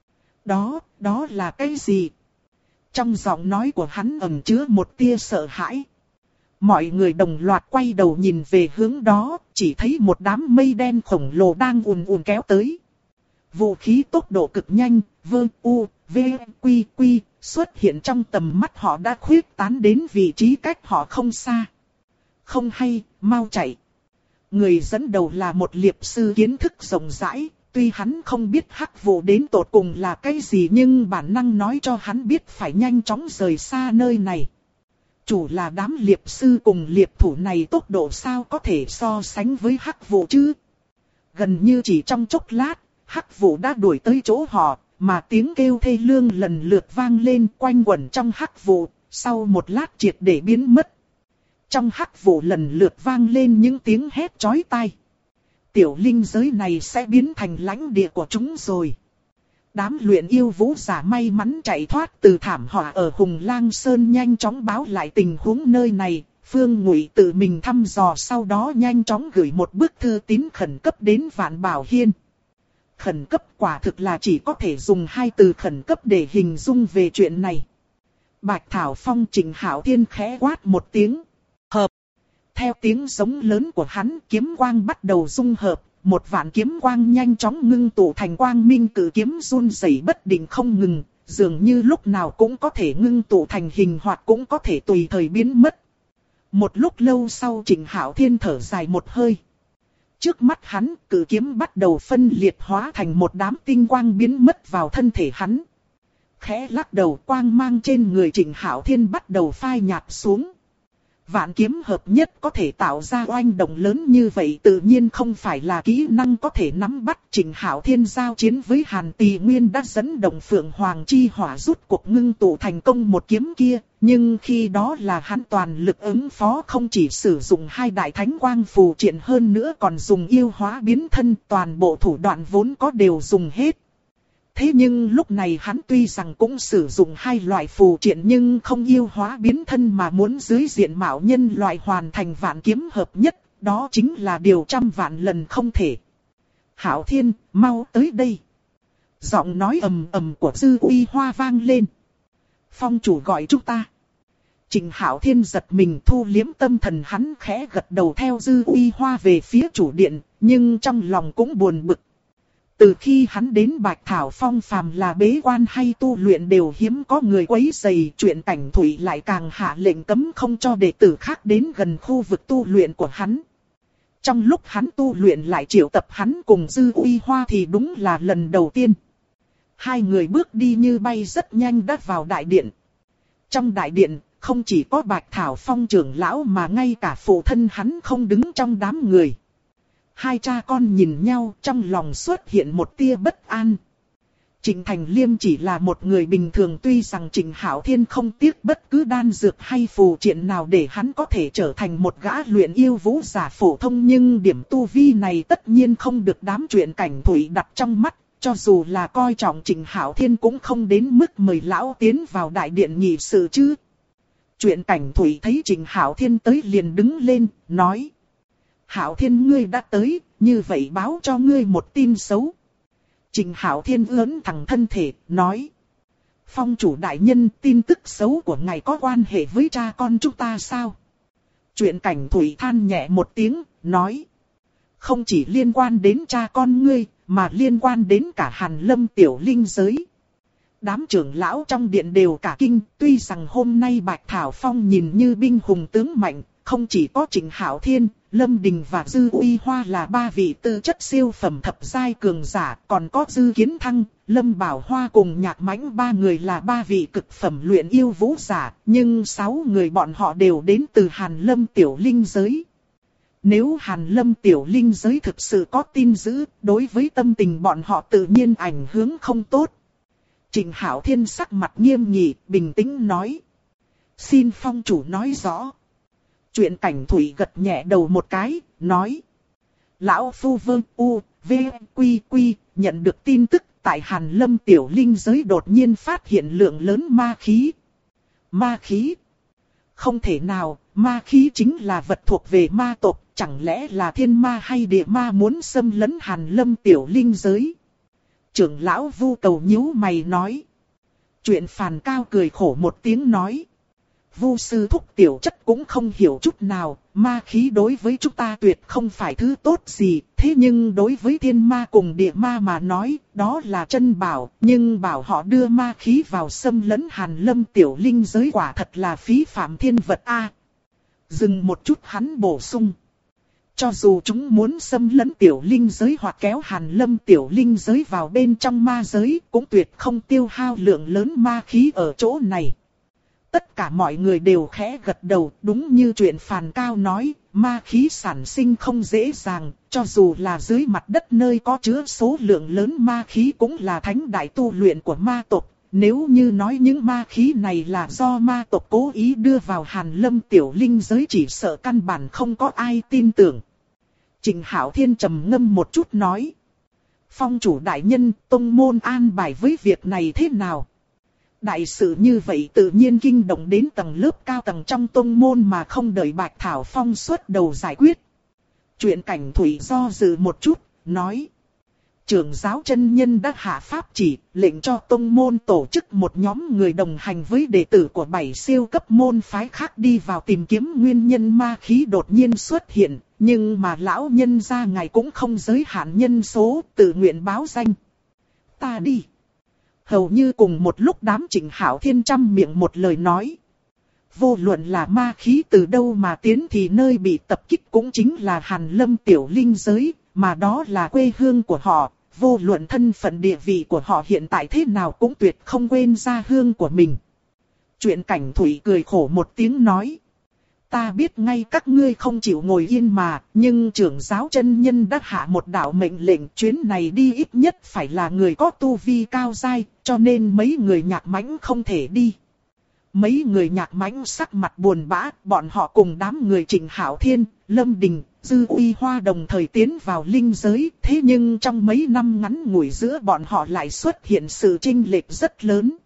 Đó là cái gì? Trong giọng nói của hắn ẩn chứa một tia sợ hãi. Mọi người đồng loạt quay đầu nhìn về hướng đó, chỉ thấy một đám mây đen khổng lồ đang ùn ùn kéo tới. Vũ khí tốc độ cực nhanh, quy xuất hiện trong tầm mắt họ đã khuyết tán đến vị trí cách họ không xa. Không hay, mau chạy. Người dẫn đầu là một liệp sư kiến thức rộng rãi, tuy hắn không biết hắc vụ đến tột cùng là cái gì nhưng bản năng nói cho hắn biết phải nhanh chóng rời xa nơi này. Chủ là đám liệp sư cùng liệp thủ này tốc độ sao có thể so sánh với hắc vụ chứ? Gần như chỉ trong chốc lát, hắc vụ đã đuổi tới chỗ họ, mà tiếng kêu thê lương lần lượt vang lên quanh quẩn trong hắc vụ, sau một lát triệt để biến mất. Trong hắc vụ lần lượt vang lên những tiếng hét chói tai. Tiểu linh giới này sẽ biến thành lãnh địa của chúng rồi. Đám luyện yêu vũ giả may mắn chạy thoát từ thảm họa ở Hùng Lang Sơn nhanh chóng báo lại tình huống nơi này. Phương Ngụy tự mình thăm dò sau đó nhanh chóng gửi một bức thư tín khẩn cấp đến Vạn Bảo Hiên. Khẩn cấp quả thực là chỉ có thể dùng hai từ khẩn cấp để hình dung về chuyện này. Bạch Thảo Phong Trịnh Hạo Thiên khẽ quát một tiếng. Hợp. Theo tiếng giống lớn của hắn, kiếm quang bắt đầu dung hợp. Một vạn kiếm quang nhanh chóng ngưng tụ thành quang minh cử kiếm run rẩy bất định không ngừng, dường như lúc nào cũng có thể ngưng tụ thành hình hoặc cũng có thể tùy thời biến mất. Một lúc lâu sau Trịnh Hạo Thiên thở dài một hơi. Trước mắt hắn, cự kiếm bắt đầu phân liệt hóa thành một đám tinh quang biến mất vào thân thể hắn. Khẽ lắc đầu, quang mang trên người Trịnh Hạo Thiên bắt đầu phai nhạt xuống. Vạn kiếm hợp nhất có thể tạo ra oanh động lớn như vậy tự nhiên không phải là kỹ năng có thể nắm bắt. Trịnh Hạo Thiên giao chiến với Hàn Tỳ Nguyên đã dẫn động Phượng Hoàng chi hỏa rút cuộc ngưng tụ thành công một kiếm kia. Nhưng khi đó là hắn toàn lực ứng phó, không chỉ sử dụng hai đại thánh quang phù triện, hơn nữa còn dùng yêu hóa biến thân, toàn bộ thủ đoạn vốn có đều dùng hết. Thế nhưng lúc này hắn tuy rằng cũng sử dụng hai loại phù triện nhưng không yêu hóa biến thân mà muốn dưới diện mạo nhân loại hoàn thành vạn kiếm hợp nhất, đó chính là điều trăm vạn lần không thể. Hạo Thiên, mau tới đây. Giọng nói ầm ầm của Dư Uy Hoa vang lên. Phong chủ gọi chúng ta. Trịnh Hạo Thiên giật mình, thu liếm tâm thần, hắn khẽ gật đầu theo Dư Uy Hoa về phía chủ điện, nhưng trong lòng cũng buồn bực. Từ khi hắn đến Bạch Thảo Phong, phàm là bế quan hay tu luyện đều hiếm có người quấy rầy, chuyện Cảnh Thủy lại càng hạ lệnh cấm không cho đệ tử khác đến gần khu vực tu luyện của hắn. Trong lúc hắn tu luyện lại triệu tập hắn cùng Dư Uy Hoa thì đúng là lần đầu tiên. Hai người bước đi như bay rất nhanh đã vào đại điện. Trong đại điện, không chỉ có Bạch Thảo Phong trưởng lão mà ngay cả phụ thân hắn không đứng trong đám người. Hai cha con nhìn nhau, trong lòng xuất hiện một tia bất an. Trịnh Thành Liêm chỉ là một người bình thường, tuy rằng Trịnh Hạo Thiên không tiếc bất cứ đan dược hay phù triện nào để hắn có thể trở thành một gã luyện yêu vũ giả phổ thông, nhưng điểm tu vi này tất nhiên không được đám chuyện Cảnh Thủy đặt trong mắt. Cho dù là coi trọng Trịnh Hạo Thiên cũng không đến mức mời lão tiến vào đại điện nghị sự chứ. Chuyện Cảnh Thủy thấy Trịnh Hạo Thiên tới liền đứng lên, nói: Hạo Thiên, ngươi đã tới, như vậy báo cho ngươi một tin xấu. Trịnh Hạo Thiên ưỡn thẳng thân thể, nói: Phong chủ đại nhân, tin tức xấu của ngài có quan hệ với cha con chúng ta sao? Chuyện Cảnh Thủy than nhẹ một tiếng, nói: Không chỉ liên quan đến cha con ngươi, mà liên quan đến cả Hàn Lâm tiểu linh giới. Đám trưởng lão trong điện đều cả kinh, tuy rằng hôm nay Bạch Thảo Phong nhìn như binh hùng tướng mạnh, không chỉ có Trịnh Hạo Thiên, Lâm Đình và Dư Uy Hoa là ba vị tư chất siêu phẩm thập giai cường giả, còn có Dư Kiến Thăng, Lâm Bảo Hoa cùng Nhạc Mãnh, ba người là ba vị cực phẩm luyện yêu vũ giả, nhưng 6 người bọn họ đều đến từ Hàn Lâm tiểu linh giới. Nếu Hàn Lâm tiểu linh giới thực sự có tin dữ, đối với tâm tình bọn họ tự nhiên ảnh hưởng không tốt. Trịnh Hạo Thiên sắc mặt nghiêm nghị, bình tĩnh nói: Xin phong chủ nói rõ. Chuyện Cảnh Thủy gật nhẹ đầu một cái, nói: Lão Phu Vương U, V, Quy Quy, nhận được tin tức tại Hàn Lâm tiểu linh giới đột nhiên phát hiện lượng lớn ma khí. Ma khí? Không thể nào, ma khí chính là vật thuộc về ma tộc, chẳng lẽ là thiên ma hay địa ma muốn xâm lấn Hàn Lâm tiểu linh giới? Trưởng lão Vu Cầu nhíu mày nói. Chuyện Phàn Cao cười khổ một tiếng nói: Vu sư thúc tiểu chất cũng không hiểu chút nào, ma khí đối với chúng ta tuyệt không phải thứ tốt gì, thế nhưng đối với thiên ma cùng địa ma mà nói, đó là chân bảo, nhưng bảo họ đưa ma khí vào xâm lấn Hàn Lâm tiểu linh giới quả thật là phí phạm thiên vật a. Dừng một chút hắn bổ sung: Cho dù chúng muốn xâm lấn tiểu linh giới hoặc kéo Hàn Lâm tiểu linh giới vào bên trong ma giới, cũng tuyệt không tiêu hao lượng lớn ma khí ở chỗ này. Tất cả mọi người đều khẽ gật đầu, đúng như chuyện Phàn Cao nói, ma khí sản sinh không dễ dàng, cho dù là dưới mặt đất nơi có chứa số lượng lớn ma khí cũng là thánh đại tu luyện của ma tộc. Nếu như nói những ma khí này là do ma tộc cố ý đưa vào Hàn Lâm tiểu linh giới, chỉ sợ căn bản không có ai tin tưởng. Trịnh Hạo Thiên trầm ngâm một chút nói: Phong chủ đại nhân, tông môn an bài với việc này thế nào? Đại sự như vậy tự nhiên kinh động đến tầng lớp cao tầng trong tông môn mà không đợi Bạch Thảo Phong xuất đầu giải quyết. Chuyện Cảnh Thủy do dự một chút, nói: Trưởng giáo chân nhân đã hạ pháp chỉ, lệnh cho tông môn tổ chức một nhóm người đồng hành với đệ tử của 7 siêu cấp môn phái khác đi vào tìm kiếm nguyên nhân ma khí đột nhiên xuất hiện, nhưng mà lão nhân gia ngài cũng không giới hạn nhân số, tự nguyện báo danh. Ta đi. Hầu như cùng một lúc đám Trịnh Hạo Thiên trăm miệng một lời nói. Vô luận là ma khí từ đâu mà tiến thì nơi bị tập kích cũng chính là Hàn Lâm tiểu linh giới, mà đó là quê hương của họ. Vô luận thân phận địa vị của họ hiện tại thế nào cũng tuyệt không quên gia hương của mình. Chuyện Cảnh Thủy cười khổ một tiếng nói. Ta biết ngay các ngươi không chịu ngồi yên mà, nhưng trưởng giáo chân nhân đã hạ một đạo mệnh lệnh, chuyến này đi ít nhất phải là người có tu vi cao giai, cho nên mấy người Nhạc Mãnh không thể đi. Mấy người Nhạc Mãnh sắc mặt buồn bã, bọn họ cùng đám người Trịnh Hạo Thiên, Lâm Đình, Dư Uy Hoa đồng thời tiến vào linh giới, thế nhưng trong mấy năm ngắn ngủi giữa bọn họ lại xuất hiện sự chênh lệch rất lớn.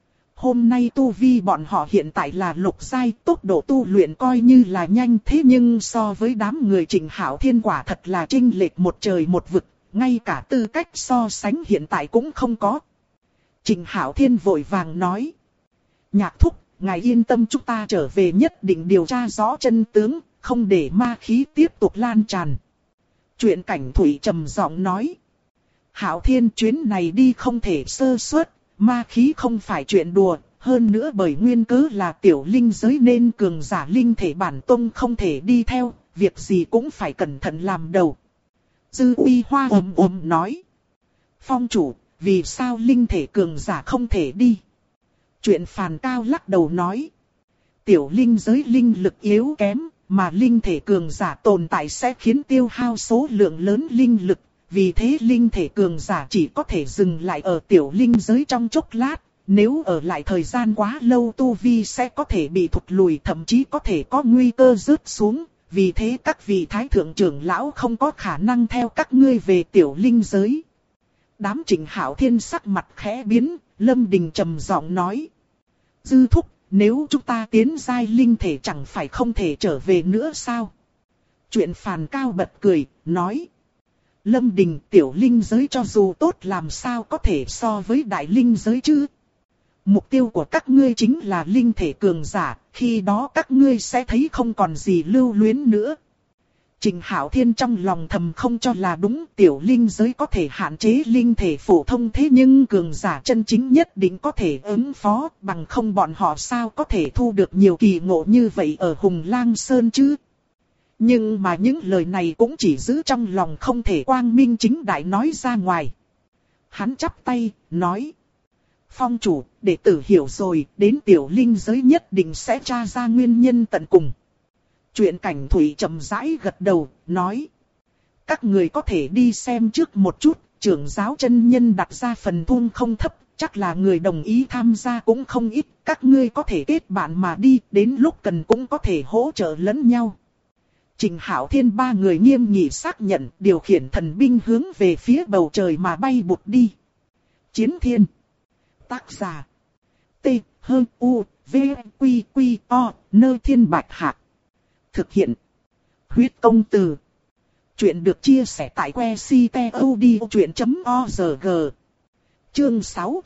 Hôm nay tu vi bọn họ hiện tại là lục giai, tốc độ tu luyện coi như là nhanh, thế nhưng so với đám người Trịnh Hạo Thiên quả thật là chênh lệch một trời một vực, ngay cả tư cách so sánh hiện tại cũng không có. Trịnh Hạo Thiên vội vàng nói. Nhạc thúc, ngài yên tâm, chúng ta trở về nhất định điều tra rõ chân tướng, không để ma khí tiếp tục lan tràn. Chuyện Cảnh Thủy trầm giọng nói. Hạo Thiên, chuyến này đi không thể sơ suất, ma khí không phải chuyện đùa, hơn nữa bởi nguyên cớ là tiểu linh giới nên cường giả linh thể bản tông không thể đi theo, việc gì cũng phải cẩn thận làm đầu. Dư Uy Hoa nói. Phong chủ, vì sao linh thể cường giả không thể đi? Chuyện Phàn Cao lắc đầu nói. Tiểu linh giới linh lực yếu kém, mà linh thể cường giả tồn tại sẽ khiến tiêu hao số lượng lớn linh lực. Vì thế linh thể cường giả chỉ có thể dừng lại ở tiểu linh giới trong chốc lát. Nếu ở lại thời gian quá lâu tu vi sẽ có thể bị thụt lùi, thậm chí có thể có nguy cơ rớt xuống. Vì thế các vị thái thượng trưởng lão không có khả năng theo các ngươi về tiểu linh giới. Đám Trịnh Hạo Thiên sắc mặt khẽ biến, Lâm Đình trầm giọng nói. Dư thúc, nếu chúng ta tiến giai linh thể chẳng phải không thể trở về nữa sao? Chuyện Phàn Cao bật cười, nói. Lâm Đình, tiểu linh giới cho dù tốt làm sao có thể so với đại linh giới chứ? Mục tiêu của các ngươi chính là linh thể cường giả, khi đó các ngươi sẽ thấy không còn gì lưu luyến nữa. Trịnh Hạo Thiên trong lòng thầm không cho là đúng, tiểu linh giới có thể hạn chế linh thể phổ thông, thế nhưng cường giả chân chính nhất định có thể ứng phó, bằng không bọn họ sao có thể thu được nhiều kỳ ngộ như vậy ở Hùng Lang Sơn chứ. Nhưng mà những lời này cũng chỉ giữ trong lòng, không thể quang minh chính đại nói ra ngoài. Hắn chắp tay, nói. Phong chủ, đệ tử hiểu rồi, đến tiểu linh giới nhất định sẽ tra ra nguyên nhân tận cùng. Chuyện Cảnh Thủy chậm rãi gật đầu, nói. Các người có thể đi xem trước một chút, trưởng giáo chân nhân đặt ra phần thun không thấp, chắc là người đồng ý tham gia cũng không ít. Các ngươi có thể kết bạn mà đi, đến lúc cần cũng có thể hỗ trợ lẫn nhau. Trịnh Hạo Thiên ba người nghiêm nghị xác nhận, điều khiển thần binh hướng về phía bầu trời mà bay bụt đi. Chiến Thiên. Tác giả. T. U. V. Q. O. Nơi Thiên Bạch Hạc. Thực hiện. Huyết Công Từ. Chuyện được chia sẻ tại website.odchuyện.org. Chương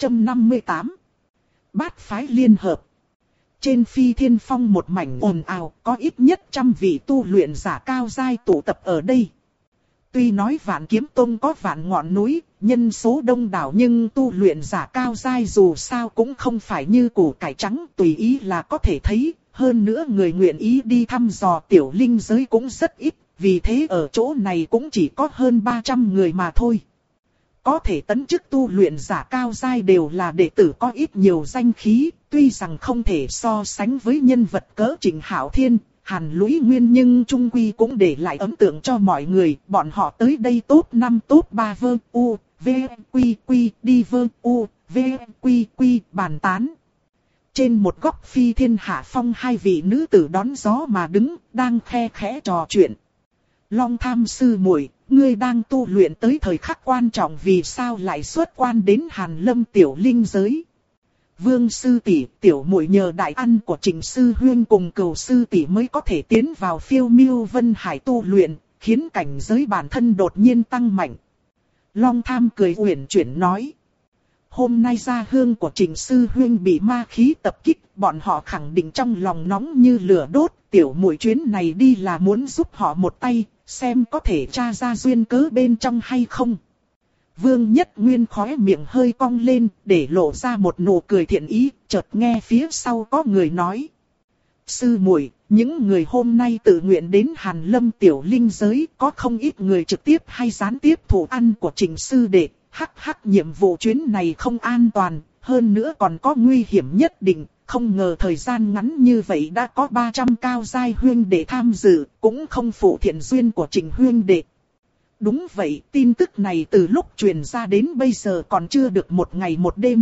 658. Bát phái liên hợp. Trên Phi Thiên Phong một mảnh ồn ào, có ít nhất 100 vị tu luyện giả cao giai tụ tập ở đây. Tuy nói Vạn Kiếm Tông có vạn ngọn núi, nhân số đông đảo, nhưng tu luyện giả cao giai dù sao cũng không phải như củ cải trắng tùy ý là có thể thấy. Hơn nữa người nguyện ý đi thăm dò tiểu linh giới cũng rất ít, vì thế ở chỗ này cũng chỉ có hơn 300 người mà thôi. Có thể tấn chức tu luyện giả cao giai đều là đệ tử có ít nhiều danh khí, tuy rằng không thể so sánh với nhân vật cỡ Trịnh Hạo Thiên, Hàn Lũy Nguyên, nhưng chung quy cũng để lại ấn tượng cho mọi người. Bọn họ tới đây top 5 top 3 vơ u, v, quy, đi vơ u, v, quy, bàn tán. Trên một góc Phi Thiên hạ phong, hai vị nữ tử đón gió mà đứng, đang khe khẽ trò chuyện. Long Tham sư muội, ngươi đang tu luyện tới thời khắc quan trọng, vì sao lại xuất quan đến Hàn Lâm tiểu linh giới? Vương sư tỷ, tiểu muội nhờ đại ăn của Trịnh sư huynh cùng Cửu sư tỷ mới có thể tiến vào Phiêu Miêu Vân Hải tu luyện, khiến cảnh giới bản thân đột nhiên tăng mạnh. Long Tham cười uyển chuyển nói. Hôm nay gia hương của Trịnh sư huynh bị ma khí tập kích, bọn họ khẳng định trong lòng nóng như lửa đốt, tiểu muội chuyến này đi là muốn giúp họ một tay, xem có thể tra ra duyên cớ bên trong hay không. Vương Nhất Nguyên khóe miệng hơi cong lên, để lộ ra một nụ cười thiện ý, chợt nghe phía sau có người nói. Sư muội, những người hôm nay tự nguyện đến Hàn Lâm tiểu linh giới, có không ít người trực tiếp hay gián tiếp thủ ăn của Trình sư đệ. Hắc nhiệm vụ chuyến này không an toàn, hơn nữa còn có nguy hiểm nhất định. Không ngờ thời gian ngắn như vậy đã có 300 cao giai huyên đệ tham dự, cũng không phụ thiện duyên của Trình huyên đệ. Đúng vậy, tin tức này từ lúc truyền ra đến bây giờ còn chưa được một ngày một đêm.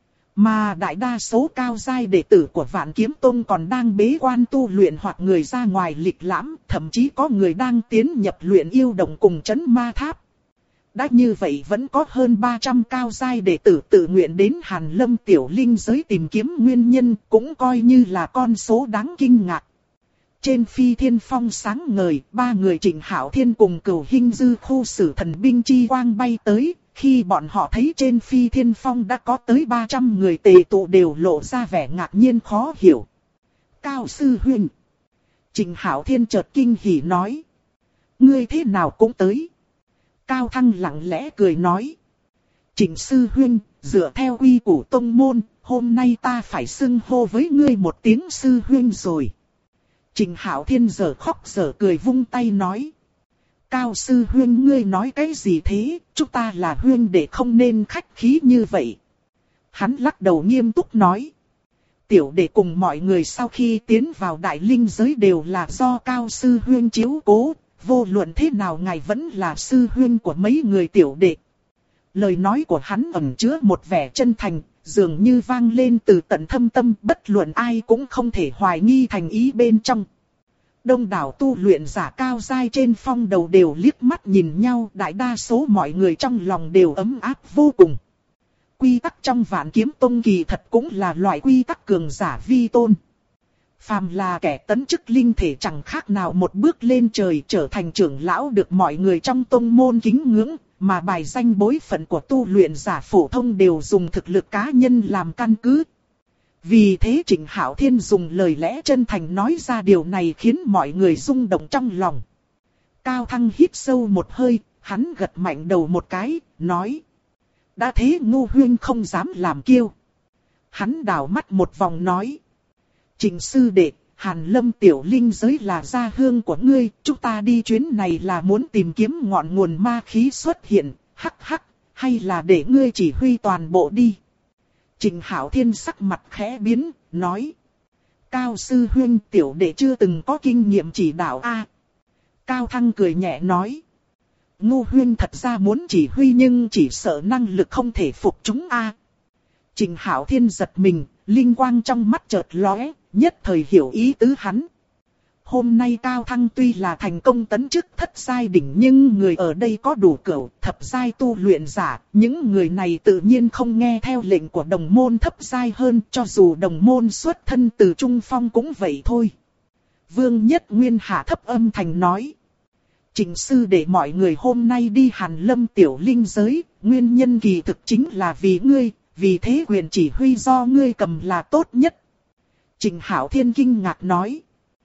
Mà đại đa số cao giai đệ tử của Vạn Kiếm Tông còn đang bế quan tu luyện hoặc người ra ngoài lịch lãm, thậm chí có người đang tiến nhập luyện yêu động cùng Trấn Ma Tháp. Đã như vậy vẫn có hơn 300 cao giai đệ tử tự nguyện đến Hàn Lâm tiểu linh giới tìm kiếm nguyên nhân, cũng coi như là con số đáng kinh ngạc. Trên phi thiên phong sáng ngời, ba người Trịnh Hạo Thiên cùng Cửu Hinh Dư khu sử thần binh chi quang bay tới. Khi bọn họ thấy trên phi thiên phong đã có tới 300 người tề tụ đều lộ ra vẻ ngạc nhiên khó hiểu. Cao sư huynh. Trịnh Hạo Thiên chợt kinh hỉ nói. Ngươi thế nào cũng tới. Cao Thăng lặng lẽ cười nói. Trịnh sư huynh, dựa theo quy củ tông môn, hôm nay ta phải xưng hô với ngươi một tiếng sư huynh rồi. Trịnh Hạo Thiên giờ khóc giờ cười vung tay nói. Cao sư huynh ngươi nói cái gì thế, chúng ta là huynh đệ không nên khách khí như vậy. Hắn lắc đầu nghiêm túc nói. Tiểu đệ cùng mọi người sau khi tiến vào đại linh giới đều là do Cao sư huynh chiếu cố, vô luận thế nào ngài vẫn là sư huynh của mấy người tiểu đệ. Lời nói của hắn ẩn chứa một vẻ chân thành, dường như vang lên từ tận thâm tâm, bất luận ai cũng không thể hoài nghi thành ý bên trong. Đông đảo tu luyện giả cao giai trên phong đầu đều liếc mắt nhìn nhau, đại đa số mọi người trong lòng đều ấm áp vô cùng. Quy tắc trong Vạn Kiếm Tông kỳ thật cũng là loại quy tắc cường giả vi tôn. Phàm là kẻ tấn chức linh thể chẳng khác nào một bước lên trời, trở thành trưởng lão được mọi người trong tông môn kính ngưỡng, mà bài danh bối phận của tu luyện giả phổ thông đều dùng thực lực cá nhân làm căn cứ. Vì thế Trịnh Hạo Thiên dùng lời lẽ chân thành nói ra điều này khiến mọi người rung động trong lòng. Cao Thăng hít sâu một hơi, hắn gật mạnh đầu một cái, nói. Đã thế Ngô huynh không dám làm kiêu. Hắn đảo mắt một vòng nói. Trịnh sư đệ, Hàn Lâm tiểu linh giới là gia hương của ngươi, chúng ta đi chuyến này là muốn tìm kiếm ngọn nguồn ma khí xuất hiện, hắc, hay là để ngươi chỉ huy toàn bộ đi. Trịnh Hạo Thiên sắc mặt khẽ biến, nói. Cao sư huynh tiểu đệ chưa từng có kinh nghiệm chỉ đạo a. Cao Thăng cười nhẹ nói. Ngô huynh thật ra muốn chỉ huy nhưng chỉ sợ năng lực không thể phục chúng a. Trịnh Hạo Thiên giật mình, linh quang trong mắt chợt lóe, nhất thời hiểu ý tứ hắn. Hôm nay Cao Thăng tuy là thành công tấn chức thất giai đỉnh nhưng người ở đây có đủ cửu thập giai tu luyện giả, những người này tự nhiên không nghe theo lệnh của đồng môn thấp giai hơn, cho dù đồng môn xuất thân từ Trung Phong cũng vậy thôi. Vương Nhất Nguyên hạ thấp âm thành nói. Trịnh sư để mọi người hôm nay đi Hàn Lâm tiểu linh giới, nguyên nhân kỳ thực chính là vì ngươi, vì thế quyền chỉ huy do ngươi cầm là tốt nhất. Trịnh Hạo Thiên kinh ngạc nói.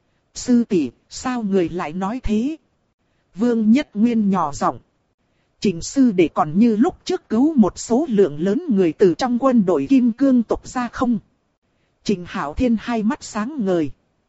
Sư tỷ, sao người lại nói thế? Vương Nhất Nguyên nhỏ giọng. Trịnh sư đệ còn như lúc trước cứu một số lượng lớn người từ trong quân đội Kim Cương tộc ra không? Trịnh Hạo Thiên hai mắt sáng ngời.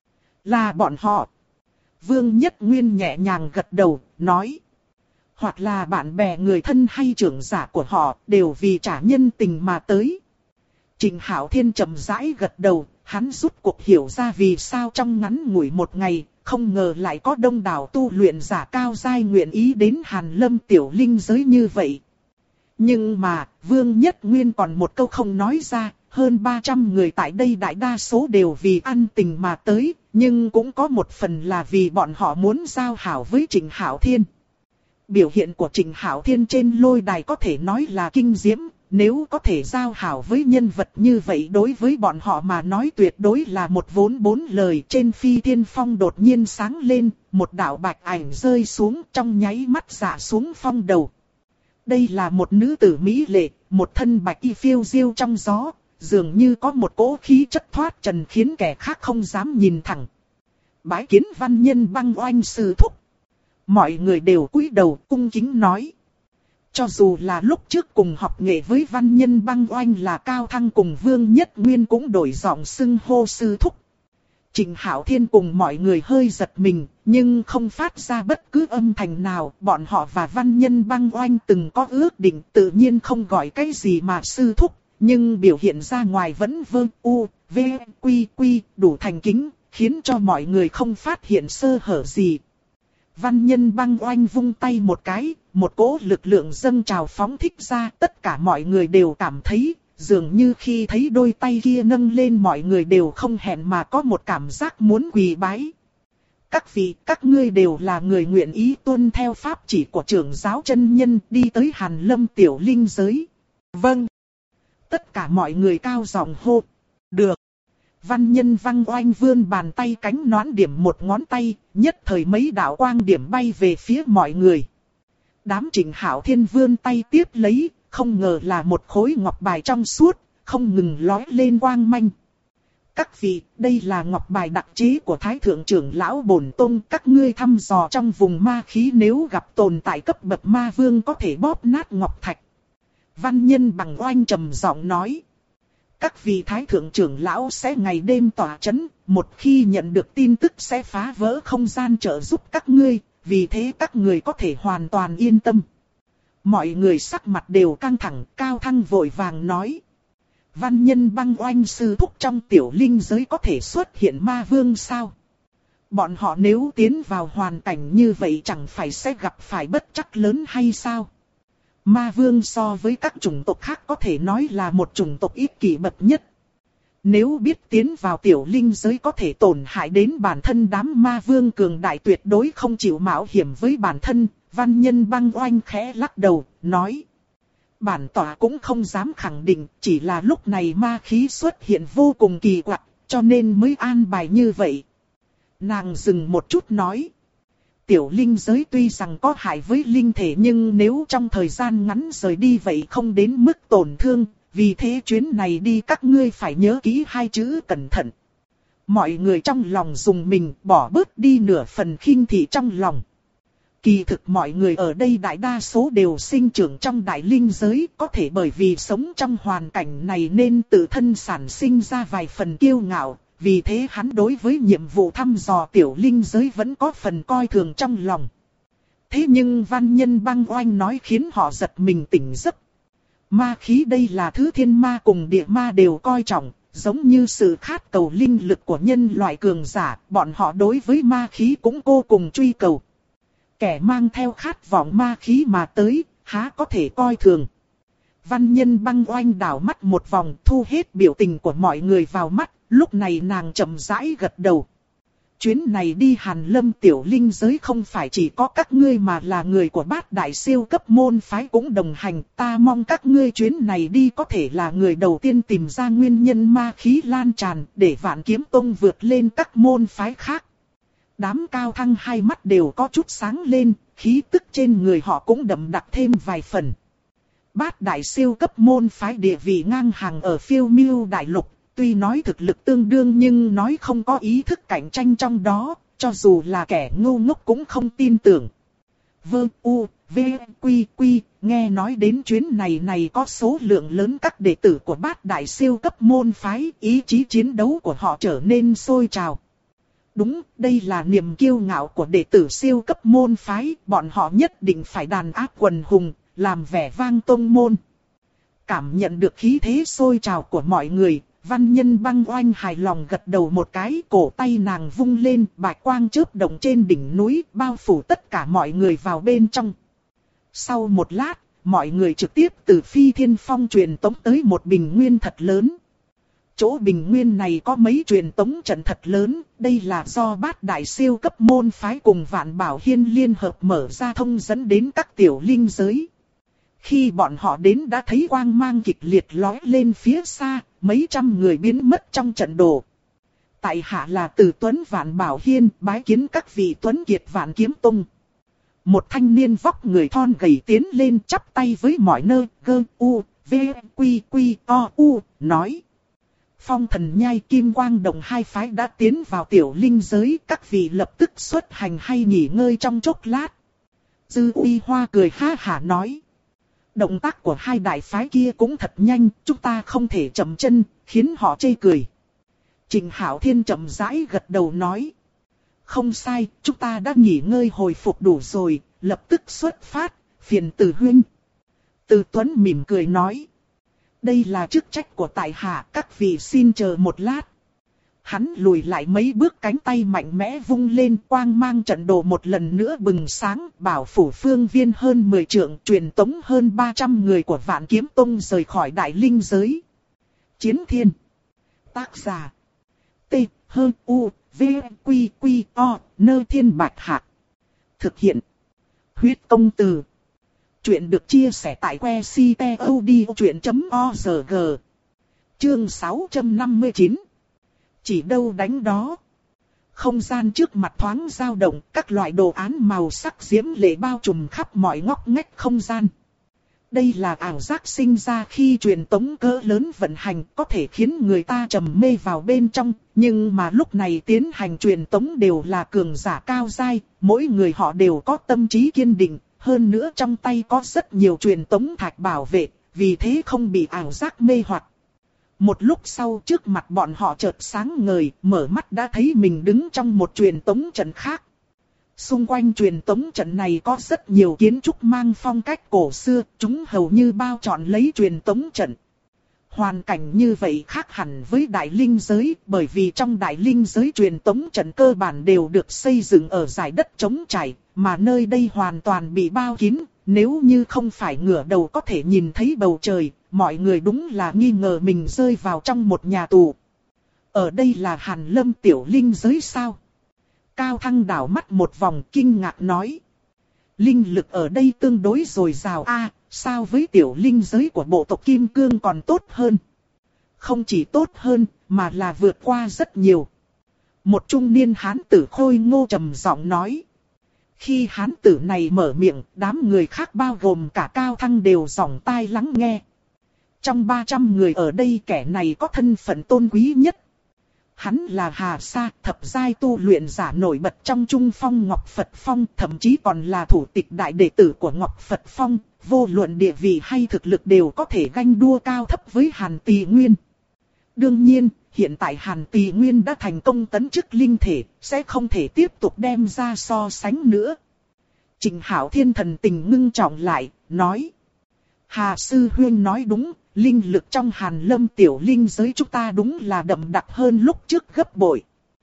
Là bọn họ. Vương Nhất Nguyên nhẹ nhàng gật đầu, nói. Hoặc là bạn bè người thân hay trưởng giả của họ đều vì trả nhân tình mà tới. Trịnh Hạo Thiên chậm rãi gật đầu. Hắn rút cuộc hiểu ra vì sao trong ngắn ngủi một ngày, không ngờ lại có đông đảo tu luyện giả cao giai nguyện ý đến Hàn Lâm tiểu linh giới như vậy. Nhưng mà, Vương Nhất Nguyên còn một câu không nói ra, hơn 300 người tại đây đại đa số đều vì ăn tình mà tới, nhưng cũng có một phần là vì bọn họ muốn giao hảo với Trịnh Hạo Thiên. Biểu hiện của Trịnh Hạo Thiên trên lôi đài có thể nói là kinh diễm. Nếu có thể giao hảo với nhân vật như vậy đối với bọn họ mà nói tuyệt đối là một vốn bốn lời. Trên phi thiên phong đột nhiên sáng lên, một đạo bạch ảnh rơi xuống trong nháy mắt rạ xuống phong đầu. Đây là một nữ tử mỹ lệ, một thân bạch y phiêu diêu trong gió, dường như có một cỗ khí chất thoát trần khiến kẻ khác không dám nhìn thẳng. Bái kiến văn nhân Băng Oanh sư thúc. Mọi người đều cúi đầu cung kính nói. Cho dù là lúc trước cùng học nghệ với văn nhân băng oanh là Cao Thăng cùng Vương Nhất Nguyên cũng đổi giọng xưng hô sư thúc. Trịnh Hạo Thiên cùng mọi người hơi giật mình, nhưng không phát ra bất cứ âm thanh nào. Bọn họ và văn nhân băng oanh từng có ước định, tự nhiên không gọi cái gì mà sư thúc, nhưng biểu hiện ra ngoài vẫn vơ u, v, quy quy, đủ thành kính, khiến cho mọi người không phát hiện sơ hở gì. Văn nhân băng oanh vung tay một cái, một cỗ lực lượng dâng trào phóng thích ra, tất cả mọi người đều cảm thấy, dường như khi thấy đôi tay kia nâng lên mọi người đều không hẹn mà có một cảm giác muốn quỳ bái. Các vị, các ngươi đều là người nguyện ý tuân theo pháp chỉ của trưởng giáo chân nhân đi tới Hàn Lâm tiểu linh giới. Vâng. Tất cả mọi người cao giọng hô. Được. Văn nhân văng oanh vươn bàn tay cánh nón điểm một ngón tay, nhất thời mấy đạo quang điểm bay về phía mọi người. Đám Trịnh Hạo Thiên vươn tay tiếp lấy, không ngờ là một khối ngọc bài trong suốt, không ngừng lói lên quang manh. Các vị, đây là ngọc bài đặc chế của Thái Thượng trưởng lão Bổn Tông, các ngươi thăm dò trong vùng ma khí nếu gặp tồn tại cấp bậc ma vương có thể bóp nát ngọc thạch. Văn nhân bằng oanh trầm giọng nói. Các vị Thái Thượng trưởng lão sẽ ngày đêm tỏa chấn, một khi nhận được tin tức sẽ phá vỡ không gian trợ giúp các ngươi, vì thế các người có thể hoàn toàn yên tâm. Mọi người sắc mặt đều căng thẳng, Cao Thăng vội vàng nói. Văn nhân băng oanh sư thúc trong tiểu linh giới có thể xuất hiện ma vương sao? Bọn họ nếu tiến vào hoàn cảnh như vậy chẳng phải sẽ gặp phải bất trắc lớn hay sao? Ma vương so với các chủng tộc khác có thể nói là một chủng tộc ích kỷ bậc nhất. Nếu biết tiến vào tiểu linh giới có thể tổn hại đến bản thân đám ma vương cường đại tuyệt đối không chịu mạo hiểm với bản thân, văn nhân băng oanh khẽ lắc đầu, nói. Bản tỏa cũng không dám khẳng định, chỉ là lúc này ma khí xuất hiện vô cùng kỳ quặc, cho nên mới an bài như vậy. Nàng dừng một chút nói. Tiểu linh giới tuy rằng có hại với linh thể nhưng nếu trong thời gian ngắn rời đi vậy không đến mức tổn thương, vì thế chuyến này đi các ngươi phải nhớ kỹ hai chữ cẩn thận. Mọi người trong lòng dùng mình bỏ bớt đi nửa phần khinh thị trong lòng. Kỳ thực mọi người ở đây đại đa số đều sinh trưởng trong đại linh giới, có thể bởi vì sống trong hoàn cảnh này nên tự thân sản sinh ra vài phần kiêu ngạo, vì thế hắn đối với nhiệm vụ thăm dò tiểu linh giới vẫn có phần coi thường trong lòng. Thế nhưng văn nhân băng oanh nói khiến họ giật mình tỉnh giấc. Ma khí đây là thứ thiên ma cùng địa ma đều coi trọng, giống như sự khát cầu linh lực của nhân loại cường giả, bọn họ đối với ma khí cũng vô cùng truy cầu. Kẻ mang theo khát vọng ma khí mà tới, há có thể coi thường. Văn nhân băng oanh đảo mắt một vòng thu hết biểu tình của mọi người vào mắt, lúc này nàng chậm rãi gật đầu. Chuyến này đi Hàn Lâm tiểu linh giới không phải chỉ có các ngươi mà là người của bát đại siêu cấp môn phái cũng đồng hành. Ta mong các ngươi chuyến này đi có thể là người đầu tiên tìm ra nguyên nhân ma khí lan tràn để Vạn Kiếm Tông vượt lên các môn phái khác. Đám Cao Thăng hai mắt đều có chút sáng lên, khí tức trên người họ cũng đậm đặc thêm vài phần. Bát đại siêu cấp môn phái địa vị ngang hàng ở Phiêu Miêu đại lục, tuy nói thực lực tương đương nhưng nói không có ý thức cạnh tranh trong đó, cho dù là kẻ ngu ngốc cũng không tin tưởng. Vơ u, v, quy quy, nghe nói đến chuyến này có số lượng lớn các đệ tử của bát đại siêu cấp môn phái, ý chí chiến đấu của họ trở nên sôi trào. Đúng, đây là niềm kiêu ngạo của đệ tử siêu cấp môn phái, bọn họ nhất định phải đàn áp quần hùng, làm vẻ vang tông môn. Cảm nhận được khí thế sôi trào của mọi người, văn nhân băng oanh hài lòng gật đầu một cái, cổ tay nàng vung lên, bạch quang chớp động trên đỉnh núi, bao phủ tất cả mọi người vào bên trong. Sau một lát, mọi người trực tiếp từ Phi Thiên Phong truyền tống tới một bình nguyên thật lớn. Chỗ bình nguyên này có mấy truyền tống trận thật lớn, đây là do bát đại siêu cấp môn phái cùng Vạn Bảo Hiên liên hợp mở ra thông dẫn đến các tiểu linh giới. Khi bọn họ đến đã thấy quang mang kịch liệt lói lên phía xa, mấy trăm người biến mất trong trận đồ. Tại hạ là Từ Tuấn Vạn Bảo Hiên, bái kiến các vị Tuấn Kiệt Vạn Kiếm Tông. Một thanh niên vóc người thon gầy tiến lên chắp tay với mọi nơi, gơ, u, v, quy, quy, o, u, nói. Phong Thần Nhai Kim Quang Đồng hai phái đã tiến vào tiểu linh giới, các vị lập tức xuất hành hay nghỉ ngơi trong chốc lát. Dư Uy Hoa cười ha hả nói. Động tác của hai đại phái kia cũng thật nhanh, chúng ta không thể chậm chân, khiến họ chê cười. Trịnh Hạo Thiên chậm rãi gật đầu nói. Không sai, chúng ta đã nghỉ ngơi hồi phục đủ rồi, lập tức xuất phát, phiền Từ huynh. Từ Tuấn mỉm cười nói. Đây là chức trách của tại hạ, các vị xin chờ một lát. Hắn lùi lại mấy bước, cánh tay mạnh mẽ vung lên, quang mang trận đồ một lần nữa bừng sáng, bảo phủ phương viên hơn 10 trượng, truyền tống hơn 300 người của Vạn Kiếm Tông rời khỏi đại linh giới. Chiến Thiên. Tác giả. T. H. U. V. Q. Q. O. Nơ Thiên Bạch Hạc. Thực hiện. Huyết Công Từ. Chuyện được chia sẻ tại que ctod.org. Chương 659. Chỉ đâu đánh đó. Không gian trước mặt thoáng dao động, các loại đồ án màu sắc diễm lệ bao trùm khắp mọi ngóc ngách không gian. Đây là ảo giác sinh ra khi truyền tống cỡ lớn vận hành, có thể khiến người ta trầm mê vào bên trong, nhưng mà lúc này tiến hành truyền tống đều là cường giả cao giai, mỗi người họ đều có tâm trí kiên định, hơn nữa trong tay có rất nhiều truyền tống thạch bảo vệ, vì thế không bị ảo giác mê hoặc. Một lúc sau trước mặt bọn họ chợt sáng ngời, mở mắt đã thấy mình đứng trong một truyền tống trận khác. Xung quanh truyền tống trận này có rất nhiều kiến trúc mang phong cách cổ xưa, chúng hầu như bao trọn lấy truyền tống trận. Hoàn cảnh như vậy khác hẳn với đại linh giới, bởi vì trong đại linh giới truyền tống trận cơ bản đều được xây dựng ở dải đất trống trải, mà nơi đây hoàn toàn bị bao kín, nếu như không phải ngửa đầu có thể nhìn thấy bầu trời, mọi người đúng là nghi ngờ mình rơi vào trong một nhà tù. Ở đây là Hàn Lâm tiểu linh giới sao? Cao Thăng đảo mắt một vòng kinh ngạc nói. Linh lực ở đây tương đối dồi dào a, sao với tiểu linh giới của bộ tộc Kim Cương còn tốt hơn? Không chỉ tốt hơn, mà là vượt qua rất nhiều. Một trung niên hán tử khôi ngô trầm giọng nói. Khi hán tử này mở miệng, đám người khác bao gồm cả Cao Thăng đều giỏng tai lắng nghe. Trong 300 người ở đây kẻ này có thân phận tôn quý nhất. Hắn là Hà Sa, thập giai tu luyện giả nổi bật trong Trung Phong Ngọc Phật Phong, thậm chí còn là thủ tịch đại đệ tử của Ngọc Phật Phong, vô luận địa vị hay thực lực đều có thể ganh đua cao thấp với Hàn Tỳ Nguyên. Đương nhiên, hiện tại Hàn Tỳ Nguyên đã thành công tấn chức linh thể, sẽ không thể tiếp tục đem ra so sánh nữa. Trịnh Hạo Thiên thần tình ngưng trọng lại, nói. Hà Sư Huyên nói đúng, linh lực trong Hàn Lâm tiểu linh giới chúng ta đúng là đậm đặc hơn lúc trước gấp bội.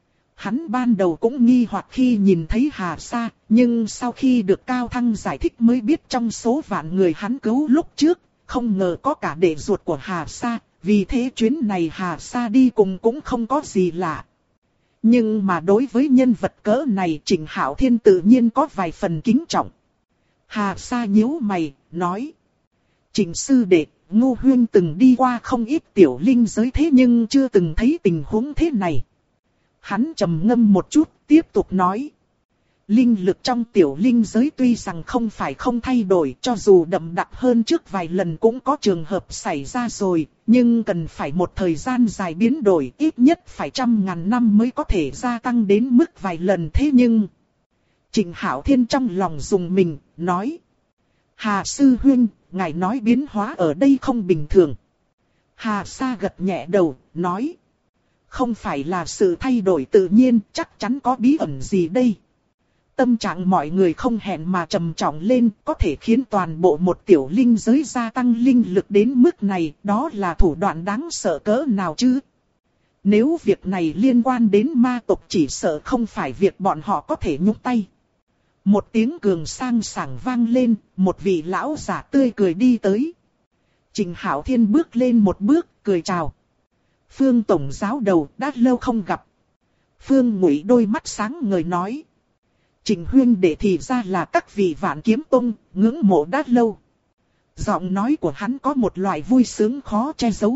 Hắn ban đầu cũng nghi hoặc khi nhìn thấy Hà Sa, nhưng sau khi được Cao Thăng giải thích mới biết trong số vạn người hắn cứu lúc trước, không ngờ có cả đệ ruột của Hà Sa, vì thế chuyến này Hà Sa đi cùng cũng không có gì lạ. Nhưng mà đối với nhân vật cỡ này Trịnh Hạo Thiên tự nhiên có vài phần kính trọng. Hà Sa nhíu mày, nói. Trịnh sư đệ, Ngô Huyên từng đi qua không ít tiểu linh giới thế nhưng chưa từng thấy tình huống thế này. Hắn trầm ngâm một chút, tiếp tục nói. Linh lực trong tiểu linh giới tuy rằng không phải không thay đổi, cho dù đậm đặc hơn trước vài lần cũng có trường hợp xảy ra rồi, nhưng cần phải một thời gian dài biến đổi, ít nhất phải 100.000 năm mới có thể gia tăng đến mức vài lần thế nhưng... Trịnh Hạo Thiên trong lòng dùng mình, nói. Hà Sư Huynh, ngài nói biến hóa ở đây không bình thường. Hà Sa gật nhẹ đầu, nói. Không phải là sự thay đổi tự nhiên, chắc chắn có bí ẩn gì đây. Tâm trạng mọi người không hẹn mà trầm trọng lên, có thể khiến toàn bộ một tiểu linh giới gia tăng linh lực đến mức này, đó là thủ đoạn đáng sợ cỡ nào chứ? Nếu việc này liên quan đến ma tộc chỉ sợ không phải việc bọn họ có thể nhúc tay. Một tiếng cường sang sảng vang lên, một vị lão giả tươi cười đi tới. Trịnh Hạo Thiên bước lên một bước, cười chào. Phương tổng giáo đầu, đã lâu không gặp. Phương Ngụy đôi mắt sáng ngời nói. Trịnh huyên đệ thì ra là các vị Vạn Kiếm Tông, ngưỡng mộ đã lâu. Giọng nói của hắn có một loại vui sướng khó che giấu.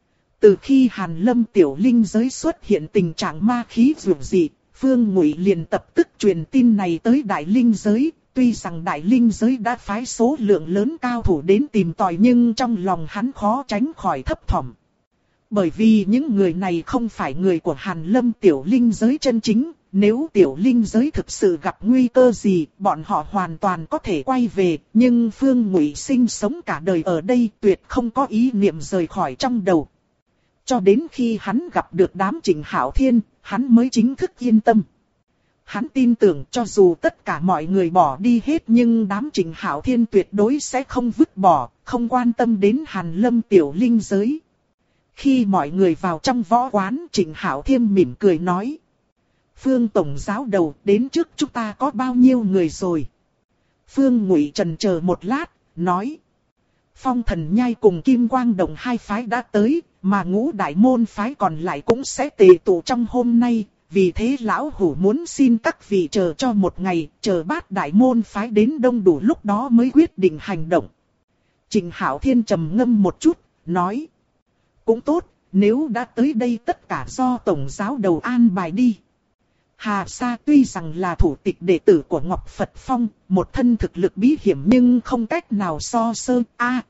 Từ khi Hàn Lâm tiểu linh giới xuất hiện tình trạng ma khí dữ dị, Phương Ngụy liền tập tức truyền tin này tới đại linh giới. Tuy rằng đại linh giới đã phái số lượng lớn cao thủ đến tìm tòi nhưng trong lòng hắn khó tránh khỏi thấp thỏm. Bởi vì những người này không phải người của Hàn Lâm tiểu linh giới chân chính, nếu tiểu linh giới thực sự gặp nguy cơ gì, bọn họ hoàn toàn có thể quay về, nhưng Phương Ngụy sinh sống cả đời ở đây tuyệt không có ý niệm rời khỏi trong đầu. Cho đến khi hắn gặp được đám Trịnh Hạo Thiên, hắn mới chính thức yên tâm. Hắn tin tưởng cho dù tất cả mọi người bỏ đi hết nhưng đám Trịnh Hạo Thiên tuyệt đối sẽ không vứt bỏ, không quan tâm đến Hàn Lâm tiểu linh giới. Khi mọi người vào trong võ quán, Trịnh Hạo Thiên mỉm cười nói. Phương tổng giáo đầu, đến trước chúng ta có bao nhiêu người rồi? Phương Ngụy chần chờ một lát, nói. Phong Thần Nhai cùng Kim Quang Đồng hai phái đã tới, mà Ngũ Đại môn phái còn lại cũng sẽ tề tụ trong hôm nay. Vì thế lão hủ muốn xin các vị chờ cho một ngày, chờ Bát Đại môn phái đến đông đủ lúc đó mới quyết định hành động. Trịnh Hạo Thiên trầm ngâm một chút, nói. Cũng tốt, nếu đã tới đây tất cả do tổng giáo đầu an bài đi. Hà Sa tuy rằng là thủ tịch đệ tử của Ngọc Phật Phong, một thân thực lực bí hiểm nhưng không cách nào so sơ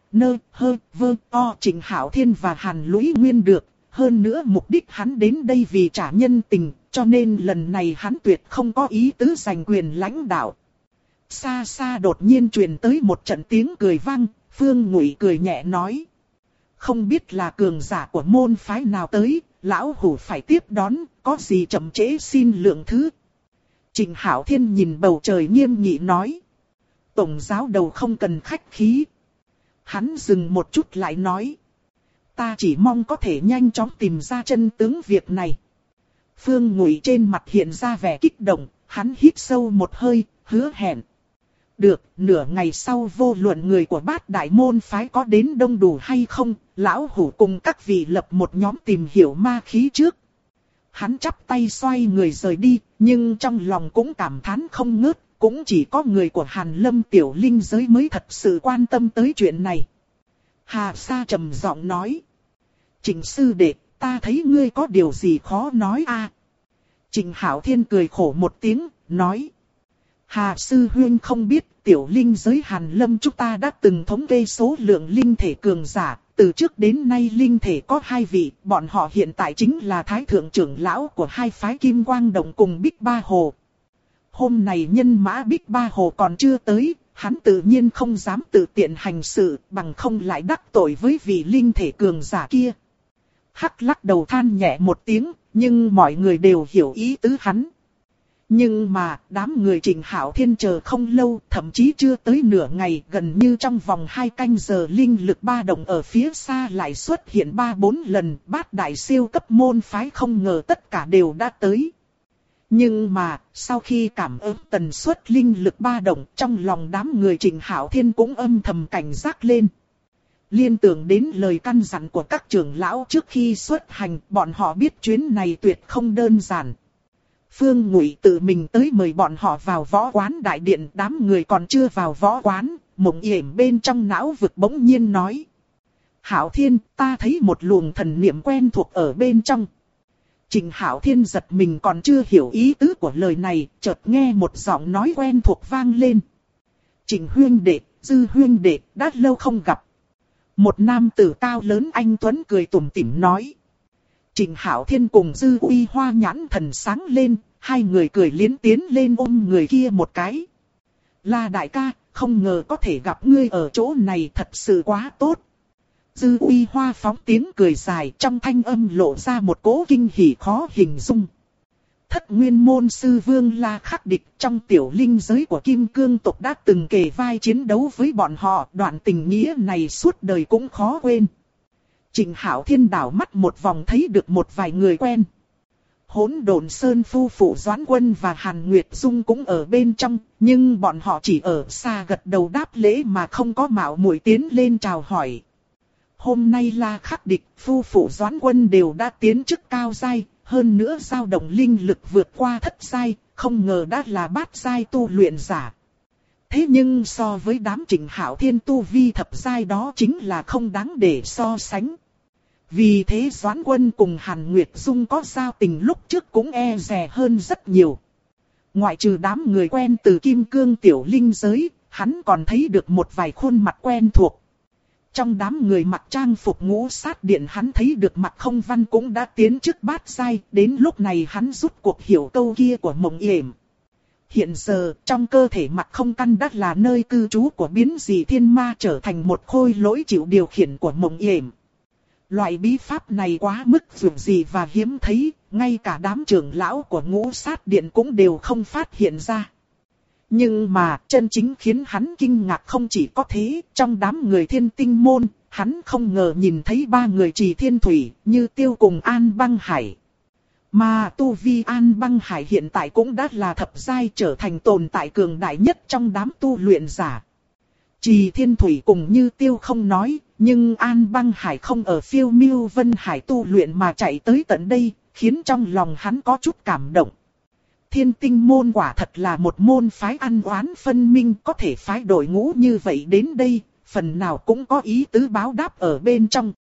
Trịnh Hạo Thiên và Hàn Lũy Nguyên được. Hơn nữa mục đích hắn đến đây vì trả nhân tình, cho nên lần này hắn tuyệt không có ý tứ giành quyền lãnh đạo. Xa xa đột nhiên truyền tới một trận tiếng cười vang, Phương Ngụy cười nhẹ nói. Không biết là cường giả của môn phái nào tới, lão hủ phải tiếp đón, có gì chậm trễ xin lượng thứ. Trịnh Hạo Thiên nhìn bầu trời nghiêm nghị nói. Tổng giáo đầu không cần khách khí. Hắn dừng một chút lại nói. Ta chỉ mong có thể nhanh chóng tìm ra chân tướng việc này. Phương Ngụy trên mặt hiện ra vẻ kích động, hắn hít sâu một hơi, hứa hẹn. Được, nửa ngày sau vô luận người của Bát Đại môn phái có đến đông đủ hay không, lão hủ cùng các vị lập một nhóm tìm hiểu ma khí trước. Hắn chắp tay xoay người rời đi, nhưng trong lòng cũng cảm thán không ngớt, cũng chỉ có người của Hàn Lâm tiểu linh giới mới thật sự quan tâm tới chuyện này. Hà Sa trầm giọng nói. Trịnh sư đệ, ta thấy ngươi có điều gì khó nói a? Trịnh Hạo Thiên cười khổ một tiếng, nói. Hà sư huynh không biết, tiểu linh giới Hàn Lâm chúng ta đã từng thống kê số lượng linh thể cường giả. Từ trước đến nay linh thể có 2 vị, bọn họ hiện tại chính là Thái Thượng trưởng lão của hai phái Kim Quang Đồng cùng Bích Ba Hồ. Hôm nay nhân mã Bích Ba Hồ còn chưa tới, hắn tự nhiên không dám tự tiện hành sự, bằng không lại đắc tội với vị linh thể cường giả kia. Hắc lắc đầu than nhẹ một tiếng, nhưng mọi người đều hiểu ý tứ hắn. Nhưng mà, đám người Trịnh Hạo Thiên chờ không lâu, thậm chí chưa tới nửa ngày, gần như trong vòng 2 canh giờ linh lực ba động ở phía xa lại xuất hiện 3-4 lần, Bát Đại siêu cấp môn phái không ngờ tất cả đều đã tới. Nhưng mà, sau khi cảm ứng tần suất linh lực ba động, trong lòng đám người Trịnh Hạo Thiên cũng âm thầm cảnh giác lên. Liên tưởng đến lời căn dặn của các trưởng lão trước khi xuất hành, bọn họ biết chuyến này tuyệt không đơn giản. Phương Ngụy tự mình tới mời bọn họ vào võ quán đại điện, đám người còn chưa vào võ quán, Mộng Yểm bên trong não vực bỗng nhiên nói. Hạo Thiên, ta thấy một luồng thần niệm quen thuộc ở bên trong. Trịnh Hạo Thiên giật mình còn chưa hiểu ý tứ của lời này, chợt nghe một giọng nói quen thuộc vang lên. Trịnh huynh đệ, Dư huynh đệ, đã lâu không gặp. Một nam tử cao lớn anh tuấn cười tủm tỉm nói. Trịnh Hạo Thiên cùng Dư Uy Hoa nhãn thần sáng lên, hai người cười liến tiến lên ôm người kia một cái. La đại ca, không ngờ có thể gặp ngươi ở chỗ này thật sự quá tốt. Dư Uy Hoa phóng tiếng cười dài, trong thanh âm lộ ra một cỗ kinh hỉ khó hình dung. Thất Nguyên môn sư Vương La Khắc Địch trong tiểu linh giới của Kim Cương tộc đã từng kề vai chiến đấu với bọn họ, đoạn tình nghĩa này suốt đời cũng khó quên. Trịnh Hạo Thiên đảo mắt một vòng thấy được một vài người quen. Hỗn Độn Sơn phu phụ Doãn Quân và Hàn Nguyệt Dung cũng ở bên trong, nhưng bọn họ chỉ ở xa gật đầu đáp lễ mà không có mạo muội tiến lên chào hỏi. Hôm nay La Khắc Địch, phu phụ Doãn Quân đều đã tiến chức cao giai, hơn nữa dao động linh lực vượt qua thất giai, không ngờ đã là bát giai tu luyện giả. Thế nhưng so với đám Trịnh Hạo Thiên tu vi thập giai đó chính là không đáng để so sánh. Vì thế Doãn Quân cùng Hàn Nguyệt Dung có giao tình lúc trước cũng e dè hơn rất nhiều. Ngoại trừ đám người quen từ Kim Cương tiểu linh giới, hắn còn thấy được một vài khuôn mặt quen thuộc. Trong đám người mặc trang phục ngũ sát điện hắn thấy được Mặc Không Văn cũng đã tiến trước bát giai, đến lúc này hắn rút cuộc hiểu câu kia của Mộng Yểm. Hiện giờ, trong cơ thể Mặc Không Căn đã là nơi cư trú của biến dị thiên ma, trở thành một khôi lỗi chịu điều khiển của Mộng Yểm. Loại bí pháp này quá mức dường dị và hiếm thấy, ngay cả đám trưởng lão của ngũ sát điện cũng đều không phát hiện ra. Nhưng mà chân chính khiến hắn kinh ngạc không chỉ có thế, trong đám người Thiên Tinh môn, hắn không ngờ nhìn thấy 3 người Trì Thiên Thủy, Như Tiêu cùng An Băng Hải. Mà tu vi An Băng Hải hiện tại cũng đã là thập giai, trở thành tồn tại cường đại nhất trong đám tu luyện giả. Trì Thiên Thủy cùng Như Tiêu không nói, nhưng An Băng Hải không ở Phiêu Miêu Vân Hải tu luyện mà chạy tới tận đây, khiến trong lòng hắn có chút cảm động. Thiên Tinh môn quả thật là một môn phái ăn oán phân minh, có thể phái đội ngũ như vậy đến đây, phần nào cũng có ý tứ báo đáp ở bên trong.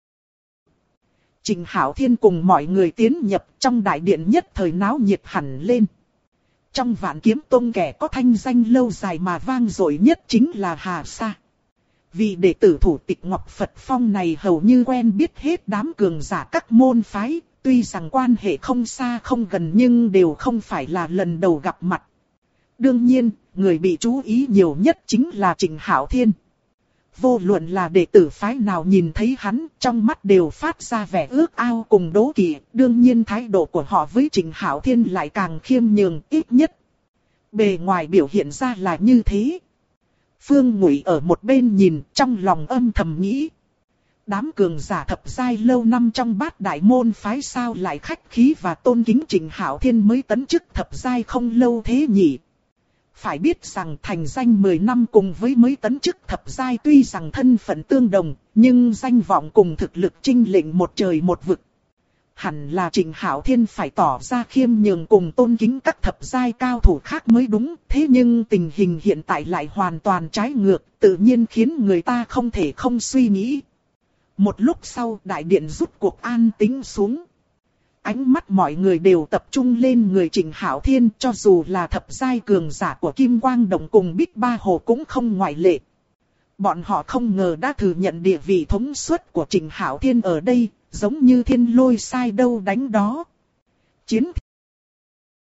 Trình Hạo Thiên cùng mọi người tiến nhập, trong đại điện nhất thời náo nhiệt hẳn lên. Trong Vạn Kiếm Tông kẻ có thanh danh lâu dài mà vang dội nhất chính là Hà Sa. Vị đệ tử thủ tịch Ngọc Phật Phong này hầu như quen biết hết đám cường giả các môn phái, tuy rằng quan hệ không xa không gần nhưng đều không phải là lần đầu gặp mặt. Đương nhiên, người bị chú ý nhiều nhất chính là Trình Hạo Thiên. Vô luận là đệ tử phái nào nhìn thấy hắn, trong mắt đều phát ra vẻ ước ao cùng đố kỵ. Đương nhiên thái độ của họ với Trình Hạo Thiên lại càng khiêm nhường, ít nhất bề ngoài biểu hiện ra là như thế. Phương Ngụy ở một bên nhìn, trong lòng âm thầm nghĩ. Đám cường giả thập giai lâu năm trong Bát đại môn phái sao lại khách khí và tôn kính Trình Hạo Thiên mới tấn chức thập giai không lâu thế nhỉ? Phải biết rằng thành danh 10 năm cùng với mới tấn chức thập giai tuy rằng thân phận tương đồng, nhưng danh vọng cùng thực lực chênh lệch một trời một vực. Hẳn là Trình Hạo Thiên phải tỏ ra khiêm nhường cùng tôn kính các thập giai cao thủ khác mới đúng. Thế nhưng tình hình hiện tại lại hoàn toàn trái ngược, tự nhiên khiến người ta không thể không suy nghĩ. Một lúc sau đại điện rút cuộc an tĩnh xuống. Ánh mắt mọi người đều tập trung lên người Trình Hạo Thiên, cho dù là thập giai cường giả của Kim Quang Động cùng Bích Ba Hồ cũng không ngoại lệ. Bọn họ không ngờ đã thừa nhận địa vị thống suất của Trình Hạo Thiên ở đây, giống như thiên lôi sai đâu đánh đó. Chiến